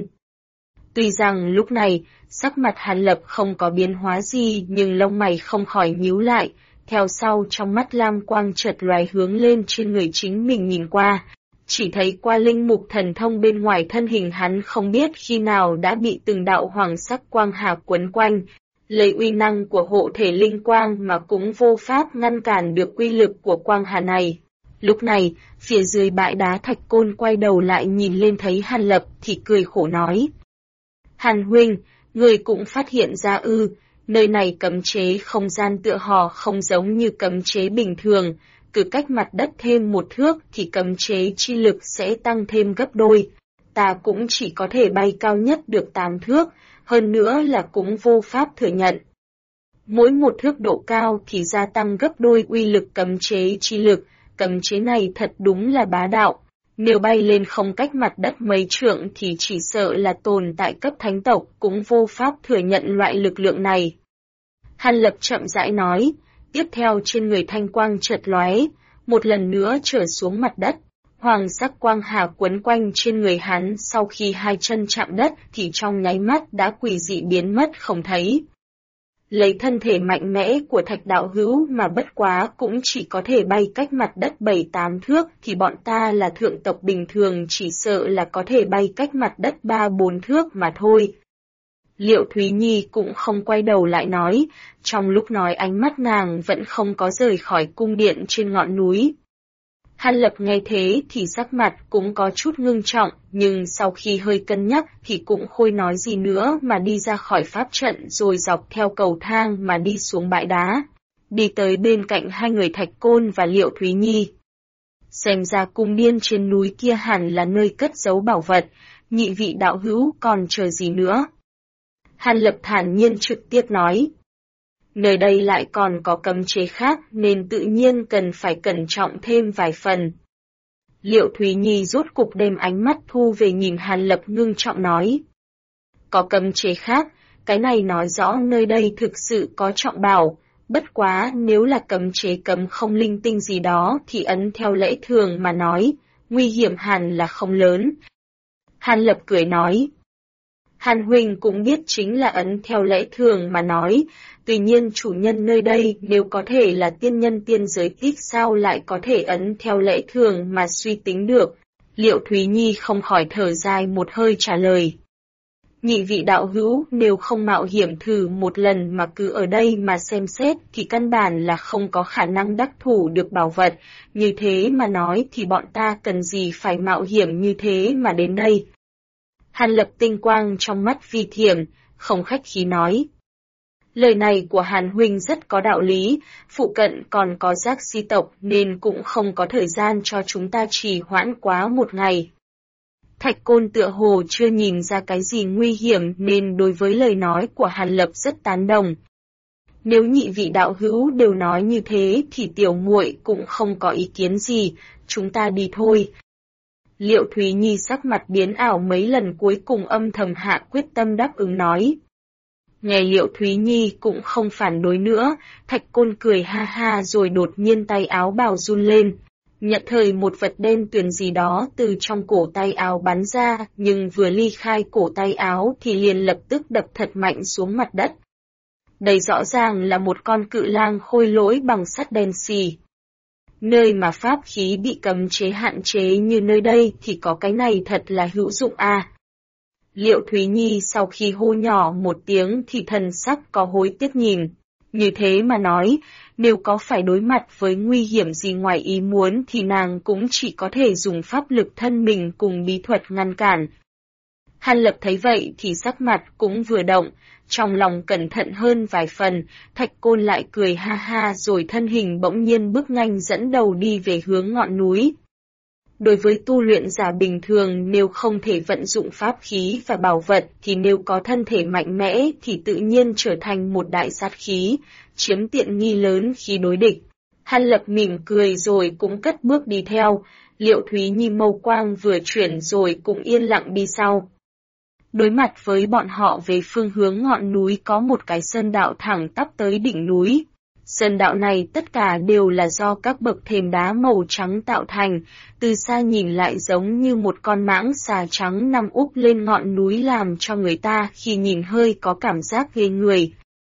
Tuy rằng lúc này, sắc mặt Hàn Lập không có biến hóa gì nhưng lông mày không khỏi nhíu lại, theo sau trong mắt lam quang chợt loài hướng lên trên người chính mình nhìn qua. Chỉ thấy qua linh mục thần thông bên ngoài thân hình hắn không biết khi nào đã bị từng đạo hoàng sắc quang hà quấn quanh, lấy uy năng của hộ thể linh quang mà cũng vô pháp ngăn cản được uy lực của quang hà này. Lúc này, phía dưới bãi đá Thạch Côn quay đầu lại nhìn lên thấy Hàn Lập thì cười khổ nói. Hàn huynh, người cũng phát hiện ra ư, nơi này cấm chế không gian tựa hồ không giống như cấm chế bình thường, cứ cách mặt đất thêm một thước thì cấm chế chi lực sẽ tăng thêm gấp đôi. Ta cũng chỉ có thể bay cao nhất được 8 thước, hơn nữa là cũng vô pháp thừa nhận. Mỗi một thước độ cao thì gia tăng gấp đôi uy lực cấm chế chi lực, cấm chế này thật đúng là bá đạo. Nếu bay lên không cách mặt đất mấy trượng thì chỉ sợ là tồn tại cấp thánh tộc cũng vô pháp thừa nhận loại lực lượng này. Hàn Lập chậm rãi nói, tiếp theo trên người thanh quang chợt lóe, một lần nữa trở xuống mặt đất. Hoàng sắc quang hà quấn quanh trên người hắn sau khi hai chân chạm đất thì trong nháy mắt đã quỷ dị biến mất không thấy. Lấy thân thể mạnh mẽ của Thạch đạo hữu mà bất quá cũng chỉ có thể bay cách mặt đất 7-8 thước thì bọn ta là thượng tộc bình thường chỉ sợ là có thể bay cách mặt đất 3-4 thước mà thôi. Liệu Thúy Nhi cũng không quay đầu lại nói, trong lúc nói ánh mắt nàng vẫn không có rời khỏi cung điện trên ngọn núi. Hàn Lập nghe thế thì sắc mặt cũng có chút ngưng trọng, nhưng sau khi hơi cân nhắc thì cũng khôi nói gì nữa mà đi ra khỏi pháp trận rồi dọc theo cầu thang mà đi xuống bãi đá, đi tới bên cạnh hai người Thạch Côn và Liệu Thúy Nhi. Xem ra cung điên trên núi kia hẳn là nơi cất giấu bảo vật, nhị vị đạo hữu còn chờ gì nữa? Hàn Lập thản nhiên trực tiếp nói. Nơi đây lại còn có cấm chế khác nên tự nhiên cần phải cẩn trọng thêm vài phần. Liệu Thúy Nhi rốt cục đem ánh mắt thu về nhìn Hàn Lập ngưng trọng nói. Có cấm chế khác, cái này nói rõ nơi đây thực sự có trọng bảo, bất quá nếu là cấm chế cấm không linh tinh gì đó thì ấn theo lễ thường mà nói, nguy hiểm hẳn là không lớn. Hàn Lập cười nói. Hàn huynh cũng biết chính là ấn theo lễ thường mà nói, tuy nhiên chủ nhân nơi đây nếu có thể là tiên nhân tiên giới ít sao lại có thể ấn theo lễ thường mà suy tính được. Liệu Thúy Nhi không khỏi thở dài một hơi trả lời. Nhị vị đạo hữu nếu không mạo hiểm thử một lần mà cứ ở đây mà xem xét thì căn bản là không có khả năng đắc thủ được bảo vật, như thế mà nói thì bọn ta cần gì phải mạo hiểm như thế mà đến đây. Hàn Lập tinh quang trong mắt vi thiểm, không khách khí nói. Lời này của Hàn huynh rất có đạo lý, phụ cận còn có giác si tộc nên cũng không có thời gian cho chúng ta trì hoãn quá một ngày. Thạch Côn tựa hồ chưa nhìn ra cái gì nguy hiểm nên đối với lời nói của Hàn Lập rất tán đồng. Nếu nhị vị đạo hữu đều nói như thế thì tiểu muội cũng không có ý kiến gì, chúng ta đi thôi. Liệu Thúy Nhi sắc mặt biến ảo mấy lần cuối cùng âm thầm hạ quyết tâm đáp ứng nói. Nghe Liệu Thúy Nhi cũng không phản đối nữa, Thạch Côn cười ha ha rồi đột nhiên tay áo bào run lên. Nhận thời một vật đen tuyền gì đó từ trong cổ tay áo bắn ra, nhưng vừa ly khai cổ tay áo thì liền lập tức đập thật mạnh xuống mặt đất. Đây rõ ràng là một con cự lang khôi lỗi bằng sắt đen xì. Nơi mà pháp khí bị cấm chế hạn chế như nơi đây thì có cái này thật là hữu dụng à. Liệu Thúy Nhi sau khi hô nhỏ một tiếng thì thần sắc có hối tiếc nhìn. Như thế mà nói, nếu có phải đối mặt với nguy hiểm gì ngoài ý muốn thì nàng cũng chỉ có thể dùng pháp lực thân mình cùng bí thuật ngăn cản. Hàn Lập thấy vậy thì sắc mặt cũng vừa động, trong lòng cẩn thận hơn vài phần, Thạch Côn lại cười ha ha rồi thân hình bỗng nhiên bước nhanh dẫn đầu đi về hướng ngọn núi. Đối với tu luyện giả bình thường nếu không thể vận dụng pháp khí và bảo vật thì nếu có thân thể mạnh mẽ thì tự nhiên trở thành một đại sát khí, chiếm tiện nghi lớn khi đối địch. Hàn Lập mỉm cười rồi cũng cất bước đi theo, Liệu Thúy Nhi mâu quang vừa chuyển rồi cũng yên lặng đi sau. Đối mặt với bọn họ về phương hướng ngọn núi có một cái sơn đạo thẳng tắp tới đỉnh núi. Sơn đạo này tất cả đều là do các bậc thềm đá màu trắng tạo thành, từ xa nhìn lại giống như một con mãng xà trắng nằm úp lên ngọn núi làm cho người ta khi nhìn hơi có cảm giác ghê người.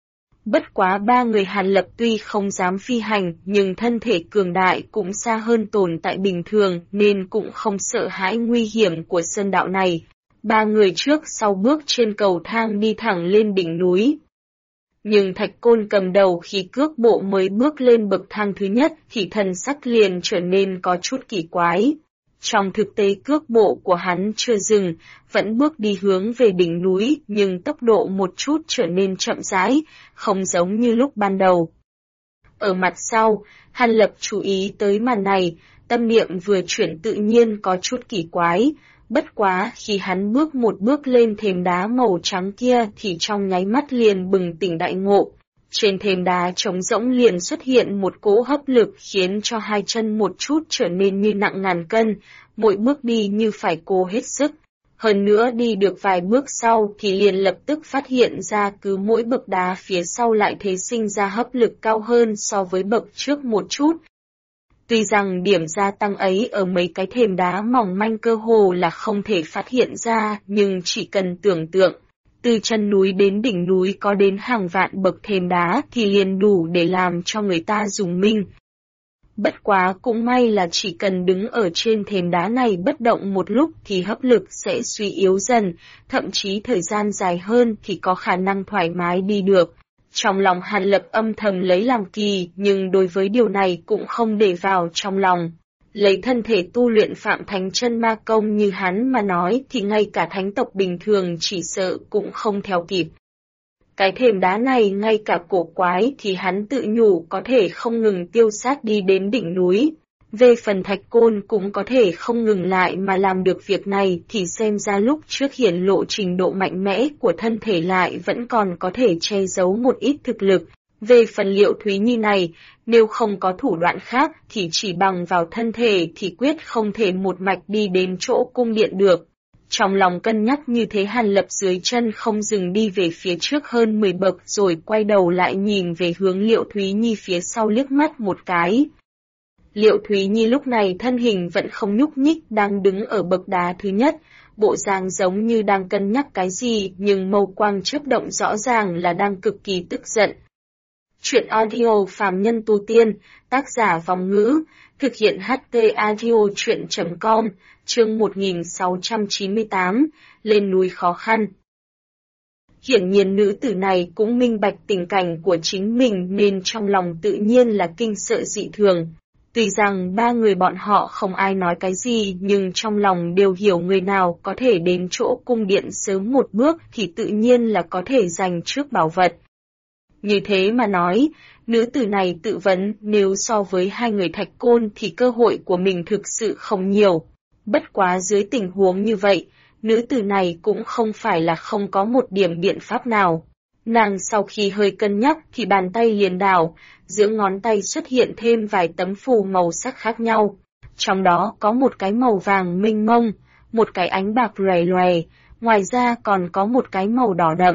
Bất quá ba người Hàn Lập tuy không dám phi hành nhưng thân thể cường đại cũng xa hơn tồn tại bình thường nên cũng không sợ hãi nguy hiểm của sơn đạo này. Ba người trước sau bước trên cầu thang đi thẳng lên đỉnh núi. Nhưng Thạch Côn cầm đầu khi cước bộ mới bước lên bậc thang thứ nhất thì thần sắc liền trở nên có chút kỳ quái. Trong thực tế cước bộ của hắn chưa dừng, vẫn bước đi hướng về đỉnh núi nhưng tốc độ một chút trở nên chậm rãi, không giống như lúc ban đầu. Ở mặt sau, Hàn Lập chú ý tới màn này, tâm niệm vừa chuyển tự nhiên có chút kỳ quái. Bất quá khi hắn bước một bước lên thềm đá màu trắng kia thì trong nháy mắt liền bừng tỉnh đại ngộ. Trên thềm đá trống rỗng liền xuất hiện một cỗ hấp lực khiến cho hai chân một chút trở nên như nặng ngàn cân, mỗi bước đi như phải cố hết sức. Hơn nữa đi được vài bước sau thì liền lập tức phát hiện ra cứ mỗi bậc đá phía sau lại thế sinh ra hấp lực cao hơn so với bậc trước một chút. Tuy rằng điểm gia tăng ấy ở mấy cái thềm đá mỏng manh cơ hồ là không thể phát hiện ra, nhưng chỉ cần tưởng tượng, từ chân núi đến đỉnh núi có đến hàng vạn bậc thềm đá thì liền đủ để làm cho người ta rùng mình. Bất quá cũng may là chỉ cần đứng ở trên thềm đá này bất động một lúc thì hấp lực sẽ suy yếu dần, thậm chí thời gian dài hơn thì có khả năng thoải mái đi được. Trong lòng Hàn Lập âm thầm lấy làm kỳ, nhưng đối với điều này cũng không để vào trong lòng. Lấy thân thể tu luyện Phạm Thánh Chân Ma Công như hắn mà nói thì ngay cả thánh tộc bình thường chỉ sợ cũng không theo kịp. Cái thềm đá này ngay cả cổ quái thì hắn tự nhủ có thể không ngừng tiêu sát đi đến đỉnh núi. Về phần Thạch Côn cũng có thể không ngừng lại mà làm được việc này thì xem ra lúc trước hiển lộ trình độ mạnh mẽ của thân thể lại vẫn còn có thể che giấu một ít thực lực. Về phần Liệu Thúy Nhi này, nếu không có thủ đoạn khác thì chỉ bằng vào thân thể thì quyết không thể một mạch đi đến chỗ cung điện được. Trong lòng cân nhắc như thế Hàn Lập dưới chân không dừng đi về phía trước hơn 10 bậc rồi quay đầu lại nhìn về hướng Liệu Thúy Nhi phía sau liếc mắt một cái. Liệu Thúy Nhi lúc này thân hình vẫn không nhúc nhích đang đứng ở bậc đá thứ nhất, bộ dạng giống như đang cân nhắc cái gì nhưng mâu quang chớp động rõ ràng là đang cực kỳ tức giận. Chuyện audio phàm nhân tu tiên, tác giả Vong Ngữ, thực hiện HT audio chuyện.com, chương 1698, lên núi khó khăn. Hiển nhiên nữ tử này cũng minh bạch tình cảnh của chính mình nên trong lòng tự nhiên là kinh sợ dị thường. Tuy rằng ba người bọn họ không ai nói cái gì nhưng trong lòng đều hiểu người nào có thể đến chỗ cung điện sớm một bước thì tự nhiên là có thể giành trước bảo vật. Như thế mà nói, nữ tử này tự vấn nếu so với hai người Thạch Côn thì cơ hội của mình thực sự không nhiều. Bất quá dưới tình huống như vậy, nữ tử này cũng không phải là không có một điểm biện pháp nào. Nàng sau khi hơi cân nhắc thì bàn tay liền đảo, giữa ngón tay xuất hiện thêm vài tấm phù màu sắc khác nhau. Trong đó có một cái màu vàng mênh mông, một cái ánh bạc lòe lòe, ngoài ra còn có một cái màu đỏ đậm.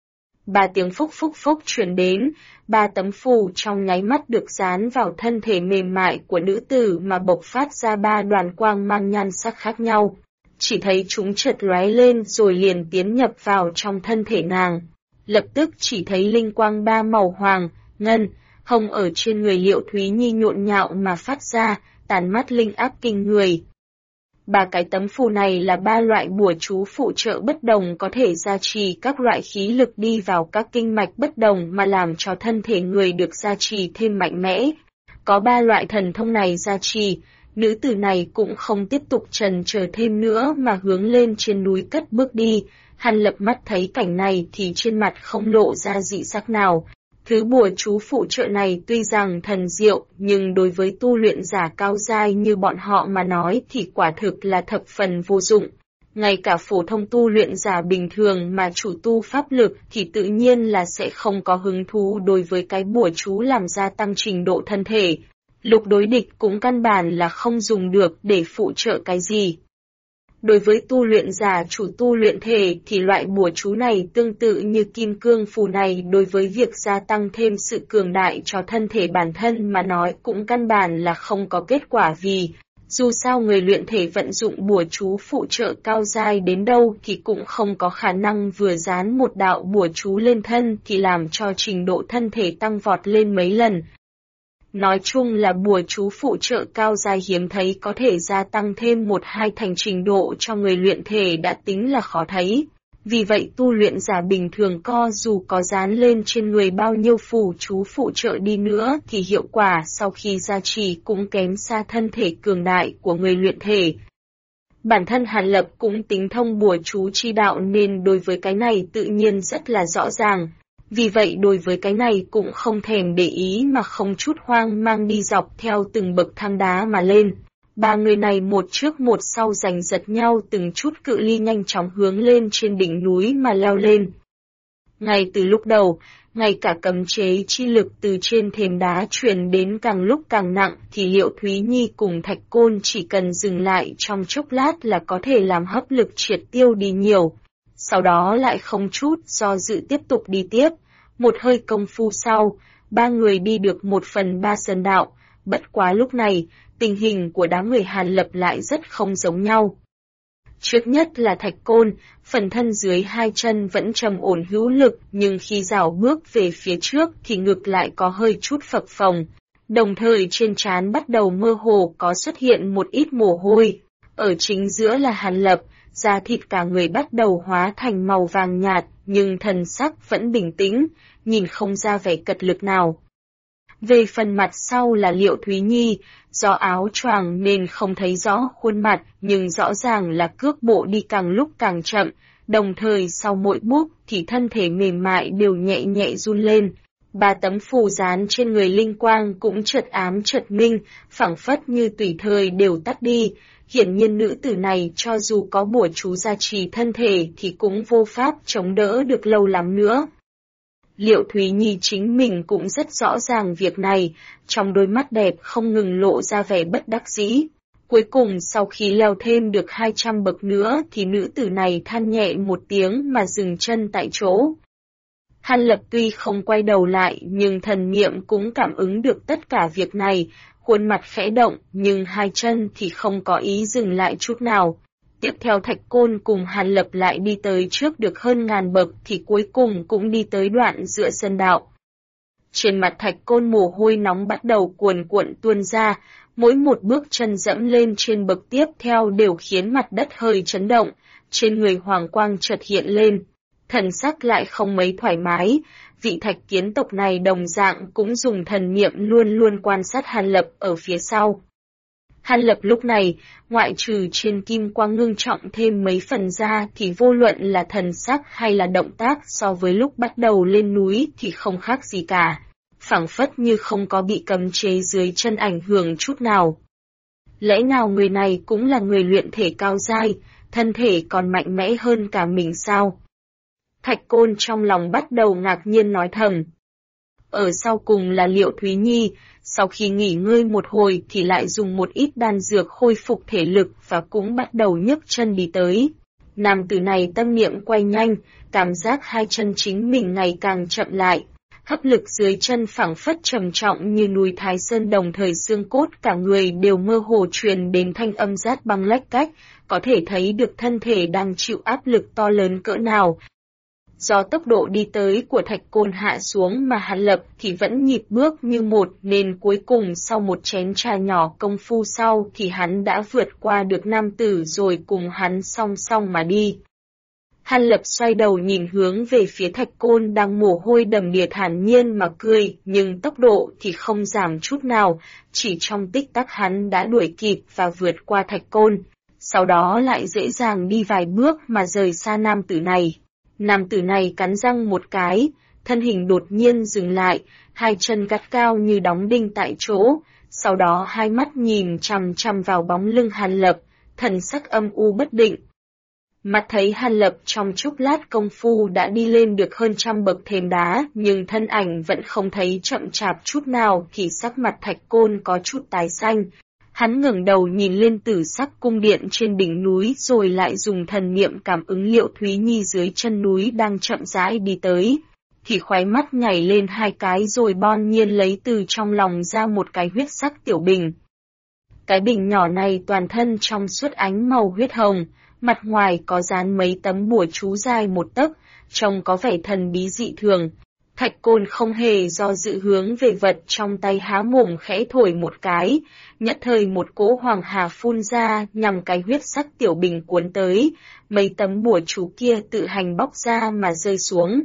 3 tiếng phúc phúc phúc truyền đến, 3 tấm phù trong nháy mắt được dán vào thân thể mềm mại của nữ tử mà bộc phát ra 3 đoàn quang mang nhan sắc khác nhau. Chỉ thấy chúng chợt lóe lên rồi liền tiến nhập vào trong thân thể nàng. Lập tức chỉ thấy linh quang 3 màu hoàng, ngân, hồng ở trên người Liệu Thúy Nhi nhộn nhạo mà phát ra, tàn mắt linh áp kinh người. 3 cái tấm phù này là 3 loại bùa chú phụ trợ bất đồng có thể gia trì các loại khí lực đi vào các kinh mạch bất đồng mà làm cho thân thể người được gia trì thêm mạnh mẽ. Có 3 loại thần thông này gia trì, nữ tử này cũng không tiếp tục trần chờ thêm nữa mà hướng lên trên núi cất bước đi. Hàn Lập mắt thấy cảnh này thì trên mặt không lộ ra dị sắc nào. Thứ bùa chú phụ trợ này tuy rằng thần diệu nhưng đối với tu luyện giả cao giai như bọn họ mà nói thì quả thực là thập phần vô dụng. Ngay cả phổ thông tu luyện giả bình thường mà chủ tu pháp lực thì tự nhiên là sẽ không có hứng thú đối với cái bùa chú làm gia tăng trình độ thân thể. Lục đối địch cũng căn bản là không dùng được để phụ trợ cái gì. Đối với tu luyện giả chủ tu luyện thể thì loại bùa chú này tương tự như kim cương phù này đối với việc gia tăng thêm sự cường đại cho thân thể bản thân mà nói cũng căn bản là không có kết quả vì dù sao người luyện thể vận dụng bùa chú phụ trợ cao giai đến đâu thì cũng không có khả năng vừa dán một đạo bùa chú lên thân thì làm cho trình độ thân thể tăng vọt lên mấy lần. Nói chung là bùa chú phụ trợ cao giai hiếm thấy có thể gia tăng thêm 1-2 thành trình độ cho người luyện thể đã tính là khó thấy. Vì vậy tu luyện giả bình thường dù có dán lên trên người bao nhiêu phù chú phụ trợ đi nữa thì hiệu quả sau khi gia trì cũng kém xa thân thể cường đại của người luyện thể. Bản thân Hàn Lập cũng tính thông bùa chú chi đạo nên đối với cái này tự nhiên rất là rõ ràng. Vì vậy đối với cái này cũng không thèm để ý mà không chút hoang mang đi dọc theo từng bậc thang đá mà lên. Ba người này một trước một sau giành giật nhau từng chút cự ly nhanh chóng hướng lên trên đỉnh núi mà leo lên. Ngay từ lúc đầu, ngay cả cấm chế chi lực từ trên thềm đá truyền đến càng lúc càng nặng thì Liệu Thúy Nhi cùng Thạch Côn chỉ cần dừng lại trong chốc lát là có thể làm hấp lực triệt tiêu đi nhiều. Sau đó lại không chút do dự tiếp tục đi tiếp. Một hơi công phu sau, ba người đi được 1/3 sơn đạo, bất quá lúc này, tình hình của đám người Hàn Lập lại rất không giống nhau. Trước nhất là Thạch Côn, phần thân dưới hai chân vẫn trầm ổn hữu lực nhưng khi rảo bước về phía trước thì ngực lại có hơi chút phập phồng, đồng thời trên trán bắt đầu mơ hồ có xuất hiện một ít mồ hôi. Ở chính giữa là Hàn Lập, da thịt cả người bắt đầu hóa thành màu vàng nhạt nhưng thần sắc vẫn bình tĩnh, nhìn không ra vẻ cật lực nào. Về phần mặt sau là Liệu Thúy Nhi, do áo choàng nên không thấy rõ khuôn mặt nhưng rõ ràng là cước bộ đi càng lúc càng chậm, đồng thời sau mỗi bước thì thân thể mềm mại đều nhẹ nhẹ run lên. 3 tấm phù dán trên người linh quang cũng chợt ám chợt minh, phảng phất như tùy thời đều tắt đi. Hiển nhiên nữ tử này cho dù có bùa chú gia trì thân thể thì cũng vô pháp chống đỡ được lâu lắm nữa. Liệu Thúy Nhi chính mình cũng rất rõ ràng việc này, trong đôi mắt đẹp không ngừng lộ ra vẻ bất đắc dĩ. Cuối cùng sau khi leo thêm được 200 bậc nữa thì nữ tử này than nhẹ một tiếng mà dừng chân tại chỗ. Hàn Lập tuy không quay đầu lại nhưng thần niệm cũng cảm ứng được tất cả việc này, khuôn mặt khẽ động nhưng hai chân thì không có ý dừng lại chút nào. Tiếp theo Thạch Côn cùng Hàn Lập lại đi tới trước được hơn 1000 bậc thì cuối cùng cũng đi tới đoạn giữa sơn đạo. Trên mặt Thạch Côn mồ hôi nóng bắt đầu cuồn cuộn tuôn ra, mỗi một bước chân dẫm lên trên bậc tiếp theo đều khiến mặt đất hơi chấn động, trên người hoàng quang chợt hiện lên, thần sắc lại không mấy thoải mái. Vị Thạch kiến tộc này đồng dạng cũng dùng thần niệm luôn luôn quan sát Hàn Lập ở phía sau. Hàn Lập lúc này, ngoại trừ trên kim quang ngưng trọng thêm mấy phần ra thì vô luận là thần sắc hay là động tác so với lúc bắt đầu lên núi thì không khác gì cả, phảng phất như không có bị cấm chế dưới chân ảnh hưởng chút nào. Lẽ nào người này cũng là người luyện thể cao giai, thân thể còn mạnh mẽ hơn cả mình sao? Thạch Côn trong lòng bắt đầu ngạc nhiên nói thầm. Ở sau cùng là Liệu Thúy Nhi, sau khi nghỉ ngơi một hồi thì lại dùng một ít đan dược khôi phục thể lực và cũng bắt đầu nhấc chân đi tới. Nam tử này tâm niệm quay nhanh, cảm giác hai chân chính mình ngày càng chậm lại. Hấp lực dưới chân phảng phất trầm trọng như núi Thái Sơn, đồng thời xương cốt cả người đều mơ hồ truyền đến thanh âm rát băng lách cách, có thể thấy được thân thể đang chịu áp lực to lớn cỡ nào. Do tốc độ đi tới của Thạch Côn hạ xuống mà Hàn Lập thì vẫn nhịp bước như một nên cuối cùng sau một chén trà nhỏ công phu sau thì hắn đã vượt qua được nam tử rồi cùng hắn song song mà đi. Hàn Lập xoay đầu nhìn hướng về phía Thạch Côn đang mồ hôi đầm đìa thản nhiên mà cười, nhưng tốc độ thì không giảm chút nào, chỉ trong tích tắc hắn đã đuổi kịp và vượt qua Thạch Côn, sau đó lại dễ dàng đi vài bước mà rời xa nam tử này. Nam tử này cắn răng một cái, thân hình đột nhiên dừng lại, hai chân gắt cao như đóng đinh tại chỗ, sau đó hai mắt nhìn chằm chằm vào bóng lưng Hàn Lập, thần sắc âm u bất định. Mắt thấy Hàn Lập trong chốc lát công phu đã đi lên được hơn 100 bậc thềm đá, nhưng thân ảnh vẫn không thấy chậm chạp chút nào thì sắc mặt Thạch Côn có chút tái xanh. Hắn ngẩng đầu nhìn lên tử sắc cung điện trên đỉnh núi rồi lại dùng thần niệm cảm ứng Liệu Thúy Nhi dưới chân núi đang chậm rãi đi tới. Thì khóe mắt nhảy lên hai cái rồi bon nhiên lấy từ trong lòng ra một cái huyết sắc tiểu bình. Cái bình nhỏ này toàn thân trong suốt ánh màu huyết hồng, mặt ngoài có dán mấy tấm bùa chú dài một tấc, trông có vẻ thần bí dị thường. Thạch Côn không hề do dự hướng về vật trong tay, há mồm khẽ thổi một cái, nhất thời một cỗ hoàng hà phun ra nhằm cái huyết sắc tiểu bình cuốn tới, mấy tấm bùa chú kia tự hành bóc ra mà rơi xuống.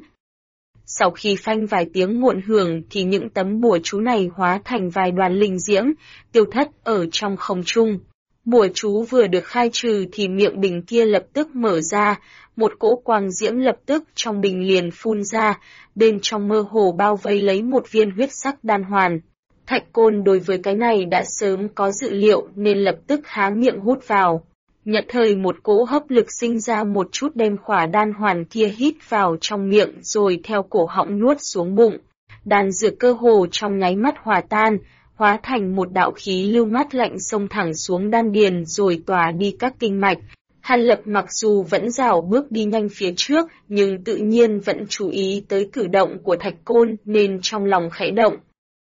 Sau khi phanh vài tiếng muộn hưởng thì những tấm bùa chú này hóa thành vài đoàn linh diễm, tiêu thất ở trong không trung. Bùa chú vừa được khai trừ thì miệng bình kia lập tức mở ra, một cỗ quang diễm lập tức trong bình liền phun ra, bên trong mơ hồ bao vây lấy một viên huyết sắc đan hoàn. Thạch Côn đối với cái này đã sớm có dự liệu nên lập tức há miệng hút vào. Nhận thời một cỗ hấp lực sinh ra một chút đem khỏa đan hoàn kia hít vào trong miệng rồi theo cổ họng nuốt xuống bụng. Đan dược cơ hồ trong nháy mắt hòa tan, hóa thành một đạo khí lưu mát lạnh xông thẳng xuống đan điền rồi tỏa đi các kinh mạch. Hàn Lập mặc dù vẫn rảo bước đi nhanh phía trước, nhưng tự nhiên vẫn chú ý tới cử động của Thạch Côn nên trong lòng khẽ động.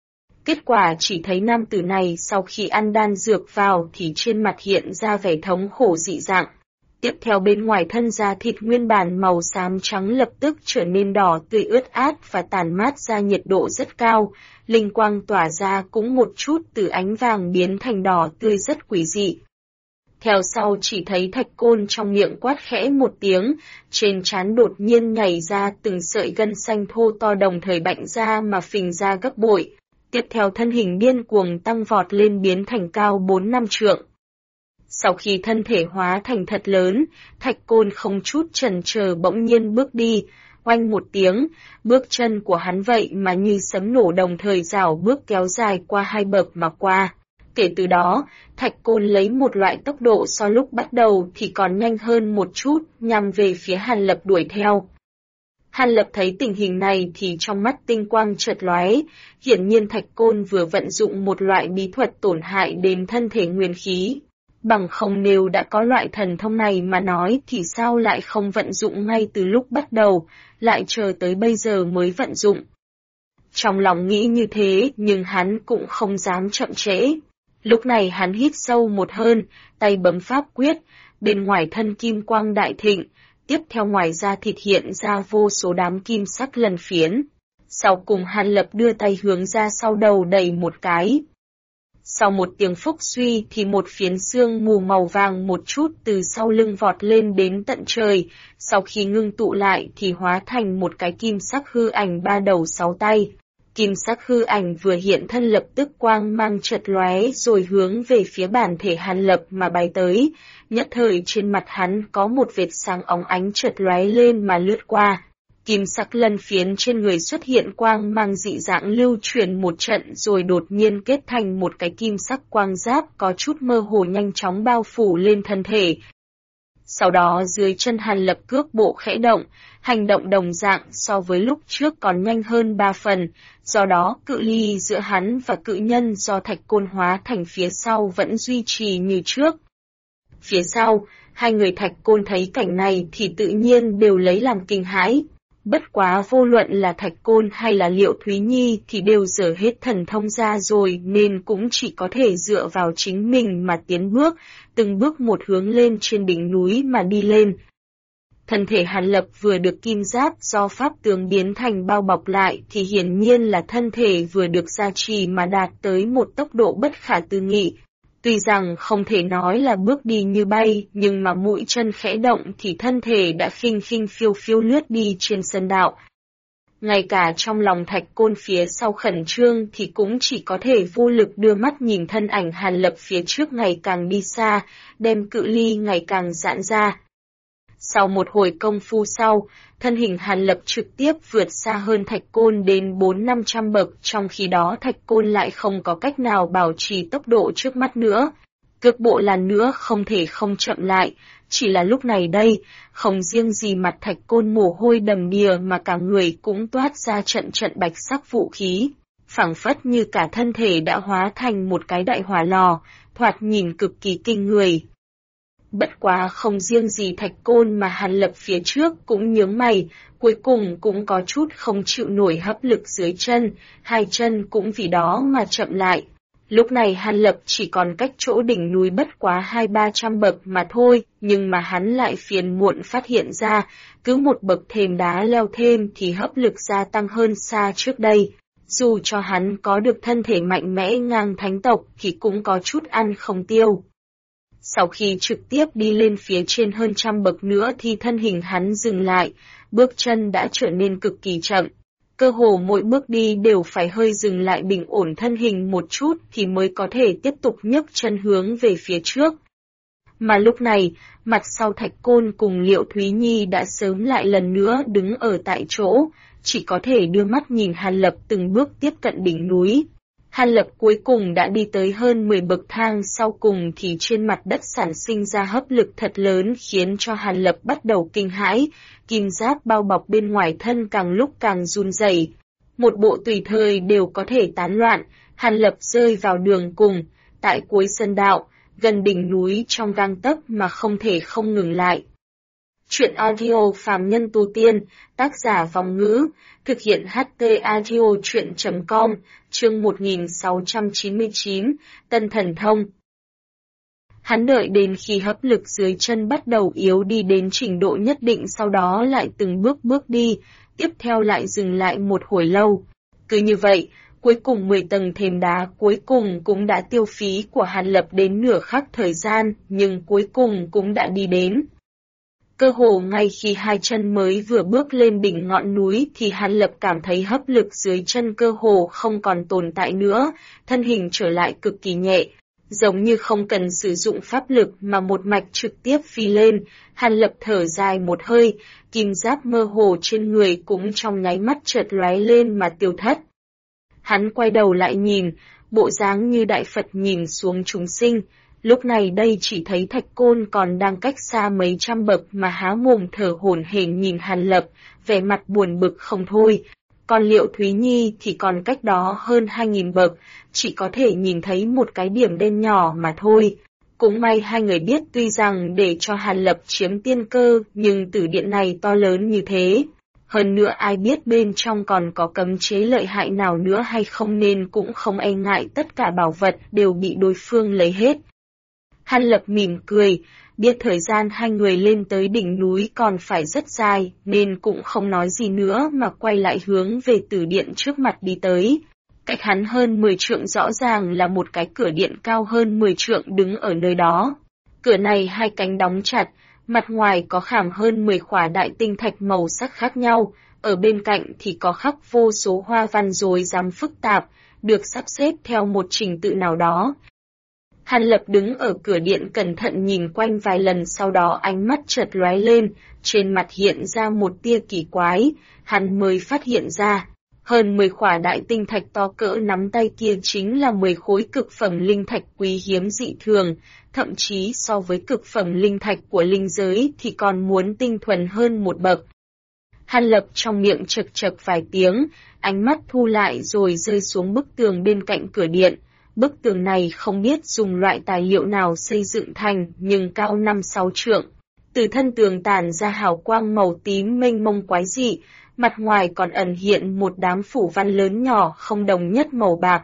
Kết quả chỉ thấy nam tử này sau khi ăn đan dược vào thì trên mặt hiện ra vẻ thống khổ dị dạng. Tiếp theo bên ngoài thân da thịt nguyên bản màu xám trắng lập tức trở nên đỏ tươi ướt át và tản mát ra nhiệt độ rất cao, linh quang tỏa ra cũng một chút từ ánh vàng biến thành đỏ tươi rất quỷ dị. Theo sau chỉ thấy Thạch Côn trong miệng quát khẽ một tiếng, trên trán đột nhiên nhảy ra từng sợi gân xanh thô to đồng thời bạnh ra mà phình ra gấp bội. Tiếp theo thân hình điên cuồng tăng vọt lên biến thành cao 4-5 trượng. Sau khi thân thể hóa thành thật lớn, Thạch Côn không chút chần chờ bỗng nhiên bước đi, oanh một tiếng, bước chân của hắn vậy mà như sấm nổ đồng thời rảo bước kéo dài qua hai bậc mà qua. Kể từ đó, Thạch Côn lấy một loại tốc độ so lúc bắt đầu thì còn nhanh hơn một chút, nhằm về phía Hàn Lập đuổi theo. Hàn Lập thấy tình hình này thì trong mắt tinh quang chợt lóe, hiển nhiên Thạch Côn vừa vận dụng một loại bí thuật tổn hại đến thân thể nguyên khí. Bằng không nếu đã có loại thần thông này mà nói thì sao lại không vận dụng ngay từ lúc bắt đầu, lại chờ tới bây giờ mới vận dụng. Trong lòng nghĩ như thế nhưng hắn cũng không dám chậm trễ. Lúc này hắn hít sâu một hơi, tay bấm pháp quyết, bên ngoài thân kim quang đại thịnh, tiếp theo ngoài ra thịt hiện ra vô số đám kim sắc lân phiến. Sau cùng Hàn Lập đưa tay hướng ra sau đầu đẩy một cái. Sau một tiếng phốc suy thì một phiến xương mù màu vàng một chút từ sau lưng vọt lên đến tận trời, sau khi ngưng tụ lại thì hóa thành một cái kim sắc hư ảnh 3 đầu 6 tay. Kim sắc hư ảnh vừa hiện thân lập tức quang mang chợt lóe rồi hướng về phía bản thể Hàn Lập mà bay tới, nhất thời trên mặt hắn có một vệt sáng óng ánh chợt lóe lên mà lướt qua. Kim sắc lân phiến trên người xuất hiện quang mang dị dạng lưu chuyển một trận rồi đột nhiên kết thành một cái kim sắc quang giáp có chút mơ hồ nhanh chóng bao phủ lên thân thể. Sau đó dưới chân Hàn Lập cước bộ khẽ động, hành động đồng dạng so với lúc trước còn nhanh hơn 3 phần, do đó cự ly giữa hắn và cự nhân do Thạch Côn hóa thành phía sau vẫn duy trì như trước. Phía sau, hai người Thạch Côn thấy cảnh này thì tự nhiên đều lấy làm kinh hãi. Bất quá vô luận là Thạch Côn hay là Liệu Thúy Nhi thì đều dở hết thần thông ra rồi nên cũng chỉ có thể dựa vào chính mình mà tiến bước, từng bước một hướng lên trên đỉnh núi mà đi lên. Thân thể Hàn Lập vừa được kim giáp do pháp tướng biến thành bao bọc lại thì hiển nhiên là thân thể vừa được gia trì mà đạt tới một tốc độ bất khả tư nghị. Tuy rằng không thể nói là bước đi như bay, nhưng mà mũi chân khẽ động thì thân thể đã khinh khinh phiêu phiêu lướt đi trên sân đạo. Ngay cả trong lòng Thạch Côn phía sau khẩn trương thì cũng chỉ có thể vô lực đưa mắt nhìn thân ảnh Hàn Lập phía trước ngày càng đi xa, đem cự ly ngày càng giãn ra. Sau một hồi công phu sau, thân hình Hàn Lập trực tiếp vượt xa hơn Thạch Côn đến 400-500 bậc, trong khi đó Thạch Côn lại không có cách nào bảo trì tốc độ trước mắt nữa. Cước bộ lần nữa không thể không chậm lại, chỉ là lúc này đây, không riêng gì mặt Thạch Côn mồ hôi đầm đìa mà cả người cũng toát ra trận trận bạch sắc vũ khí. phảng phất như cả thân thể đã hóa thành một cái đại hỏa lò, thoạt nhìn cực kỳ kinh người. Bất quá không riêng gì Thạch Côn mà Hàn Lập phía trước cũng nhướng mày, cuối cùng cũng có chút không chịu nổi hấp lực dưới chân, hai chân cũng vì đó mà chậm lại. Lúc này Hàn Lập chỉ còn cách chỗ đỉnh núi bất quá 200-300 bậc mà thôi, nhưng mà hắn lại phiền muộn phát hiện ra, cứ một bậc thềm đá leo thêm thì hấp lực gia tăng hơn xa trước đây. Dù cho hắn có được thân thể mạnh mẽ ngang thánh tộc thì cũng có chút ăn không tiêu. Sau khi trực tiếp đi lên phía trên hơn 100 bậc nữa thì thân hình hắn dừng lại, bước chân đã trở nên cực kỳ chậm. Cơ hồ mỗi bước đi đều phải hơi dừng lại bình ổn thân hình một chút thì mới có thể tiếp tục nhấc chân hướng về phía trước. Mà lúc này, mặt sau Thạch Côn cùng Liệu Thúy Nhi đã sớm lại lần nữa đứng ở tại chỗ, chỉ có thể đưa mắt nhìn Hàn Lập từng bước tiếp cận đỉnh núi. Hàn Lập cuối cùng đã đi tới hơn 10 bậc thang sau cùng thì trên mặt đất sản sinh ra hấp lực thật lớn khiến cho Hàn Lập bắt đầu kinh hãi, kim giáp bao bọc bên ngoài thân càng lúc càng run rẩy. Một bộ tùy thời đều có thể tán loạn, Hàn Lập rơi vào đường cùng, tại cuối sơn đạo, gần đỉnh núi trong gang tấc mà không thể không ngừng lại. Chuyện audio phàm nhân tu tiên, tác giả Vong Ngữ, thực hiện HT audio chuyện.com, chương 1699, Tân Thần Thông. Hắn đợi đến khi hấp lực dưới chân bắt đầu yếu đi đến trình độ nhất định sau đó lại từng bước đi, tiếp theo lại dừng lại một hồi lâu. Cứ như vậy, cuối cùng 10 tầng thềm đá cuối cùng cũng đã tiêu phí của Hàn Lập đến nửa khắc thời gian, nhưng cuối cùng cũng đã đi đến. Cơ hồ ngay khi hai chân mới vừa bước lên đỉnh ngọn núi thì Hàn Lập cảm thấy hấp lực dưới chân cơ hồ không còn tồn tại nữa, thân hình trở lại cực kỳ nhẹ, giống như không cần sử dụng pháp lực mà một mạch trực tiếp phi lên. Hàn Lập thở dài một hơi, kim giáp mơ hồ trên người cũng trong nháy mắt chợt lóe lên mà tiêu thất. Hắn quay đầu lại nhìn, bộ dáng như Đại Phật nhìn xuống chúng sinh. Lúc này đây chỉ thấy Thạch Côn còn đang cách xa mấy trăm bậc mà há mồm thở hổn hển nhìn Hàn Lập, vẻ mặt buồn bực không thôi. Còn Liệu Thúy Nhi thì còn cách đó hơn 2000 bậc, chỉ có thể nhìn thấy một cái điểm đen nhỏ mà thôi. Cũng may hai người biết tuy rằng để cho Hàn Lập chiếm tiên cơ nhưng tử điện này to lớn như thế. Hơn nữa ai biết bên trong còn có cấm chế lợi hại nào nữa hay không nên cũng không e ngại tất cả bảo vật đều bị đối phương lấy hết. Hàn Lập mỉm cười, biết thời gian hai người lên tới đỉnh núi còn phải rất dài nên cũng không nói gì nữa mà quay lại hướng về tử điện trước mặt đi tới. Cách hắn hơn 10 trượng rõ ràng là một cái cửa điện cao hơn 10 trượng đứng ở nơi đó. Cửa này hai cánh đóng chặt, mặt ngoài có khảm hơn 10 khỏa đại tinh thạch màu sắc khác nhau, ở bên cạnh thì có khắc vô số hoa văn rối rắm phức tạp, được sắp xếp theo một trình tự nào đó. Hàn Lập đứng ở cửa điện cẩn thận nhìn quanh vài lần sau đó ánh mắt chợt lóe lên, trên mặt hiện ra một tia kỳ quái, hắn mới phát hiện ra. Hơn 10 khỏa đại tinh thạch to cỡ nắm tay kia chính là 10 khối cực phẩm linh thạch quý hiếm dị thường, thậm chí so với cực phẩm linh thạch của linh giới thì còn muốn tinh thuần hơn một bậc. Hàn Lập trong miệng chật chật vài tiếng, ánh mắt thu lại rồi rơi xuống bức tường bên cạnh cửa điện. Bức tường này không biết dùng loại tài liệu nào xây dựng thành nhưng cao 5-6 trượng. Từ thân tường tản ra hào quang màu tím mênh mông quái dị, mặt ngoài còn ẩn hiện một đám phủ văn lớn nhỏ không đồng nhất màu bạc.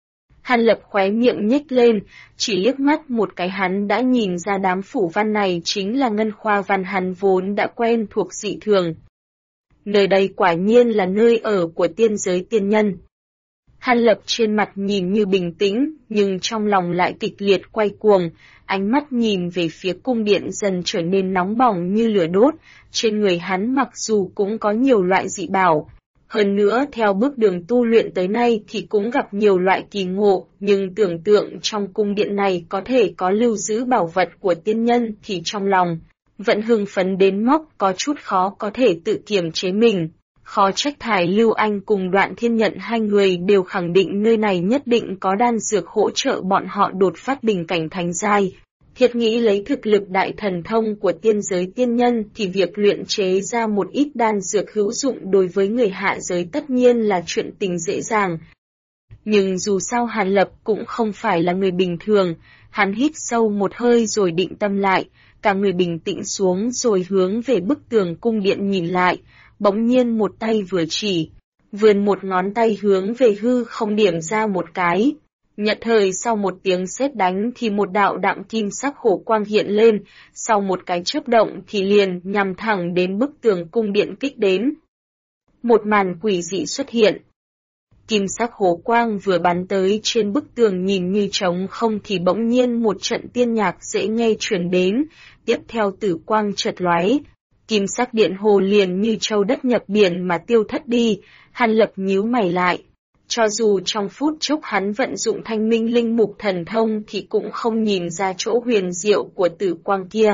Hàn Lập khóe miệng nhếch lên, chỉ liếc mắt một cái hắn đã nhìn ra đám phủ văn này chính là ngân khoa văn hắn vốn đã quen thuộc dị thường. Nơi đây quả nhiên là nơi ở của tiên giới tiên nhân. Hàn Lập trên mặt nhìn như bình tĩnh, nhưng trong lòng lại kịch liệt quay cuồng, ánh mắt nhìn về phía cung điện dần trở nên nóng bỏng như lửa đốt, trên người hắn mặc dù cũng có nhiều loại dị bảo. Hơn nữa theo bước đường tu luyện tới nay thì cũng gặp nhiều loại kỳ ngộ, nhưng tưởng tượng trong cung điện này có thể có lưu giữ bảo vật của tiên nhân thì trong lòng vẫn hưng phấn đến móc có chút khó có thể tự kiềm chế mình. Khó trách Thải Lưu Anh cùng Đoạn Thiên Nhận hai người đều khẳng định nơi này nhất định có đan dược hỗ trợ bọn họ đột phát bình cảnh thành giai. Thiệt nghĩ lấy thực lực đại thần thông của tiên giới tiên nhân thì việc luyện chế ra một ít đan dược hữu dụng đối với người hạ giới tất nhiên là chuyện tình dễ dàng. Nhưng dù sao Hàn Lập cũng không phải là người bình thường, hắn hít sâu một hơi rồi định tâm lại, cả người bình tĩnh xuống rồi hướng về bức tường cung điện nhìn lại, bỗng nhiên một tay vừa chỉ, vươn một ngón tay hướng về hư không điểm ra một cái. Nhận thời sau một tiếng sét đánh thì một đạo đạm kim sắc hổ quang hiện lên, sau một cái chớp động thì liền nhằm thẳng đến bức tường cung điện kích đến. Một màn quỷ dị xuất hiện. Kim sắc hổ quang vừa bắn tới trên bức tường nhìn như trống không thì bỗng nhiên một trận tiên nhạc dễ nghe truyền đến, tiếp theo tử quang chợt lóe. Kim sắc điện hồ liền như châu đất nhập biển mà tiêu thất đi, Hàn Lập nhíu mày lại. Cho dù trong phút chốc hắn vận dụng thanh minh linh mục thần thông thì cũng không nhìn ra chỗ huyền diệu của tử quang kia.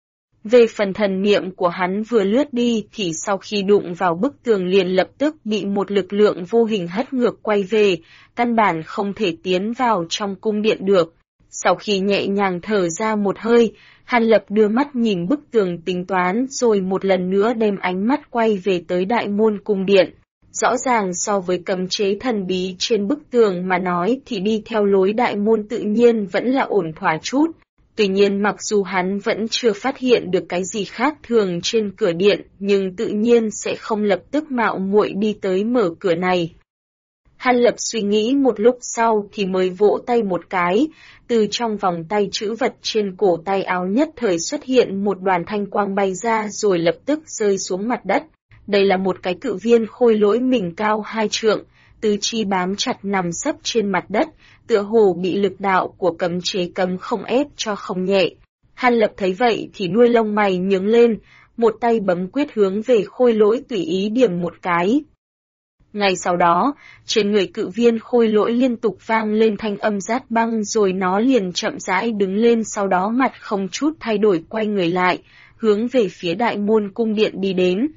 Về phần thần niệm của hắn vừa lướt đi thì sau khi đụng vào bức tường liền lập tức bị một lực lượng vô hình hất ngược quay về, căn bản không thể tiến vào trong cung điện được. Sau khi nhẹ nhàng thở ra một hơi, Hàn Lập đưa mắt nhìn bức tường tính toán rồi một lần nữa đem ánh mắt quay về tới đại môn cung điện. Rõ ràng so với cấm chế thần bí trên bức tường mà nói thì đi theo lối đại môn tự nhiên vẫn là ổn thỏa chút. Tuy nhiên mặc dù hắn vẫn chưa phát hiện được cái gì khác thường trên cửa điện, nhưng tự nhiên sẽ không lập tức mạo muội đi tới mở cửa này. Hàn Lập suy nghĩ một lúc sau thì mới vỗ tay một cái, từ trong vòng tay trữ vật trên cổ tay áo nhất thời xuất hiện một đoàn thanh quang bay ra rồi lập tức rơi xuống mặt đất. Đây là một cái cự viên khôi lỗi mình cao 2 trượng, tứ chi bám chặt nằm sấp trên mặt đất, tựa hồ bị lực đạo của cấm chế cấm không ép cho không nhẹ. Hàn Lập thấy vậy thì đuôi lông mày nhướng lên, một tay bấm quyết hướng về khôi lỗi tùy ý điểm một cái. Ngay sau đó, trên người cự viên khôi lỗi liên tục vang lên thanh âm rát băng rồi nó liền chậm rãi đứng lên, sau đó mặt không chút thay đổi quay người lại, hướng về phía đại môn cung điện đi đến.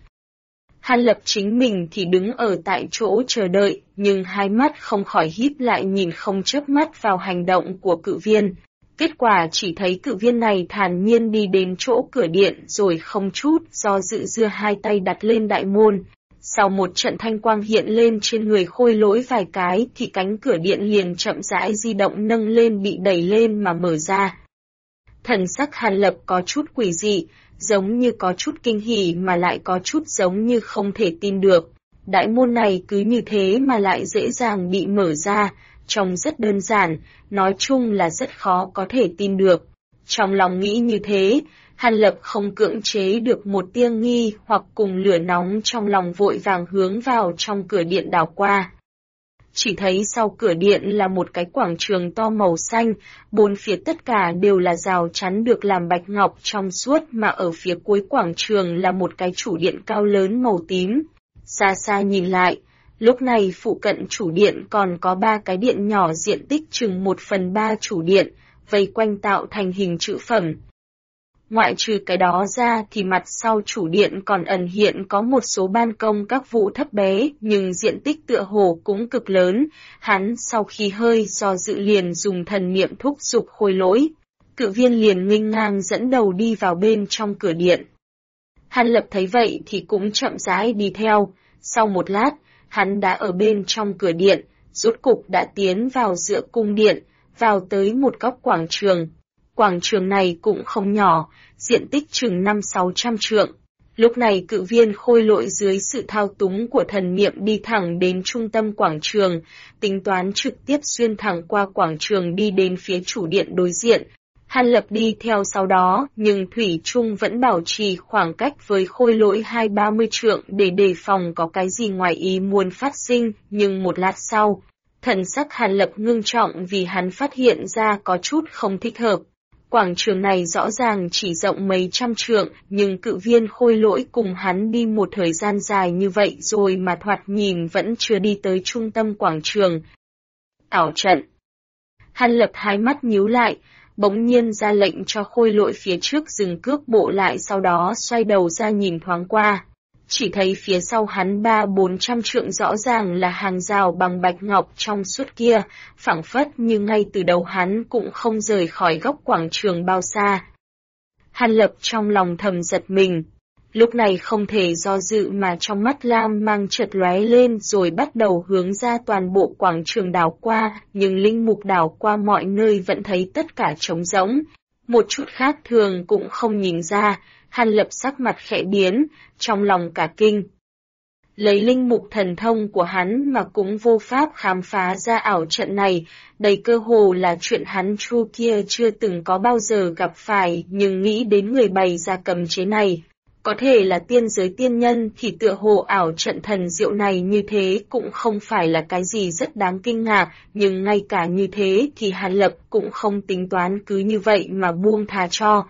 Hàn Lập chính mình thì đứng ở tại chỗ chờ đợi, nhưng hai mắt không khỏi híp lại nhìn không chớp mắt vào hành động của cự viên. Kết quả chỉ thấy cự viên này thản nhiên đi đến chỗ cửa điện rồi không chút do dự đưa hai tay đặt lên đại môn. Sau một trận thanh quang hiện lên trên người khôi lỗi vài cái thì cánh cửa điện liền chậm rãi di động nâng lên bị đẩy lên mà mở ra. Thần sắc Hàn Lập có chút quỷ dị, giống như có chút kinh hỉ mà lại có chút giống như không thể tin được. Đại môn này cứ như thế mà lại dễ dàng bị mở ra, trông rất đơn giản, nói chung là rất khó có thể tin được. Trong lòng nghĩ như thế, Hàn Lập không cưỡng chế được một tia nghi hoặc cùng lửa nóng trong lòng vội vàng hướng vào trong cửa điện đảo qua. Chỉ thấy sau cửa điện là một cái quảng trường to màu xanh, bốn phía tất cả đều là rào chắn được làm bạch ngọc trong suốt mà ở phía cuối quảng trường là một cái chủ điện cao lớn màu tím. Xa xa nhìn lại, lúc này phụ cận chủ điện còn có 3 cái điện nhỏ diện tích chừng 1/3 chủ điện, vây quanh tạo thành hình chữ phẩm. Ngoại trừ cái đó ra thì mặt sau chủ điện còn ẩn hiện có một số ban công các vụ thấp bé nhưng diện tích tựa hồ cũng cực lớn. Hắn sau khi hơi do dự liền dùng thần niệm thúc giục khôi lỗi. Cự viên liền nghênh ngang dẫn đầu đi vào bên trong cửa điện. Hàn Lập thấy vậy thì cũng chậm rãi đi theo. Sau một lát, hắn đã ở bên trong cửa điện, rốt cục đã tiến vào giữa cung điện, vào tới một góc quảng trường. Quảng trường này cũng không nhỏ, diện tích chừng 500-600 trượng. Lúc này cự viên khôi lỗi dưới sự thao túng của thần niệm đi thẳng đến trung tâm quảng trường, tính toán trực tiếp xuyên thẳng qua quảng trường đi đến phía chủ điện đối diện. Hàn Lập đi theo sau đó, nhưng thủy chung vẫn bảo trì khoảng cách với khôi lỗi 20-30 trượng để đề phòng có cái gì ngoài ý muốn phát sinh, nhưng một lát sau, thần sắc Hàn Lập ngưng trọng vì hắn phát hiện ra có chút không thích hợp. Quảng trường này rõ ràng chỉ rộng mấy trăm trượng, nhưng cự viên khôi lỗi cùng hắn đi một thời gian dài như vậy rồi mà thoạt nhìn vẫn chưa đi tới trung tâm quảng trường. Ảo trận. Hàn Lập hai mắt nhíu lại, bỗng nhiên ra lệnh cho khôi lỗi phía trước dừng cước bộ lại, sau đó xoay đầu ra nhìn thoáng qua. Chỉ thấy phía sau hắn 300-400 trượng rõ ràng là hàng rào bằng bạch ngọc trong suốt kia, phảng phất như ngay từ đầu hắn cũng không rời khỏi góc quảng trường bao xa. Hàn Lập trong lòng thầm giật mình. Lúc này không thể do dự mà trong mắt lam mang chợt lóe lên rồi bắt đầu hướng ra toàn bộ quảng trường đảo qua, nhưng linh mục đảo qua mọi nơi vẫn thấy tất cả trống rỗng. Một chút khác thường cũng không nhìn ra, Hàn Lập sắc mặt khẽ biến, trong lòng cả kinh. Lấy linh mục thần thông của hắn mà cũng vô pháp khám phá ra ảo trận này, đây cơ hồ là chuyện hắn chu kia chưa từng có bao giờ gặp phải, nhưng nghĩ đến người bày ra cấm chế này. Có thể là tiên giới tiên nhân thì tựa hồ ảo trận thần diệu này như thế cũng không phải là cái gì rất đáng kinh ngạc, nhưng ngay cả như thế thì Hàn Lập cũng không tính toán cứ như vậy mà buông thà cho.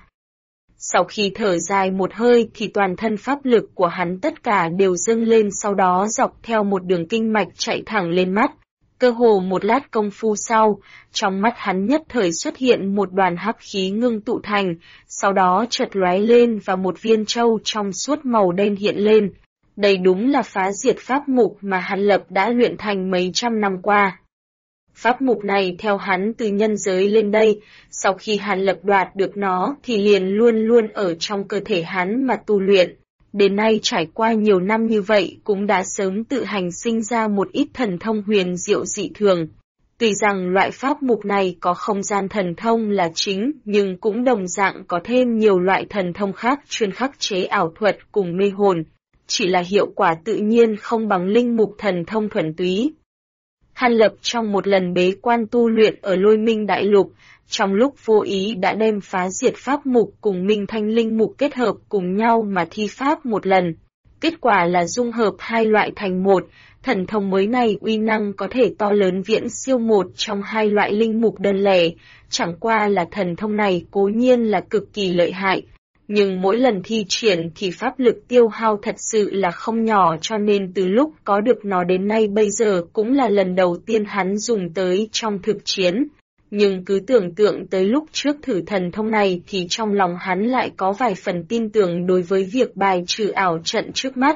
Sau khi thở dài một hơi thì toàn thân pháp lực của hắn tất cả đều dâng lên, sau đó dọc theo một đường kinh mạch chạy thẳng lên mắt. Cơ hồ một lát công phu sau, trong mắt hắn nhất thời xuất hiện một đoàn hắc khí ngưng tụ thành, sau đó chợt lóe lên và một viên châu trong suốt màu đen hiện lên. Đây đúng là phá diệt pháp mục mà Hàn Lập đã luyện thành mấy trăm năm qua. Pháp mục này theo hắn từ nhân giới lên đây, sau khi Hàn Lập đoạt được nó thì liền luôn luôn ở trong cơ thể hắn mà tu luyện. Đến nay trải qua nhiều năm như vậy cũng đã sớm tự hành sinh ra một ít thần thông huyền diệu dị thường. Tuy rằng loại pháp mục này có không gian thần thông là chính, nhưng cũng đồng dạng có thêm nhiều loại thần thông khác chuyên khắc chế ảo thuật cùng mê hồn. Chỉ là hiệu quả tự nhiên không bằng linh mục thần thông thuần túy. Hàn Lập trong một lần bế quan tu luyện ở Lôi Minh Đại Lục, trong lúc vô ý đã đem phá diệt pháp mục cùng Minh Thanh Linh mục kết hợp cùng nhau mà thi pháp một lần. Kết quả là dung hợp hai loại thành một, thần thông mới này uy năng có thể to lớn viễn siêu một trong hai loại linh mục đơn lẻ, chẳng qua là thần thông này cố nhiên là cực kỳ lợi hại. Nhưng mỗi lần thi triển thì pháp lực tiêu hao thật sự là không nhỏ, cho nên từ lúc có được nó đến nay bây giờ cũng là lần đầu tiên hắn dùng tới trong thực chiến. Nhưng cứ tưởng tượng tới lúc trước thử thần thông này thì trong lòng hắn lại có vài phần tin tưởng đối với việc bài trừ ảo trận trước mắt.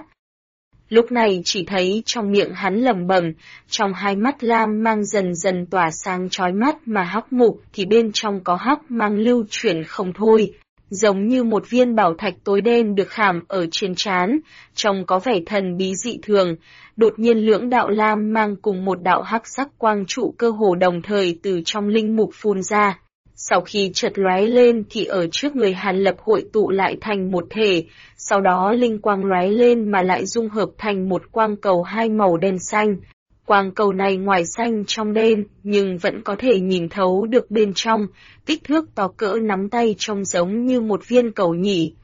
Lúc này chỉ thấy trong miệng hắn lẩm bẩm, trong hai mắt lam mang dần dần tỏa sáng chói mắt mà hắc mục thì bên trong có hắc mang lưu chuyển không thôi. Giống như một viên bảo thạch tối đen được khảm ở trên trán, trông có vẻ thần bí dị thường. Đột nhiên lưỡng đạo lam mang cùng một đạo hắc sắc quang trụ cơ hồ đồng thời từ trong linh mục phun ra. Sau khi chợt lóe lên thì ở trước người Hàn Lập hội tụ lại thành một thể, sau đó linh quang lóe lên mà lại dung hợp thành một quang cầu hai màu đen xanh. Quang cầu này ngoài xanh trong đen, nhưng vẫn có thể nhìn thấu được bên trong, kích thước to cỡ nắm tay trông giống như một viên cầu nhỉ.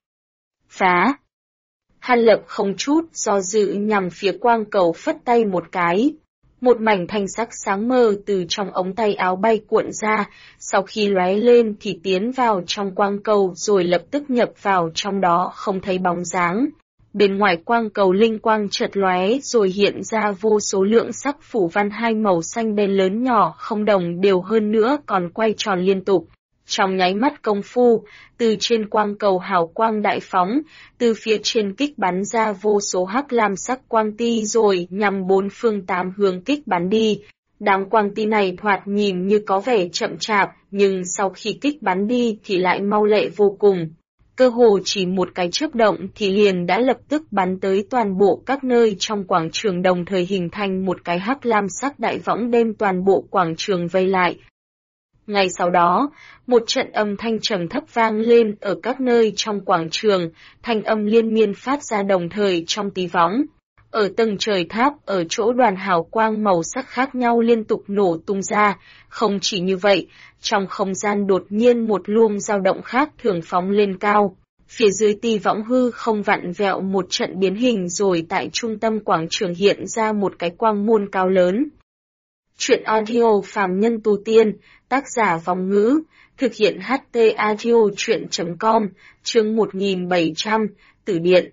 Phá! Hàn Lập không chút do dự nhằm phía quang cầu phất tay một cái. Một mảnh thanh sắc sáng mờ từ trong ống tay áo bay cuộn ra, sau khi lóe lên thì tiến vào trong quang cầu rồi lập tức nhập vào trong đó không thấy bóng dáng. Bên ngoài quang cầu linh quang chợt lóe rồi hiện ra vô số lượng sắc phủ văn hai màu xanh đen lớn nhỏ không đồng đều hơn nữa còn quay tròn liên tục. Trong nháy mắt công phu, từ trên quang cầu hào quang đại phóng, từ phía trên kích bắn ra vô số hắc lam sắc quang ti rồi nhằm bốn phương tám hướng kích bắn đi. Đám quang ti này thoạt nhìn như có vẻ chậm chạp, nhưng sau khi kích bắn đi thì lại mau lẹ vô cùng. Cơ hồ chỉ một cái chớp động thì liền đã lập tức bắn tới toàn bộ các nơi trong quảng trường, đồng thời hình thành một cái hắc lam sắc đại võng đem toàn bộ quảng trường vây lại. Ngay sau đó, một trận âm thanh trầm thấp vang lên ở các nơi trong quảng trường, thanh âm liên miên phát ra đồng thời trong tí võng. Ở tầng trời tháp, ở chỗ đoàn hào quang màu sắc khác nhau liên tục nổ tung ra. Không chỉ như vậy, trong không gian đột nhiên một luồng dao động khác thường phóng lên cao. Phía dưới tí võng hư không vặn vẹo một trận biến hình rồi tại trung tâm quảng trường hiện ra một cái quang môn cao lớn. Chuyện audio phàm nhân tu tiên, tác giả Vong Ngữ, thực hiện HT audio chuyện.com, chương 1700, Tử Điện.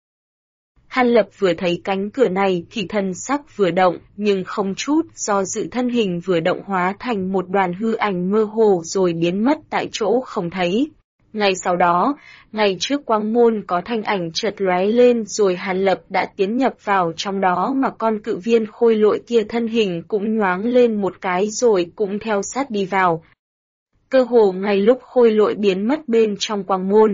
Hàn Lập vừa thấy cánh cửa này thì thân sắc vừa động, nhưng không chút do dự thân hình vừa động hóa thành một đoàn hư ảnh mơ hồ rồi biến mất tại chỗ không thấy. Ngay sau đó, ngay trước quang môn có thanh ảnh chợt lóe lên rồi Hàn Lập đã tiến nhập vào trong đó, mà con cự viên khôi lỗi kia thân hình cũng nhoáng lên một cái rồi cũng theo sát đi vào. Cơ hồ ngay lúc khôi lỗi biến mất bên trong quang môn,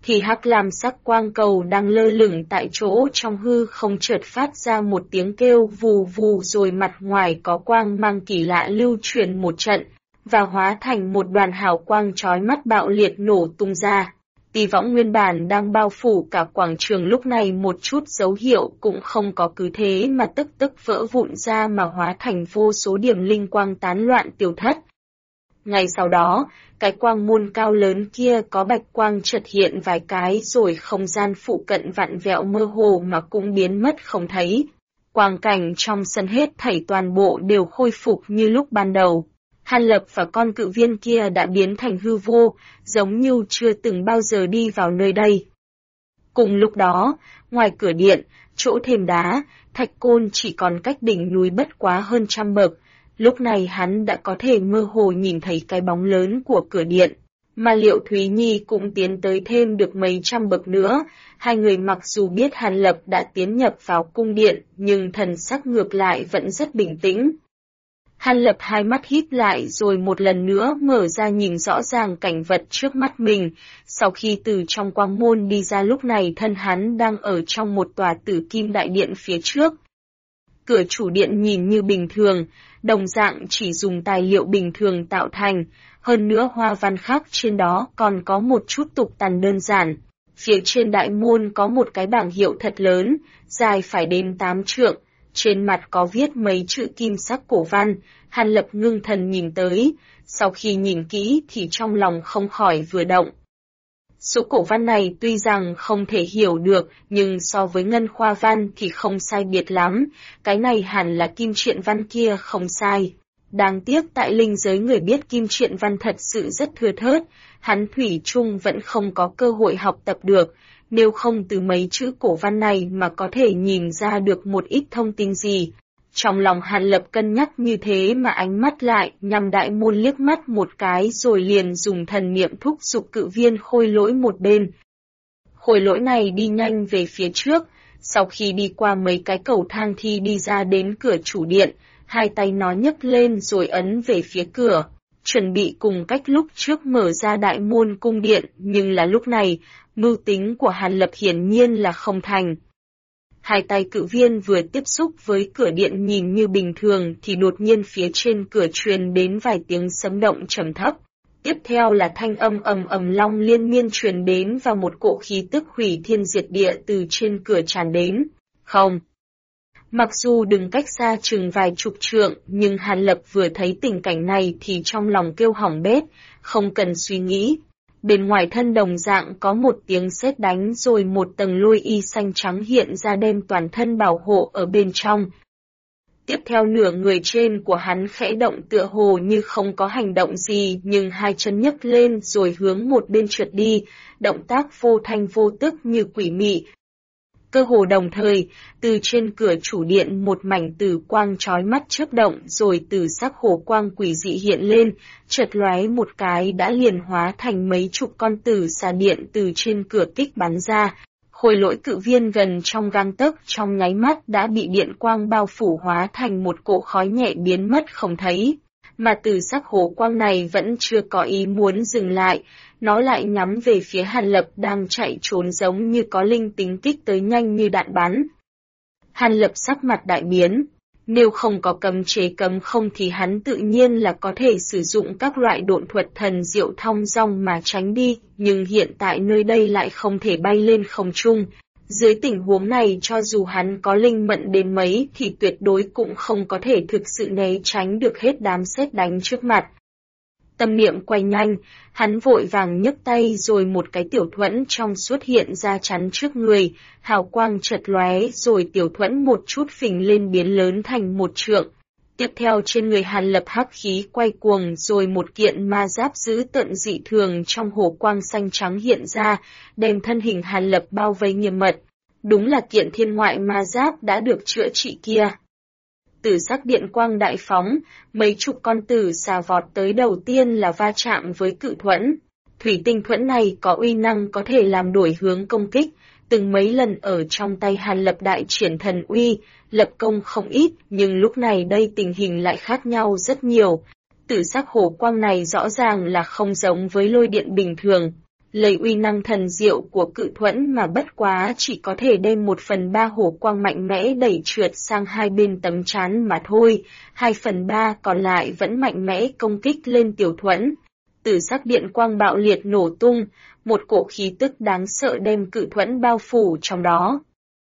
thì hắc lam sắc quang cầu đang lơ lửng tại chỗ trong hư không chợt phát ra một tiếng kêu vù vù, rồi mặt ngoài có quang mang kỳ lạ lưu truyền một trận, và hóa thành một đoàn hào quang chói mắt bạo liệt nổ tung ra. Tỷ võng nguyên bản đang bao phủ cả quảng trường lúc này một chút dấu hiệu cũng không có, cứ thế mà tức tức vỡ vụn ra mà hóa thành vô số điểm linh quang tán loạn tiêu thất. Ngay sau đó, cái quang môn cao lớn kia có bạch quang chợt hiện vài cái, rồi không gian phụ cận vặn vẹo mơ hồ mà cũng biến mất không thấy. Quang cảnh trong sân hết thảy toàn bộ đều khôi phục như lúc ban đầu. Hàn Lập và con cự viên kia đã biến thành hư vô, giống như chưa từng bao giờ đi vào nơi đây. Cùng lúc đó, ngoài cửa điện, chỗ thềm đá, thạch côn chỉ còn cách đỉnh núi bất quá hơn 100 bậc. Lúc này hắn đã có thể mơ hồ nhìn thấy cái bóng lớn của cửa điện, mà Liệu Thúy Nhi cũng tiến tới thêm được mấy trăm bậc nữa. Hai người mặc dù biết Hàn Lập đã tiến nhập vào cung điện, nhưng thần sắc ngược lại vẫn rất bình tĩnh. Hàn Lập hai mắt híp lại rồi một lần nữa mở ra nhìn rõ ràng cảnh vật trước mắt mình. Sau khi từ trong quang môn đi ra, lúc này thân hắn đang ở trong một tòa tử kim đại điện phía trước. Cửa chủ điện nhìn như bình thường, đồng dạng chỉ dùng tài liệu bình thường tạo thành, hơn nữa hoa văn khác trên đó còn có một chút tục tằn đơn giản. Phía trên đại môn có một cái bảng hiệu thật lớn, dài phải đến 8 trượng, trên mặt có viết mấy chữ kim sắc cổ văn. Hàn Lập ngưng thần nhìn tới, sau khi nhìn kỹ thì trong lòng không khỏi vừa động. Số cổ văn này tuy rằng không thể hiểu được, nhưng so với ngân khoa văn thì không sai biệt lắm, cái này hẳn là kim truyện văn kia không sai. Đáng tiếc tại linh giới người biết kim truyện văn thật sự rất thưa thớt, hắn thủy chung vẫn không có cơ hội học tập được, nếu không từ mấy chữ cổ văn này mà có thể nhìn ra được một ít thông tin gì. Trong lòng Hàn Lập cân nhắc như thế mà ánh mắt lại nhằm đại môn liếc mắt một cái, rồi liền dùng thần niệm thúc giục cự viên khôi lỗi một bên. Khôi lỗi này đi nhanh về phía trước, sau khi đi qua mấy cái cầu thang thì đi ra đến cửa chủ điện, hai tay nó nhấc lên rồi ấn về phía cửa, chuẩn bị cùng cách lúc trước mở ra đại môn cung điện, nhưng là lúc này, mưu tính của Hàn Lập hiển nhiên là không thành. Hai tay cự viên vừa tiếp xúc với cửa điện nhìn như bình thường thì đột nhiên phía trên cửa truyền đến vài tiếng sấm động trầm thấp. Tiếp theo là thanh âm ầm ầm long liên miên truyền đến và một cỗ khí tức hủy thiên diệt địa từ trên cửa tràn đến. Không. Mặc dù đứng cách xa chừng vài chục trượng, nhưng Hàn Lập vừa thấy tình cảnh này thì trong lòng kêu hỏng bét, không cần suy nghĩ. Bên ngoài thân đồng dạng có một tiếng sét đánh, rồi một tầng lôi y xanh trắng hiện ra đem toàn thân bảo hộ ở bên trong. Tiếp theo nửa người trên của hắn khẽ động tựa hồ như không có hành động gì, nhưng hai chân nhấc lên rồi hướng một bên trượt đi, động tác vô thanh vô tức như quỷ mị. Cơ hồ đồng thời, từ trên cửa chủ điện một mảnh tử quang chói mắt chớp động, rồi từ sắc hồ quang quỷ dị hiện lên, chợt lóe một cái đã liền hóa thành mấy chục con tử xà điện từ trên cửa kích bắn ra. Khôi lỗi cự viên gần trong gang tấc trong nháy mắt đã bị điện quang bao phủ, hóa thành một cỗ khói nhẹ biến mất không thấy. Mà từ sắc hồ quang này vẫn chưa có ý muốn dừng lại, nó lại nhắm về phía Hàn Lập đang chạy trốn, giống như có linh tính kích tới nhanh như đạn bắn. Hàn Lập sắc mặt đại biến, nếu không có cấm chế cấm không thì hắn tự nhiên là có thể sử dụng các loại độn thuật thần diệu thong dong mà tránh đi, nhưng hiện tại nơi đây lại không thể bay lên không trung. Dưới tình huống này cho dù hắn có linh mẫn đến mấy thì tuyệt đối cũng không có thể thực sự né tránh được hết đám sét đánh trước mặt. Tâm niệm quay nhanh, hắn vội vàng nhấc tay rồi một cái tiểu thuẫn trong suốt hiện ra chắn trước người, hào quang chợt lóe rồi tiểu thuẫn một chút phình lên biến lớn thành 1 trượng. Tiếp theo trên người Hàn Lập hắc khí quay cuồng, rồi một kiện ma giáp dữ tợn dị thường trong hồ quang xanh trắng hiện ra, đem thân hình Hàn Lập bao vây nghiêm mật. Đúng là kiện thiên ngoại ma giáp đã được chữa trị kia. Tử sắc điện quang đại phóng, mấy chục con tử xà vọt tới, đầu tiên là va chạm với cự thuẫn. Thủy tinh thuẫn này có uy năng có thể làm đổi hướng công kích, từng mấy lần ở trong tay Hàn Lập đại triển thần uy, lập công không ít, nhưng lúc này đây tình hình lại khác nhau rất nhiều. Tử sắc hồ quang này rõ ràng là không giống với lôi điện bình thường. Lấy uy năng thần diệu của cự thuẫn mà bất quá chỉ có thể đem 1/3 hổ quang mạnh mẽ đẩy trượt sang hai bên tấm chắn mà thôi, 2/3 còn lại vẫn mạnh mẽ công kích lên tiểu thuẫn. Tử sắc điện quang bạo liệt nổ tung, một cổ khí tức đáng sợ đem cự thuẫn bao phủ trong đó.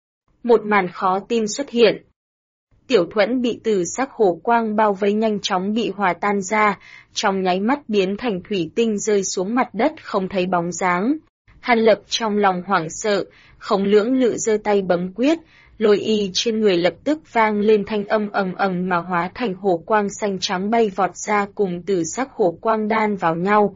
Một màn khó tin xuất hiện. Tiểu thuẫn bị tử sắc hổ quang bao vây nhanh chóng bị hòa tan ra, trong nháy mắt biến thành thủy tinh rơi xuống mặt đất không thấy bóng dáng. Hàn Lập trong lòng hoảng sợ, không lưỡng lự giơ tay bấm quyết, lôi y trên người lập tức vang lên thanh âm ầm ầm mà hóa thành hổ quang xanh trắng bay vọt ra cùng tử sắc hổ quang đan vào nhau.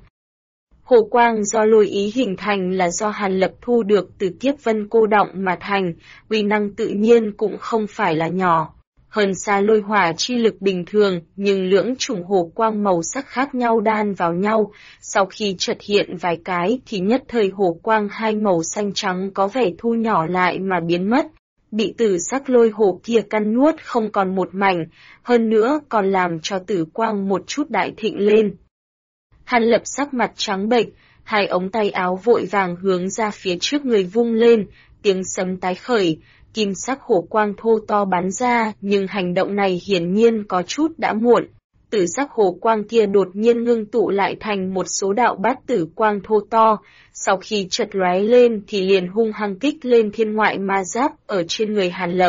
Hổ quang do lôi ý hình thành là do Hàn Lập thu được từ kiếp vân cô động mà thành, uy năng tự nhiên cũng không phải là nhỏ. Hơn xa lôi hỏa chi lực bình thường, nhưng lưỡng chủng hổ quang màu sắc khác nhau đan vào nhau, sau khi chợt hiện vài cái thì nhất thời hổ quang hai màu xanh trắng có vẻ thu nhỏ lại mà biến mất, bị tử sắc lôi hổ kia căn nuốt không còn một mảnh, hơn nữa còn làm cho tử quang một chút đại thịnh lên. Hàn Lập sắc mặt trắng bệch, hai ống tay áo vội vàng hướng ra phía trước người vung lên, tiếng sấm tái khởi. Kim sắc hổ quang thô to bắn ra, nhưng hành động này hiển nhiên có chút đã muộn. Tử sắc hổ quang kia đột nhiên ngưng tụ lại thành một số đạo bát tử quang thô to, sau khi chợt lóe lên thì liền hung hăng kích lên thiên ngoại ma giáp ở trên người Hàn Lập.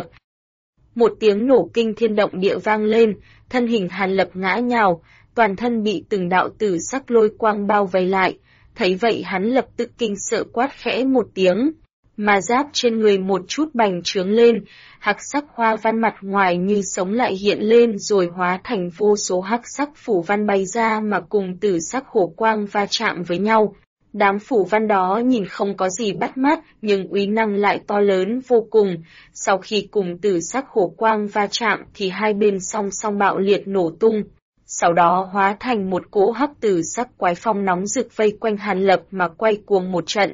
Một tiếng nổ kinh thiên động địa vang lên, thân hình Hàn Lập ngã nhào, toàn thân bị từng đạo tử sắc lôi quang bao vây lại, thấy vậy hắn lập tức kinh sợ quát khẽ một tiếng. Ma giáp trên người một chút bành trướng lên, hắc sắc hoa văn mặt ngoài như sống lại hiện lên rồi hóa thành vô số hắc sắc phủ văn bay ra mà cùng tử sắc hổ quang va chạm với nhau. Đám phủ văn đó nhìn không có gì bắt mắt, nhưng uy năng lại to lớn vô cùng. Sau khi cùng tử sắc hổ quang va chạm thì hai bên song song bạo liệt nổ tung. Sau đó hóa thành một cỗ hắc tử sắc quái phong nóng rực vây quanh Hàn Lập mà quay cuồng một trận.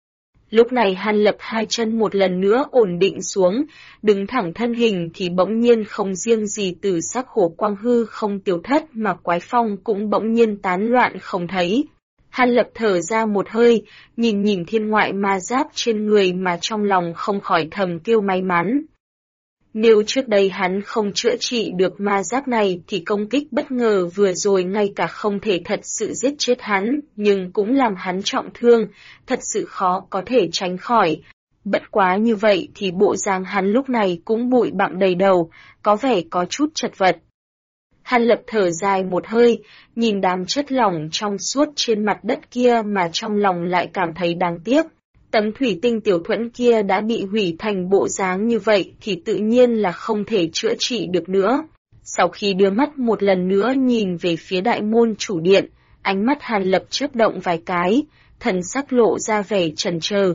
Lúc này Hàn Lập hai chân một lần nữa ổn định xuống, đứng thẳng thân hình thì bỗng nhiên không riêng gì tử sắc hổ quang hư không tiêu thất mà quái phong cũng bỗng nhiên tán loạn không thấy. Hàn Lập thở ra một hơi, nhìn thiên ngoại ma giáp trên người mà trong lòng không khỏi thầm kêu may mắn. Nếu trước đây hắn không chữa trị được ma giáp này thì công kích bất ngờ vừa rồi ngay cả không thể thật sự giết chết hắn, nhưng cũng làm hắn trọng thương, thật sự khó có thể tránh khỏi. Bất quá như vậy thì bộ dáng hắn lúc này cũng bụi bặm đầy đầu, có vẻ có chút chật vật. Hàn Lập thở dài một hơi, nhìn đám chất lỏng trong suốt trên mặt đất kia mà trong lòng lại cảm thấy đáng tiếc. Tấm thủy tinh tiểu thuẫn kia đã bị hủy thành bộ dáng như vậy thì tự nhiên là không thể chữa trị được nữa. Sau khi đưa mắt một lần nữa nhìn về phía đại môn chủ điện, ánh mắt Hàn Lập chớp động vài cái, thần sắc lộ ra vẻ chần chờ.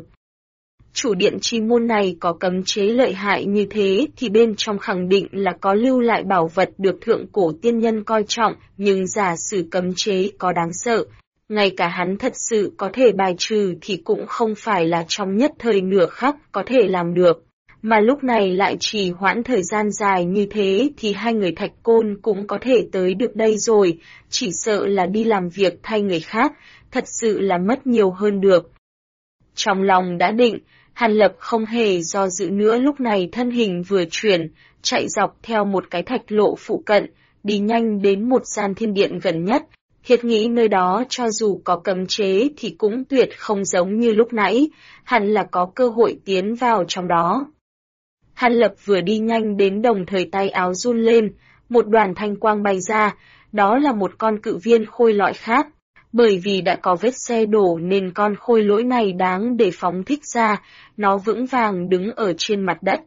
Chủ điện chi môn này có cấm chế lợi hại như thế thì bên trong khẳng định là có lưu lại bảo vật được thượng cổ tiên nhân coi trọng, nhưng giả sử cấm chế có đáng sợ. Ngay cả hắn thật sự có thể bài trừ thì cũng không phải là trong nhất thời nửa khắc có thể làm được. Mà lúc này lại trì hoãn thời gian dài như thế thì hai người Thạch Côn cũng có thể tới được đây rồi, chỉ sợ là đi làm việc thay người khác, thật sự là mất nhiều hơn được. Trong lòng đã định, Hàn Lập không hề do dự nữa lúc này thân hình vừa chuyển, chạy dọc theo một cái thạch lộ phụ cận, đi nhanh đến một gian thiên điện gần nhất. Thiệt nghĩ nơi đó cho dù có cấm chế thì cũng tuyệt không giống như lúc nãy, hẳn là có cơ hội tiến vào trong đó. Hàn Lập vừa đi nhanh đến đồng thời tay áo run lên, một đoàn thanh quang bay ra, đó là một con cự viên khôi lọi khác. Bởi vì đã có vết xe đổ nên con khôi lỗi này đáng để phóng thích ra, nó vững vàng đứng ở trên mặt đất.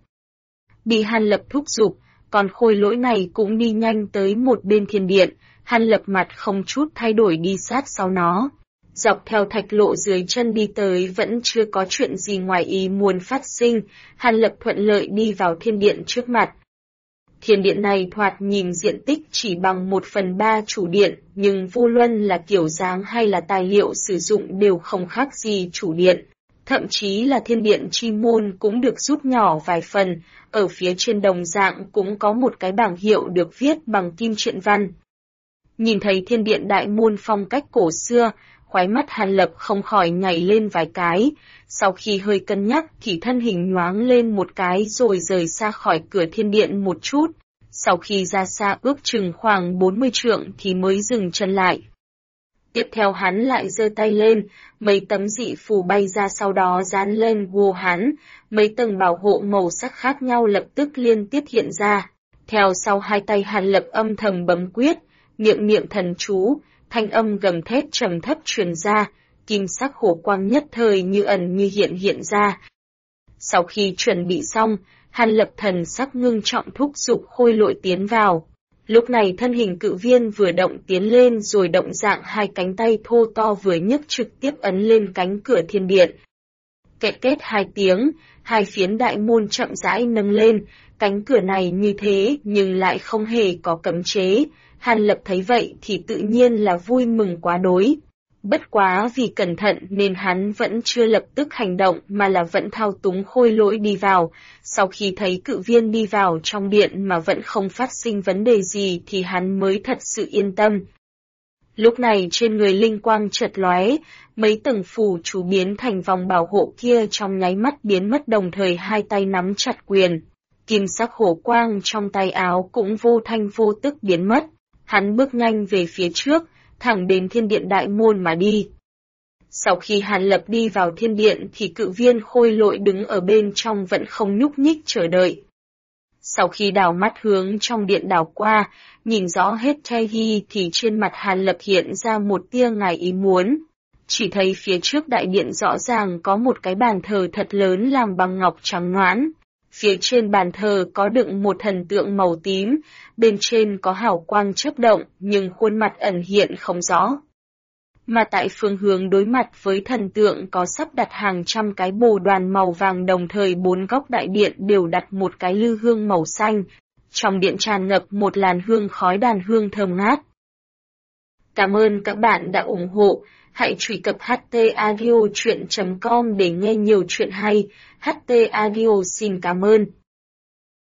Bị Hàn Lập thúc giục, con khôi lỗi này cũng đi nhanh tới một bên thiên điện. Hàn Lập mặt không chút thay đổi đi sát sau nó. Dọc theo thạch lộ dưới chân đi tới vẫn chưa có chuyện gì ngoài ý muốn phát sinh, Hàn Lập thuận lợi đi vào thiên điện trước mặt. Thiên điện này thoạt nhìn diện tích chỉ bằng 1/3 chủ điện, nhưng vô luận là kiểu dáng hay là tài liệu sử dụng đều không khác gì chủ điện. Thậm chí là thiên điện chi môn cũng được rút nhỏ vài phần, ở phía trên đồng dạng cũng có một cái bảng hiệu được viết bằng kim truyện văn. Nhìn thấy thiên điện đại môn phong cách cổ xưa, Khóe mắt Hàn Lập không khỏi nhảy lên vài cái, sau khi hơi cân nhắc thì thân hình nhoáng lên một cái rồi rời xa khỏi cửa thiên điện một chút, sau khi ra xa ước chừng khoảng 40 trượng thì mới dừng chân lại. Tiếp theo hắn lại giơ tay lên, mấy tấm dị phù bay ra sau đó dán lên vô hắn, mấy tầng bảo hộ màu sắc khác nhau lập tức liên tiếp hiện ra. Theo sau hai tay Hàn Lập âm thầm bấm quyết, niệm thần chú, thanh âm gầm thét trầm thấp truyền ra, kim sắc hổ quang nhất thời như ẩn như hiện ra. Sau khi chuẩn bị xong, Hàn Lập thần sắc ngưng trọng thúc giục khôi lỗi tiến vào. Lúc này thân hình cự viên vừa động tiến lên rồi động dạng hai cánh tay thô to vừa nhấc trực tiếp ấn lên cánh cửa thiên điện. Kẹt kết hai tiếng, hai phiến đại môn chậm rãi nâng lên, cánh cửa này như thế nhưng lại không hề có cấm chế. Hàn Lập thấy vậy thì tự nhiên là vui mừng quá đối. Bất quá vì cẩn thận nên hắn vẫn chưa lập tức hành động mà là vẫn thao túng khôi lỗi đi vào. Sau khi thấy cự viên đi vào trong điện mà vẫn không phát sinh vấn đề gì thì hắn mới thật sự yên tâm. Lúc này trên người linh quang chợt lóe, mấy tầng phù chú biến thành vòng bảo hộ kia trong nháy mắt biến mất, đồng thời hai tay nắm chặt quyền. Kim sắc hổ quang trong tay áo cũng vô thanh vô tức biến mất. Hắn bước nhanh về phía trước, thẳng đến thiên điện đại môn mà đi. Sau khi Hàn Lập đi vào thiên điện thì cự viên khôi lỗi đứng ở bên trong vẫn không nhúc nhích chờ đợi. Sau khi đảo mắt hướng trong điện đảo qua, nhìn rõ hết thây thì trên mặt Hàn Lập hiện ra một tia ngoài ý muốn. Chỉ thấy phía trước đại điện rõ ràng có một cái bàn thờ thật lớn làm bằng ngọc trắng nõn. Phía trên bàn thờ có đựng một thần tượng màu tím, bên trên có hào quang chớp động nhưng khuôn mặt ẩn hiện không rõ. Mà tại phương hướng đối mặt với thần tượng có sắp đặt hàng trăm cái bồ đoàn màu vàng, đồng thời bốn góc đại điện đều đặt một cái lư hương màu xanh. Trong điện tràn ngập một làn hương khói đàn hương thơm ngát. Cảm ơn các bạn đã ủng hộ. Hãy truy cập htaudio.com để nghe nhiều chuyện hay. HT Audio xin cảm ơn.